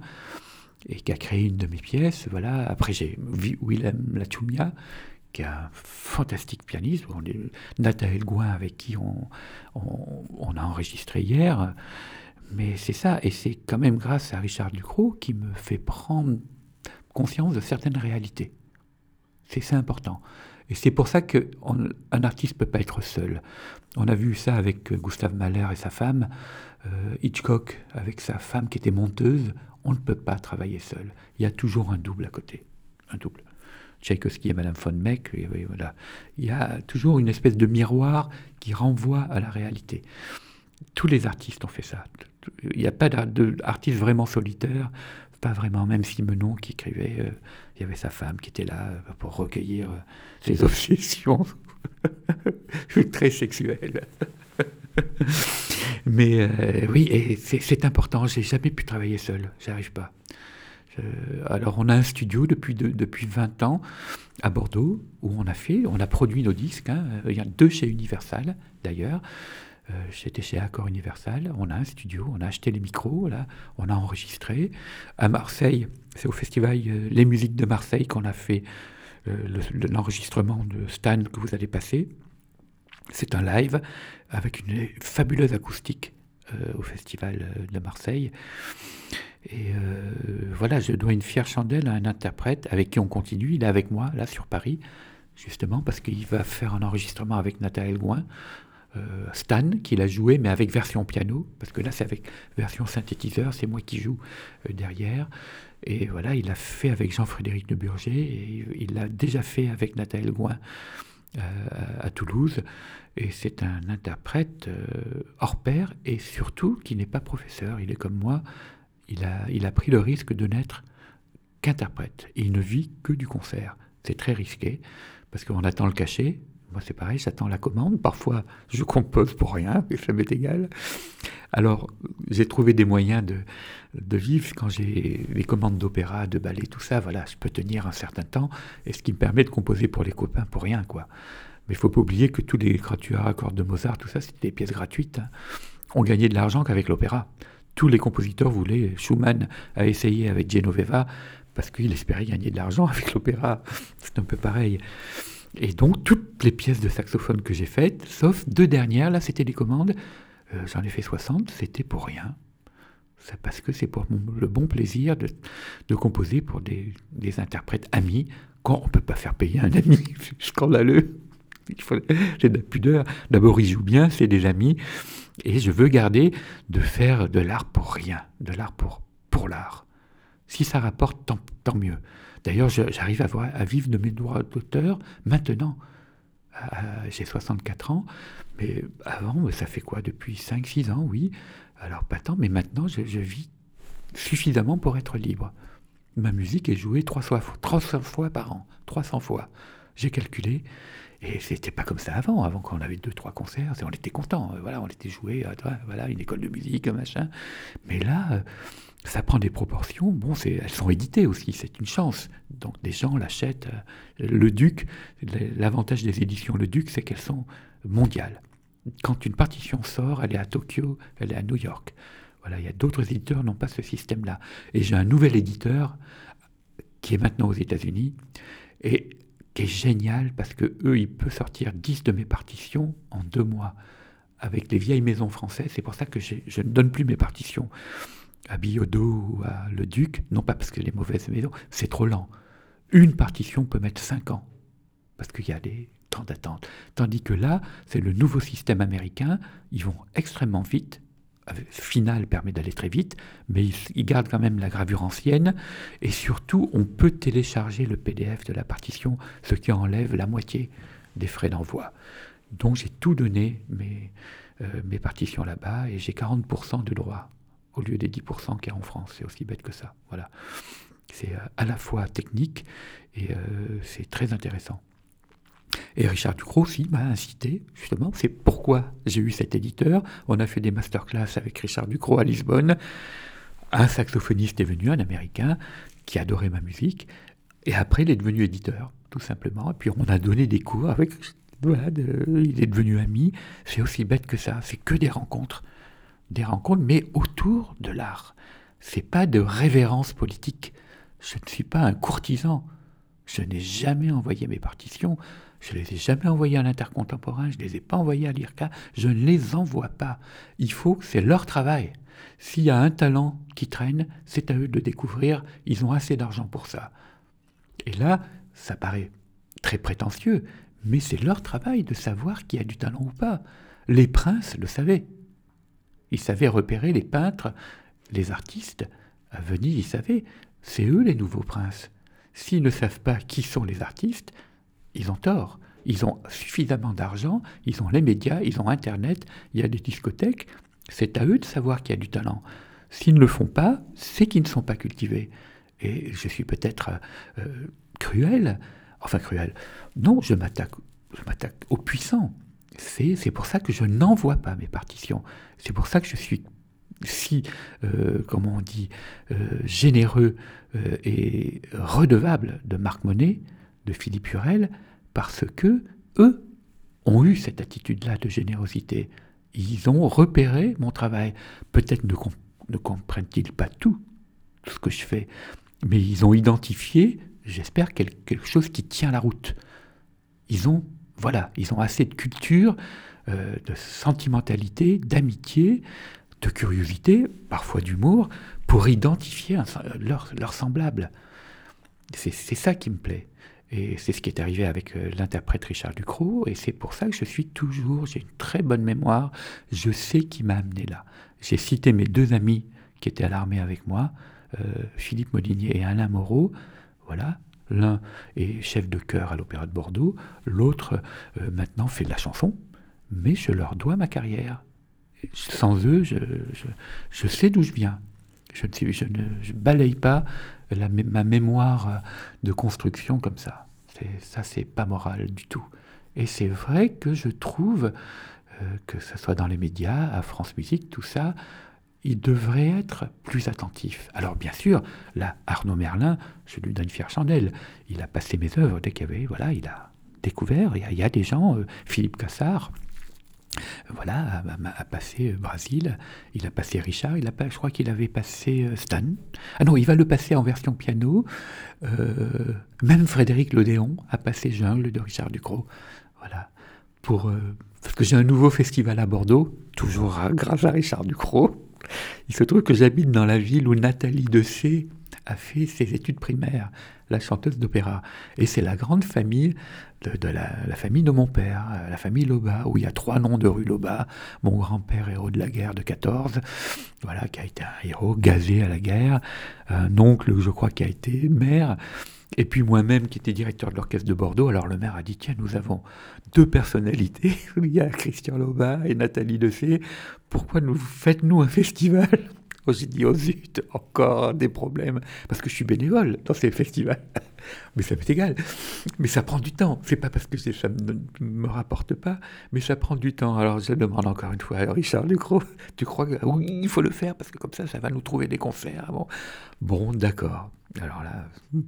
Speaker 2: et qui a créé une de mes pièces. Voilà. Après, j'ai Willem Lachumia, qui est un fantastique pianiste. On est, Nathalie Gouin, avec qui on, on, on a enregistré hier. Mais c'est ça, et c'est quand même grâce à Richard Ducrot qui me fait prendre conscience de certaines réalités. C'est ça important. Et c'est pour ça qu'un artiste ne peut pas être seul. On a vu ça avec Gustave Mahler et sa femme, euh, Hitchcock avec sa femme qui était monteuse. On ne peut pas travailler seul. Il y a toujours un double à côté. Un double. Tchaïkovski et Madame von Meck, et voilà. Il y a toujours une espèce de miroir qui renvoie à la réalité. Tous les artistes ont fait ça. Il n'y a pas d'artiste vraiment solitaire, pas vraiment, même Simenon qui écrivait, euh, il y avait sa femme qui était là euh, pour recueillir euh, ses obsessions. Très sexuelles. Mais euh, oui, et c'est, c'est important, j'ai jamais pu travailler seul, j'arrive pas. Je, alors on a un studio depuis, de, depuis vingt ans à Bordeaux, où on a fait, on a produit nos disques, hein. Il y a deux chez Universal d'ailleurs. Euh, j'étais chez Accor Universal, on a un studio, on a acheté les micros, là, on a enregistré. À Marseille, c'est au festival euh, Les Musiques de Marseille qu'on a fait euh, le, l'enregistrement de Stan que vous allez passer. C'est un live avec une fabuleuse acoustique euh, au festival de Marseille. Et euh, voilà, je dois une fière chandelle à un interprète avec qui on continue. Il est avec moi, là, sur Paris, justement, parce qu'il va faire un enregistrement avec Nathanaël Gouin. Euh, Stan, qu'il a joué, mais avec version piano, parce que là c'est avec version synthétiseur, c'est moi qui joue euh, derrière. Et voilà, il l'a fait avec Jean-Frédéric de Burger, et il l'a déjà fait avec Nathanaël Gouin euh, à Toulouse. Et c'est un interprète euh, hors pair, et surtout qui n'est pas professeur. Il est comme moi, il a, il a pris le risque de n'être qu'interprète. Il ne vit que du concert. C'est très risqué, parce qu'on attend le cachet. Moi, c'est pareil, j'attends la commande. Parfois, je compose pour rien, et ça m'est égal. Alors, j'ai trouvé des moyens de, de vivre. Quand j'ai les commandes d'opéra, de ballet, tout ça, voilà, je peux tenir un certain temps, et ce qui me permet de composer pour les copains pour rien, quoi. Mais il ne faut pas oublier que tous les quatuors à cordes de Mozart, tout ça, c'était des pièces gratuites. Hein. On gagnait de l'argent qu'avec l'opéra. Tous les compositeurs voulaient. Schumann a essayé avec Genoveva, parce qu'il espérait gagner de l'argent avec l'opéra. C'est un peu pareil. Et donc, toutes les pièces de saxophone que j'ai faites, sauf deux dernières, là, c'était des commandes, euh, j'en ai fait soixante, c'était pour rien. C'est parce que c'est pour mon, le bon plaisir de, de composer pour des, des interprètes amis, quand on ne peut pas faire payer un ami, c'est scandaleux. Il faut, j'ai de la pudeur. D'abord, ils jouent bien, c'est des amis, et je veux garder de faire de l'art pour rien, de l'art pour, pour l'art. Si ça rapporte, tant, tant mieux. D'ailleurs, je, j'arrive à, voir, à vivre de mes droits d'auteur maintenant. Euh, j'ai soixante-quatre ans, mais avant, ça fait quoi? Depuis cinq six ans, oui. Alors, pas tant, mais maintenant, je, je vis suffisamment pour être libre. Ma musique est jouée trois cents fois par an, trois cents fois. J'ai calculé, et c'était pas comme ça avant. Avant, quand on avait deux, trois concerts, on était content. Voilà, on était joué, voilà, une école de musique, machin. Mais là, ça prend des proportions. Bon, c'est, elles sont éditées aussi, c'est une chance. Donc des gens l'achètent. Le Duc, l'avantage des éditions Le Duc, c'est qu'elles sont mondiales. Quand une partition sort, elle est à Tokyo, elle est à New York. Voilà, il y a d'autres éditeurs qui n'ont pas ce système-là. Et j'ai un nouvel éditeur qui est maintenant aux États-Unis et qui est génial parce que eux, il peut sortir dix de mes partitions en deux mois avec les vieilles maisons françaises. C'est pour ça que j'ai, je ne donne plus mes partitions à Billaudot ou à Le Duc, non pas parce que les mauvaises maisons, c'est trop lent. Une partition peut mettre cinq ans, parce qu'il y a des temps d'attente. Tandis que là, c'est le nouveau système américain, ils vont extrêmement vite, Final permet d'aller très vite, mais ils, ils gardent quand même la gravure ancienne, et surtout, on peut télécharger le P D F de la partition, ce qui enlève la moitié des frais d'envoi. Donc j'ai tout donné, mes, euh, mes partitions là-bas, et j'ai quarante pour cent de droits, au lieu des dix pour cent qu'il y a en France. C'est aussi bête que ça. Voilà. C'est à la fois technique et euh, c'est très intéressant. Et Richard Ducrot aussi m'a incité, justement, c'est pourquoi j'ai eu cet éditeur. On a fait des masterclass avec Richard Ducrot à Lisbonne. Un saxophoniste est venu, un Américain, qui adorait ma musique, et après il est devenu éditeur, tout simplement. Et puis on a donné des cours avec... Voilà, de, il est devenu ami. C'est aussi bête que ça, c'est que des rencontres. Des rencontres, mais autour de l'art. C'est pas de révérence politique. Je ne suis pas un courtisan. Je n'ai jamais envoyé mes partitions. Je ne les ai jamais envoyées à l'Intercontemporain. Je ne les ai pas envoyées à l'I R C A. Je ne les envoie pas. Il faut que c'est leur travail. S'il y a un talent qui traîne, c'est à eux de découvrir. Ils ont assez d'argent pour ça. Et là, ça paraît très prétentieux, mais c'est leur travail de savoir qui a du talent ou pas. Les princes le savaient. Ils savaient repérer les peintres, les artistes, À Venise, ils savaient, c'est eux les nouveaux princes. S'ils ne savent pas qui sont les artistes, ils ont tort. Ils ont suffisamment d'argent, ils ont les médias, ils ont Internet, il y a des discothèques. C'est à eux de savoir qu'il y a du talent. S'ils ne le font pas, c'est qu'ils ne sont pas cultivés. Et je suis peut-être euh, cruel, enfin cruel. Non, je m'attaque, je m'attaque aux puissants. C'est, c'est pour ça que je n'envoie pas mes partitions. C'est pour ça que je suis si, euh, comment on dit, euh, généreux euh, et redevable de Marc Monet, de Philippe Hurel, parce que eux ont eu cette attitude-là de générosité. Ils ont repéré mon travail. Peut-être ne, comp- ne comprennent-ils pas tout, tout ce que je fais, mais ils ont identifié, j'espère, quelque chose qui tient la route. Ils ont, voilà, ils ont assez de culture, euh, de sentimentalité, d'amitié, de curiosité, parfois d'humour, pour identifier un, leur, leur semblable. C'est, c'est ça qui me plaît. Et c'est ce qui est arrivé avec euh, l'interprète Richard Ducrot, et c'est pour ça que je suis toujours, j'ai une très bonne mémoire, je sais qui m'a amené là. J'ai cité mes deux amis qui étaient à l'armée avec moi, euh, Philippe Molinier et Alain Moreau, voilà. L'un est chef de chœur à l'Opéra de Bordeaux, l'autre euh, maintenant fait de la chanson, mais je leur dois ma carrière. Sans eux, je, je, je sais d'où je viens. Je ne, sais, je ne je balaye pas la, ma mémoire de construction comme ça. C'est, ça, c'est pas moral du tout. Et c'est vrai que je trouve euh, que ce soit dans les médias, à France Musique, tout ça, il devrait être plus attentif. Alors bien sûr, là, Arnaud Merlin, je lui donne fière chandelle. Il a passé mes œuvres dès qu'il y avait, voilà, il a découvert. Il y a, il y a des gens, euh, Philippe Cassard, voilà, a, a, a passé Brasil, il a passé Richard, il a pas, je crois qu'il avait passé Stan. Ah non, il va le passer en version piano. Euh, même Frédéric Lodéon a passé Jungle de Richard Ducrot. Voilà, pour euh, parce que j'ai un nouveau festival à Bordeaux, toujours à, grâce à Richard Ducrot. Il se trouve que j'habite dans la ville où Nathalie Dessay a fait ses études primaires, la chanteuse d'opéra. Et c'est la grande famille de, de la, la famille de mon père, la famille Loba, où il y a trois noms de rue Loba. Mon grand-père, héros de la guerre de quatorze, voilà, qui a été un héros gazé à la guerre. Un oncle, je crois, qui a été maire. Et puis moi-même, qui était directeur de l'orchestre de Bordeaux. Alors le maire a dit, tiens, nous avons deux personnalités. Il y a Christian Loba et Nathalie Dessay. Pourquoi nous faites-nous un festival ? Oh, j'ai dit, oh zut, encore des problèmes, parce que je suis bénévole dans ces festivals. Mais ça m'est égal. Mais ça prend du temps. C'est pas parce que ça ne me rapporte pas, mais ça prend du temps. Alors je demande encore une fois à Richard Ducrot, tu crois que oui, il faut le faire, parce que comme ça, ça va nous trouver des concerts. Bon, bon d'accord. Alors là,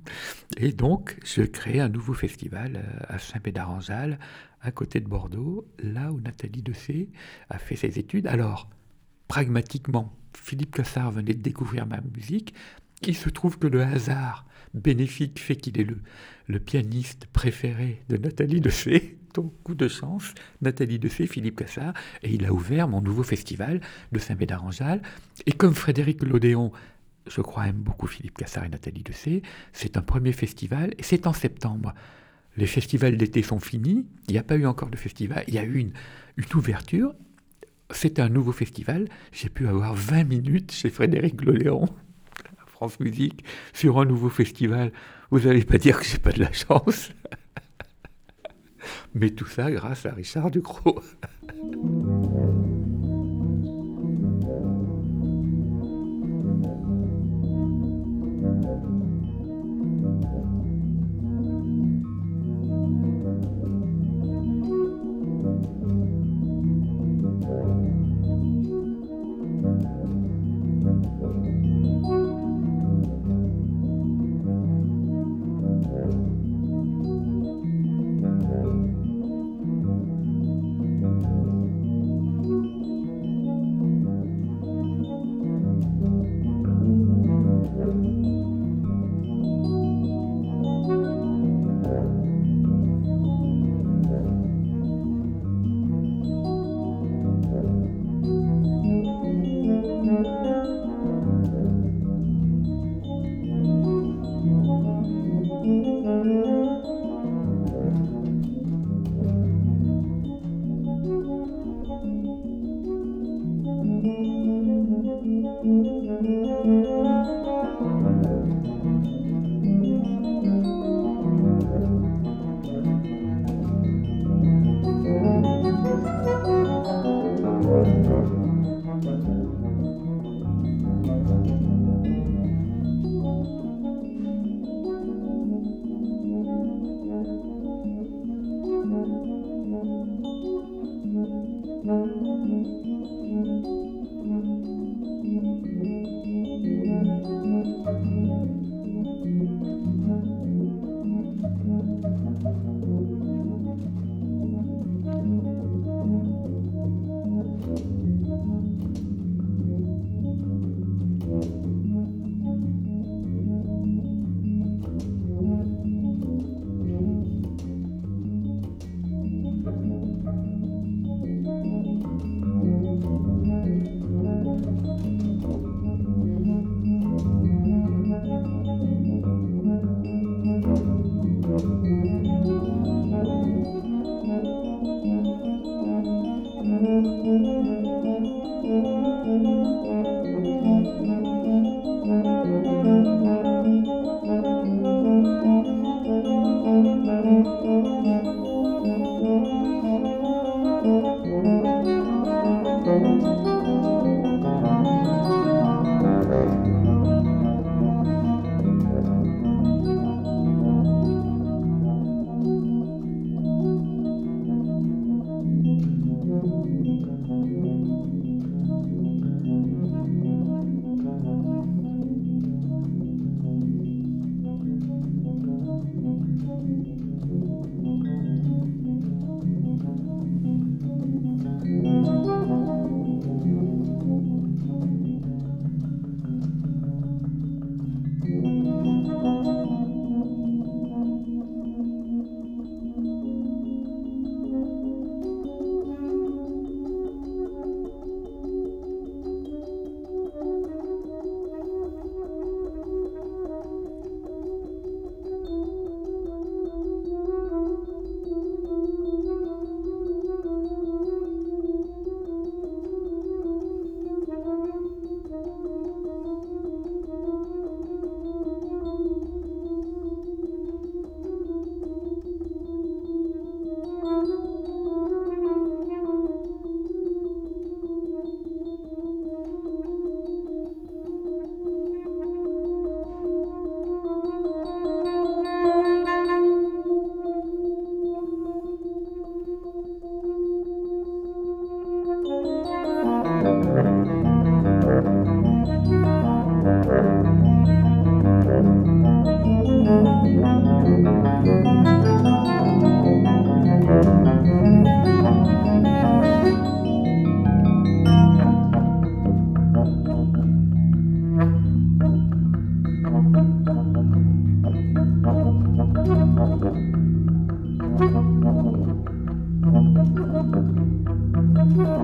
Speaker 2: et donc, je crée un nouveau festival à Saint-Médard-en-Jalles, à côté de Bordeaux, là où Nathalie Dessay a fait ses études. Alors, pragmatiquement, Philippe Cassard venait de découvrir ma musique. Il se trouve que le hasard bénéfique fait qu'il est le, le pianiste préféré de Nathalie Dessay. Donc, coup de chance, Nathalie Dessay, Philippe Cassard, et il a ouvert mon nouveau festival de Saint-Médard-en-Jalles. Et comme Frédéric Lodéon, je crois, aime beaucoup Philippe Cassard et Nathalie Dessay, c'est un premier festival, et c'est en septembre. Les festivals d'été sont finis, il n'y a pas eu encore de festival, il y a eu une, une ouverture. C'était un nouveau festival, j'ai pu avoir vingt minutes chez Frédéric Lodéon, à France Musique, sur un nouveau festival. Vous n'allez pas dire que j'ai pas de la chance. Mais tout ça grâce à Richard Ducrot.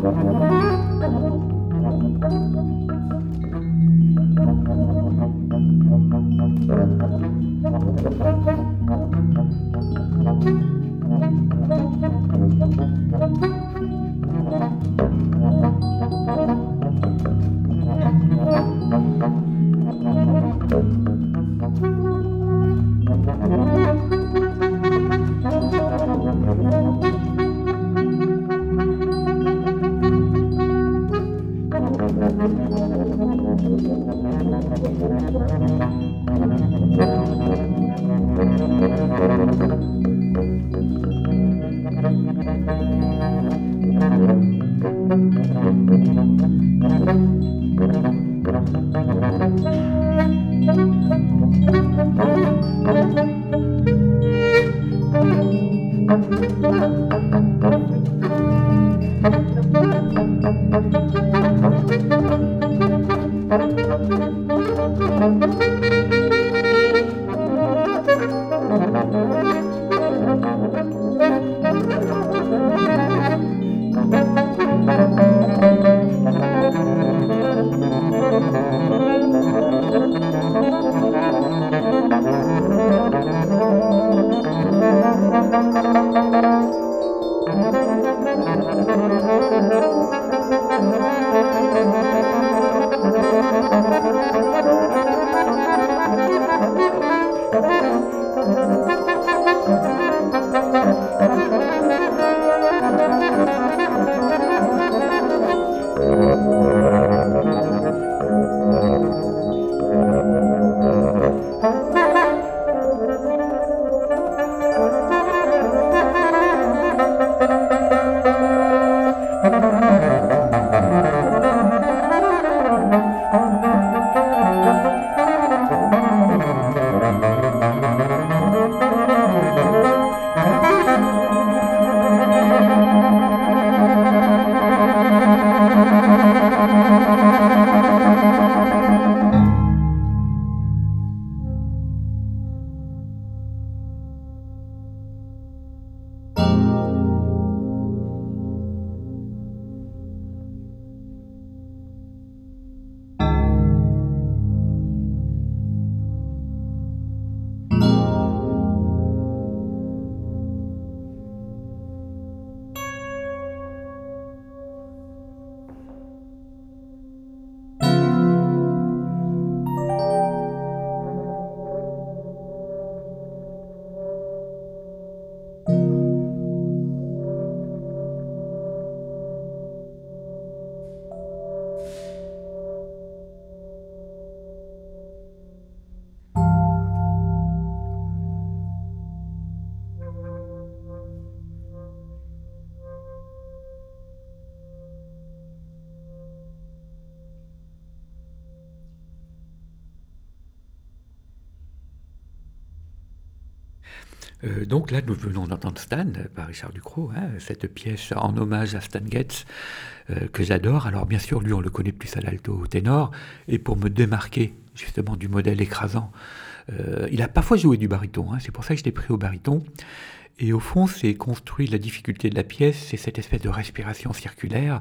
Speaker 2: Euh, donc là, nous venons d'entendre Stan par Richard Ducrot, hein, cette pièce en hommage à Stan Getz euh, que j'adore. Alors bien sûr, lui, on le connaît plus à l'alto au ténor, et pour me démarquer justement du modèle écrasant, euh, il a parfois joué du baryton, hein, c'est pour ça que je l'ai pris au baryton. Et au fond, c'est construit la difficulté de la pièce, c'est cette espèce de respiration circulaire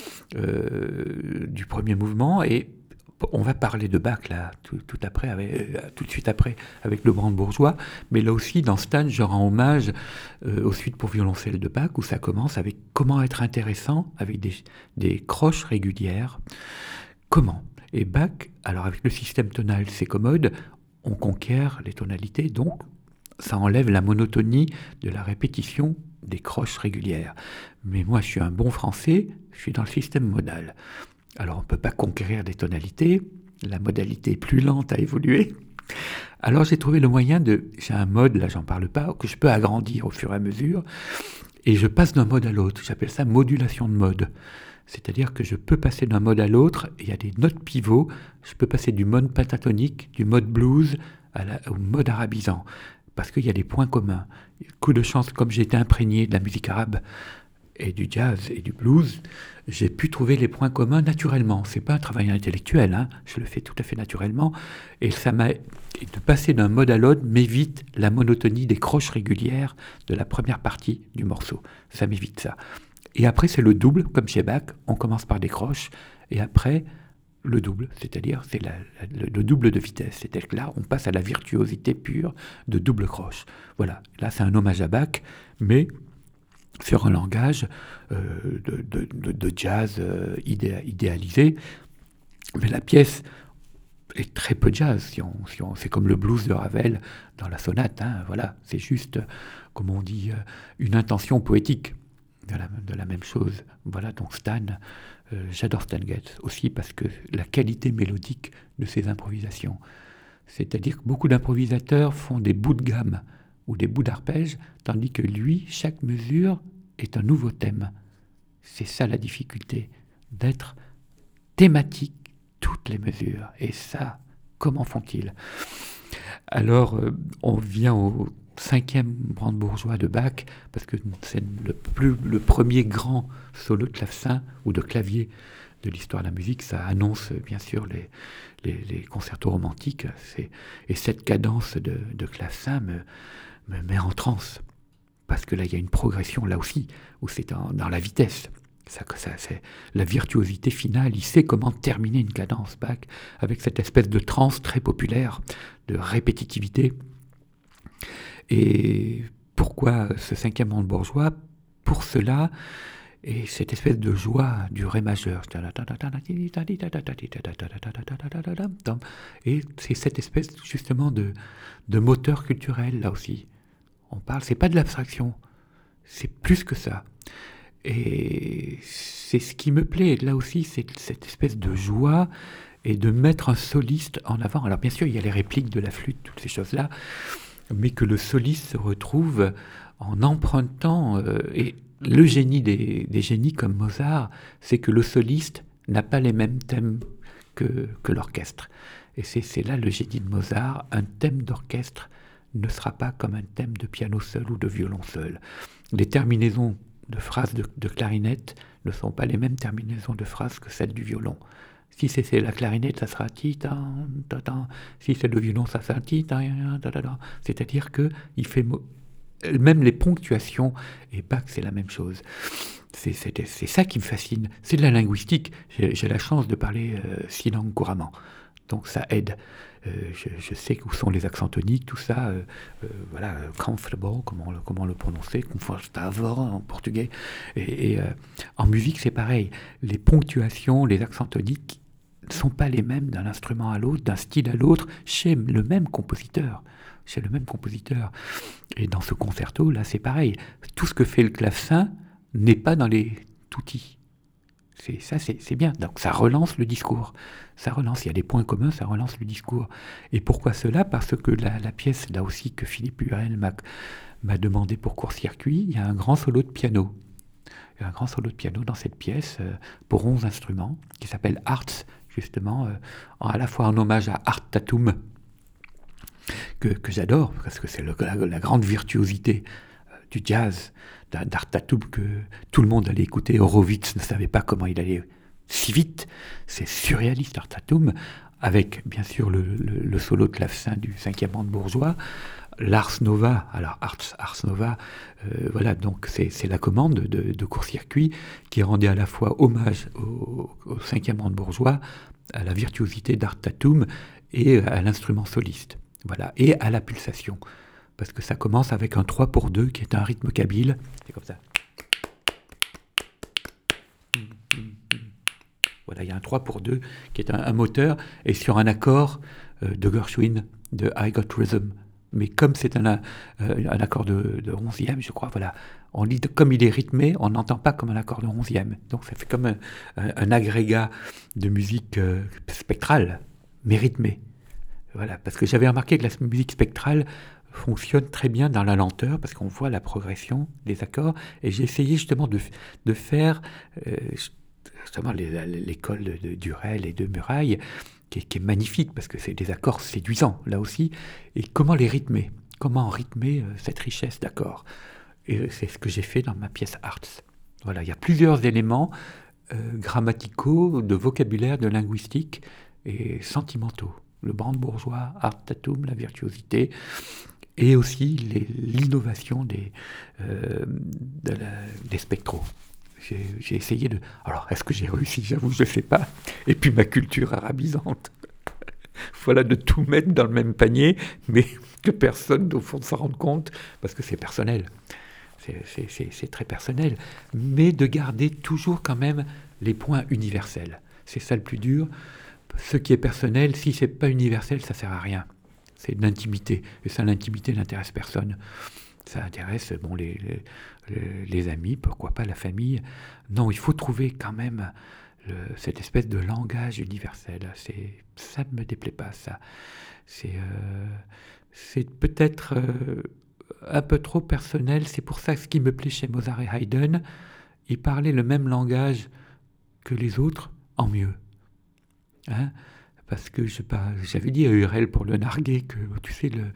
Speaker 2: euh, du premier mouvement, et on va parler de Bach là, tout, tout, après, avec, euh, tout de suite après, avec le Brandebourgeois, mais là aussi, dans Stan, je rends hommage euh, aux suites pour violoncelle de Bach, où ça commence avec comment être intéressant, avec des, des croches régulières. Comment ? Et Bach, alors avec le système tonal, c'est commode, on conquiert les tonalités, donc ça enlève la monotonie de la répétition des croches régulières. Mais moi, je suis un bon français, je suis dans le système modal. Alors, on ne peut pas conquérir des tonalités, la modalité est plus lente à évoluer. Alors, j'ai trouvé le moyen de... J'ai un mode, là, j'en parle pas, que je peux agrandir au fur et à mesure, et je passe d'un mode à l'autre. J'appelle ça modulation de mode. C'est-à-dire que je peux passer d'un mode à l'autre, et il y a des notes pivots, je peux passer du mode pentatonique, du mode blues, à la, au mode arabisant, parce qu'il y a des points communs. Coup de chance, comme j'ai été imprégné de la musique arabe, et du jazz et du blues, j'ai pu trouver les points communs naturellement. C'est pas un travail intellectuel, hein. Je le fais tout à fait naturellement. Et ça m'a, et de passer d'un mode à l'autre m'évite la monotonie des croches régulières de la première partie du morceau. Ça m'évite ça. Et après, c'est le double, comme chez Bach, on commence par des croches, et après, le double, c'est-à-dire c'est la, la, le, le double de vitesse. C'est-à-dire que là, on passe à la virtuosité pure de double croche. Voilà, là, c'est un hommage à Bach, mais sur un langage euh, de, de, de, de jazz euh, idéa, idéalisé. Mais la pièce est très peu jazz. Si on, si on, c'est comme le blues de Ravel dans la sonate. Hein, voilà, c'est juste, comme on dit, une intention poétique de la, de la même chose. Voilà, donc Stan, euh, j'adore Stan Getz aussi parce que la qualité mélodique de ses improvisations. C'est-à-dire que beaucoup d'improvisateurs font des bouts de gamme ou des bouts d'arpège, tandis que lui, chaque mesure est un nouveau thème. C'est ça la difficulté, d'être thématique toutes les mesures. Et ça, comment font-ils? Alors, euh, on vient au cinquième brandebourgeois de Bach, parce que c'est le, plus, le premier grand solo de clavecin ou de clavier de l'histoire de la musique. Ça annonce bien sûr les, les, les concertos romantiques. C'est, et cette cadence de, de clavecin me, me met en transe, parce que là, il y a une progression, là aussi, où c'est en, dans la vitesse. Ça, ça, c'est la virtuosité finale. Il sait comment terminer une cadence, Bach, avec cette espèce de transe très populaire, de répétitivité. Et pourquoi ce cinquième brandebourgeois? Pour cela, et cette espèce de joie du ré majeur. Et c'est cette espèce justement de, de moteur culturel, là aussi. On parle, c'est pas de l'abstraction, c'est plus que ça. Et c'est ce qui me plaît, là aussi, c'est cette espèce de joie et de mettre un soliste en avant. Alors bien sûr, il y a les répliques de la flûte, toutes ces choses-là, mais que le soliste se retrouve en empruntant... Euh, et le génie des, des génies comme Mozart, c'est que le soliste n'a pas les mêmes thèmes que, que l'orchestre. Et c'est, c'est là le génie de Mozart. Un thème d'orchestre ne sera pas comme un thème de piano seul ou de violon seul. Les terminaisons de phrases de, de clarinette ne sont pas les mêmes terminaisons de phrases que celles du violon. Si c'est, c'est la clarinette, ça sera ti ta ta ta. Si c'est le violon, ça sera ti ta ta ta ta. C'est-à-dire que il fait mo- même les ponctuations, et Bach, c'est la même chose. C'est, c'est, c'est ça qui me fascine. C'est de la linguistique. J'ai, j'ai la chance de parler euh, six langues couramment, donc ça aide. Euh, je, je sais où sont les accents toniques, tout ça, euh, euh, voilà, comfortable, comment, comment le prononcer, confortable en portugais. Et, et euh, en musique, c'est pareil. Les ponctuations, les accents toniques ne sont pas les mêmes d'un instrument à l'autre, d'un style à l'autre, chez le même compositeur. Chez le même compositeur. Et dans ce concerto, là, c'est pareil. Tout ce que fait le clavecin n'est pas dans les tutti. C'est, ça, c'est, c'est bien. Donc, ça relance le discours. Ça relance. Il y a des points communs, ça relance le discours. Et pourquoi cela? Parce que la, la pièce, là aussi, que Philippe Hurel m'a, m'a demandé pour court-circuit, il y a un grand solo de piano. Il y a un grand solo de piano dans cette pièce euh, pour onze instruments, qui s'appelle Arts, justement, euh, à la fois en hommage à Art Tatum, que, que j'adore, parce que c'est le, la, la grande virtuosité euh, du jazz, d'Art Tatum, que tout le monde allait écouter. Horowitz ne savait pas comment il allait si vite. C'est surréaliste, Art Tatum, avec bien sûr le, le, le solo de clavecin du cinquième brandebourgeois, l'Ars Nova. Alors Ars, Ars Nova, euh, voilà, donc c'est, c'est la commande de, de court-circuit qui rendait à la fois hommage au, au cinquième brandebourgeois, à la virtuosité d'Art Tatum et à l'instrument soliste. Voilà, et à la pulsation, parce que ça commence avec un trois pour deux qui est un rythme kabyle, c'est comme ça. Voilà, il y a un trois pour deux qui est un, un moteur, et sur un accord euh, de Gershwin, de I Got Rhythm. Mais comme c'est un, euh, un accord de, de onzième, je crois, voilà, on lit de, comme il est rythmé, on n'entend pas comme un accord de onzième. Donc ça fait comme un, un, un agrégat de musique euh, spectrale, mais rythmé. Voilà, parce que j'avais remarqué que la musique spectrale fonctionne très bien dans la lenteur, parce qu'on voit la progression des accords, et j'ai essayé justement de, de faire euh, justement les, l'école de, de Durel et de Muraille, qui est, qui est magnifique, parce que c'est des accords séduisants, là aussi, et comment les rythmer, comment rythmer euh, cette richesse d'accords. Et c'est ce que j'ai fait dans ma pièce Arts. Voilà, il y a plusieurs éléments euh, grammaticaux, de vocabulaire, de linguistique, et sentimentaux. Le brandebourgeois, Art Tatum, la virtuosité, et aussi les, l'innovation des, euh, de la, des spectros. j'ai, j'ai essayé de... Alors, est-ce que j'ai réussi? J'avoue, je ne sais pas. Et puis ma culture arabisante. Voilà, de tout mettre dans le même panier, mais que personne, au fond, ne s'en rende compte, parce que c'est personnel. C'est, c'est, c'est, c'est très personnel. Mais de garder toujours quand même les points universels. C'est ça le plus dur. Ce qui est personnel, si ce n'est pas universel, ça ne sert à rien. C'est de l'intimité. Et ça, l'intimité n'intéresse personne. Ça intéresse bon, les, les, les amis, pourquoi pas la famille. Non, il faut trouver quand même le, cette espèce de langage universel. C'est, ça ne me déplaît pas, ça. C'est, euh, c'est peut-être euh, un peu trop personnel. C'est pour ça que ce qui me plaît chez Mozart et Haydn, ils parlaient le même langage que les autres, en mieux. Hein? Parce que je pas, j'avais dit à Hurel pour le narguer que, tu sais, le,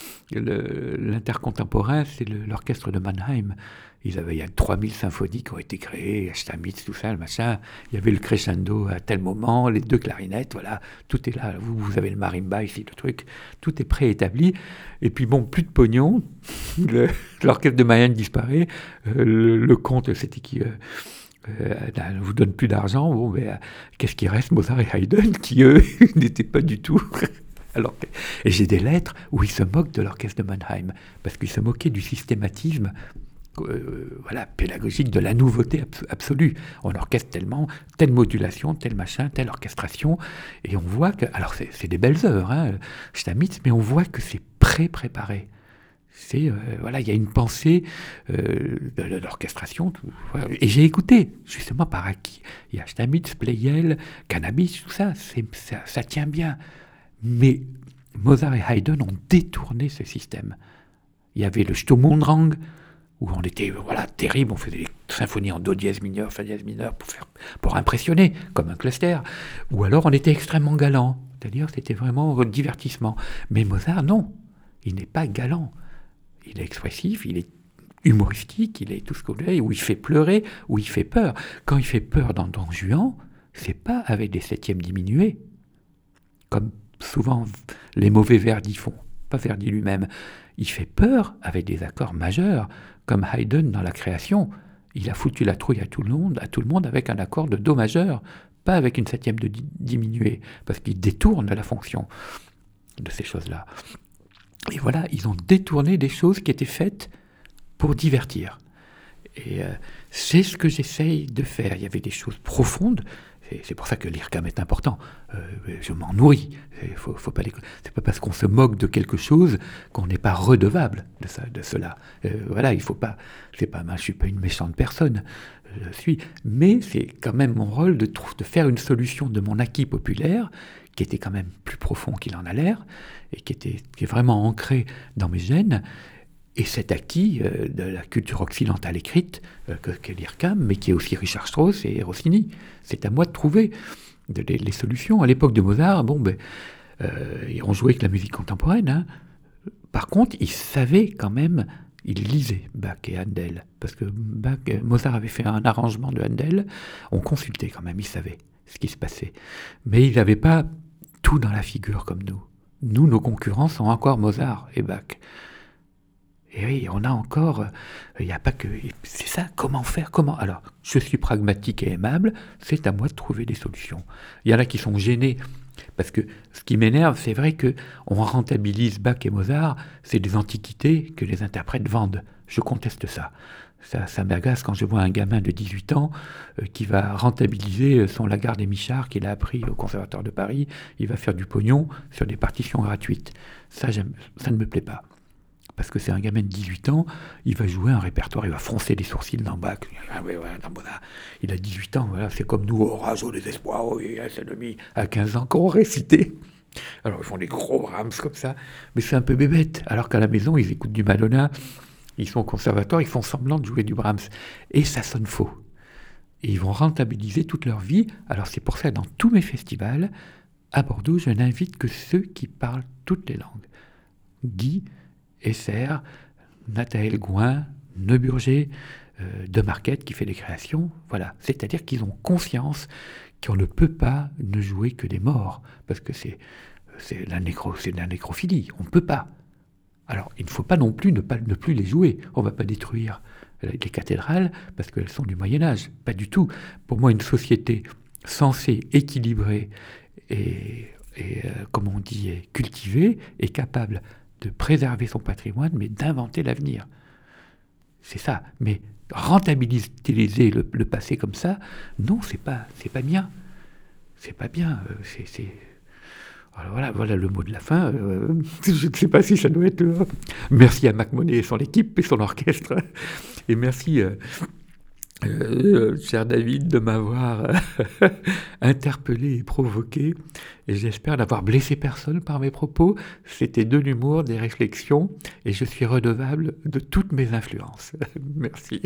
Speaker 2: le, l'intercontemporain, c'est le, l'orchestre de Mannheim. Ils avaient, il y a trois mille symphonies qui ont été créées, Stamitz, tout ça, le machin. Il y avait le crescendo à tel moment, les deux clarinettes, voilà, tout est là. Vous, vous avez le marimba ici, le truc, tout est préétabli. Et puis bon, plus de pognon, le, l'orchestre de Mannheim disparaît, euh, le, le comte, c'était qui euh, Euh, ne vous donne plus d'argent, bon, mais, euh, qu'est-ce qui reste? Mozart et Haydn, qui eux n'étaient pas du tout. Alors, et j'ai des lettres où ils se moquent de l'orchestre de Mannheim, parce qu'ils se moquaient du systématisme euh, voilà, pédagogique, de la nouveauté abs- absolue. On orchestre tellement, telle modulation, tel machin, telle orchestration, et on voit que, alors c'est, c'est des belles œuvres, hein, Stamitz, mais on voit que c'est pré-préparé. C'est, euh, voilà, il y a une pensée euh, de, de l'orchestration. Tout, voilà. Et j'ai écouté, justement, par acquis. Il y a Stamitz, Pleyel, Cannabis, tout ça, c'est, ça, ça tient bien. Mais Mozart et Haydn ont détourné ce système. Il y avait le Sturmundrang, où on était voilà, terrible, on faisait des symphonies en do dièse mineur, fa dièse mineur, pour, faire, pour impressionner, comme un cluster. Ou alors on était extrêmement galant, c'est-à-dire c'était vraiment un divertissement. Mais Mozart, non, il n'est pas galant. Il est expressif, il est humoristique, il est tout ce qu'on veut, où il fait pleurer, où il fait peur. Quand il fait peur dans Don Juan, c'est pas avec des septièmes diminués, comme souvent les mauvais Verdi font, pas Verdi lui-même. Il fait peur avec des accords majeurs, comme Haydn dans la création. Il a foutu la trouille à tout le monde, à tout le monde avec un accord de Do majeur, pas avec une septième de di- diminuée, parce qu'il détourne la fonction de ces choses-là. Et voilà, ils ont détourné des choses qui étaient faites pour divertir. Et euh, c'est ce que j'essaye de faire. Il y avait des choses profondes. C'est, c'est pour ça que l'I R C A M est important. Euh, je m'en nourris. C'est, faut, faut pas les... c'est pas parce qu'on se moque de quelque chose qu'on n'est pas redevable de, ça, de cela. Euh, voilà, il faut pas... C'est pas, je suis pas une méchante personne. Je suis. Mais c'est quand même mon rôle de, de faire une solution de mon acquis populaire qui était quand même plus profond qu'il en a l'air, et qui, était, qui est vraiment ancré dans mes gènes, et cet acquis euh, de la culture occidentale écrite, euh, que, qu'est l'I R C A M, mais qui est aussi Richard Strauss et Rossini. C'est à moi de trouver de, les, les solutions. À l'époque de Mozart, bon, ben, euh, on jouait avec la musique contemporaine. Hein. Par contre, il savait quand même, il lisait Bach et Handel, parce que Bach, Mozart avait fait un arrangement de Handel, on consultait quand même, il savait ce qui se passait. Mais il n'avait pas tout dans la figure comme nous. Nous, nos concurrents sont encore Mozart et Bach. Et oui, on a encore... Il n'y a pas que... C'est ça, comment faire comment Alors, je suis pragmatique et aimable, c'est à moi de trouver des solutions. Il y en a qui sont gênés, parce que ce qui m'énerve, c'est vrai qu'on rentabilise Bach et Mozart, c'est des antiquités que les interprètes vendent. Je conteste ça. Ça, ça m'agace quand je vois un gamin de dix-huit ans euh, qui va rentabiliser son Lagarde et Michard qu'il a appris au Conservatoire de Paris. Il va faire du pognon sur des partitions gratuites. Ça, j'aime, ça ne me plaît pas. Parce que c'est un gamin de dix-huit ans, il va jouer un répertoire, il va froncer les sourcils dans Bach. Ah oui, ouais, dans Mozart. Il a dix-huit ans, voilà, c'est comme nous, Orage au désespoir, oui, c'est demi, à quinze ans qu'on récitait. Alors ils font des gros Brahms comme ça, mais c'est un peu bébête. Alors qu'à la maison, ils écoutent du Madonna, ils sont au conservatoire, ils font semblant de jouer du Brahms. Et ça sonne faux. Et ils vont rentabiliser toute leur vie. Alors c'est pour ça, dans tous mes festivals, à Bordeaux, je n'invite que ceux qui parlent toutes les langues. Guy, Esser, Nathaël Gouin, Neuburger, euh, De Marquette qui fait des créations. Voilà. C'est-à-dire qu'ils ont conscience qu'on ne peut pas ne jouer que des morts. Parce que c'est, c'est, la, nécro, c'est de la nécrophilie. On ne peut pas. Alors, il ne faut pas non plus ne, pas, ne plus les jouer. On ne va pas détruire les cathédrales parce qu'elles sont du Moyen-Âge. Pas du tout. Pour moi, une société sensée, équilibrée et, et euh, comme on dit, cultivée, est capable de préserver son patrimoine, mais d'inventer l'avenir. C'est ça. Mais rentabiliser le, le passé comme ça, non, c'est pas, c'est pas bien. C'est pas bien. C'est, c'est... Alors voilà, voilà le mot de la fin. Euh, je ne sais pas si ça doit être... Euh... Merci à Mac Monet et son équipe et son orchestre. Et merci, euh, euh, cher David, de m'avoir euh, interpellé et provoqué. Et j'espère n'avoir blessé personne par mes propos. C'était de l'humour, des réflexions. Et je suis redevable de toutes mes influences. Merci.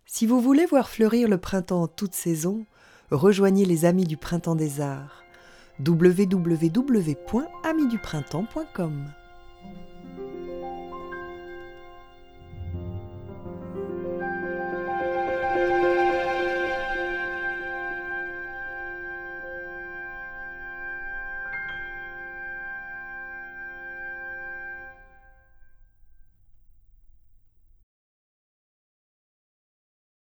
Speaker 1: Si vous voulez voir fleurir le printemps en toute saison, rejoignez les Amis du Printemps des Arts. w w w point amis du printemps point com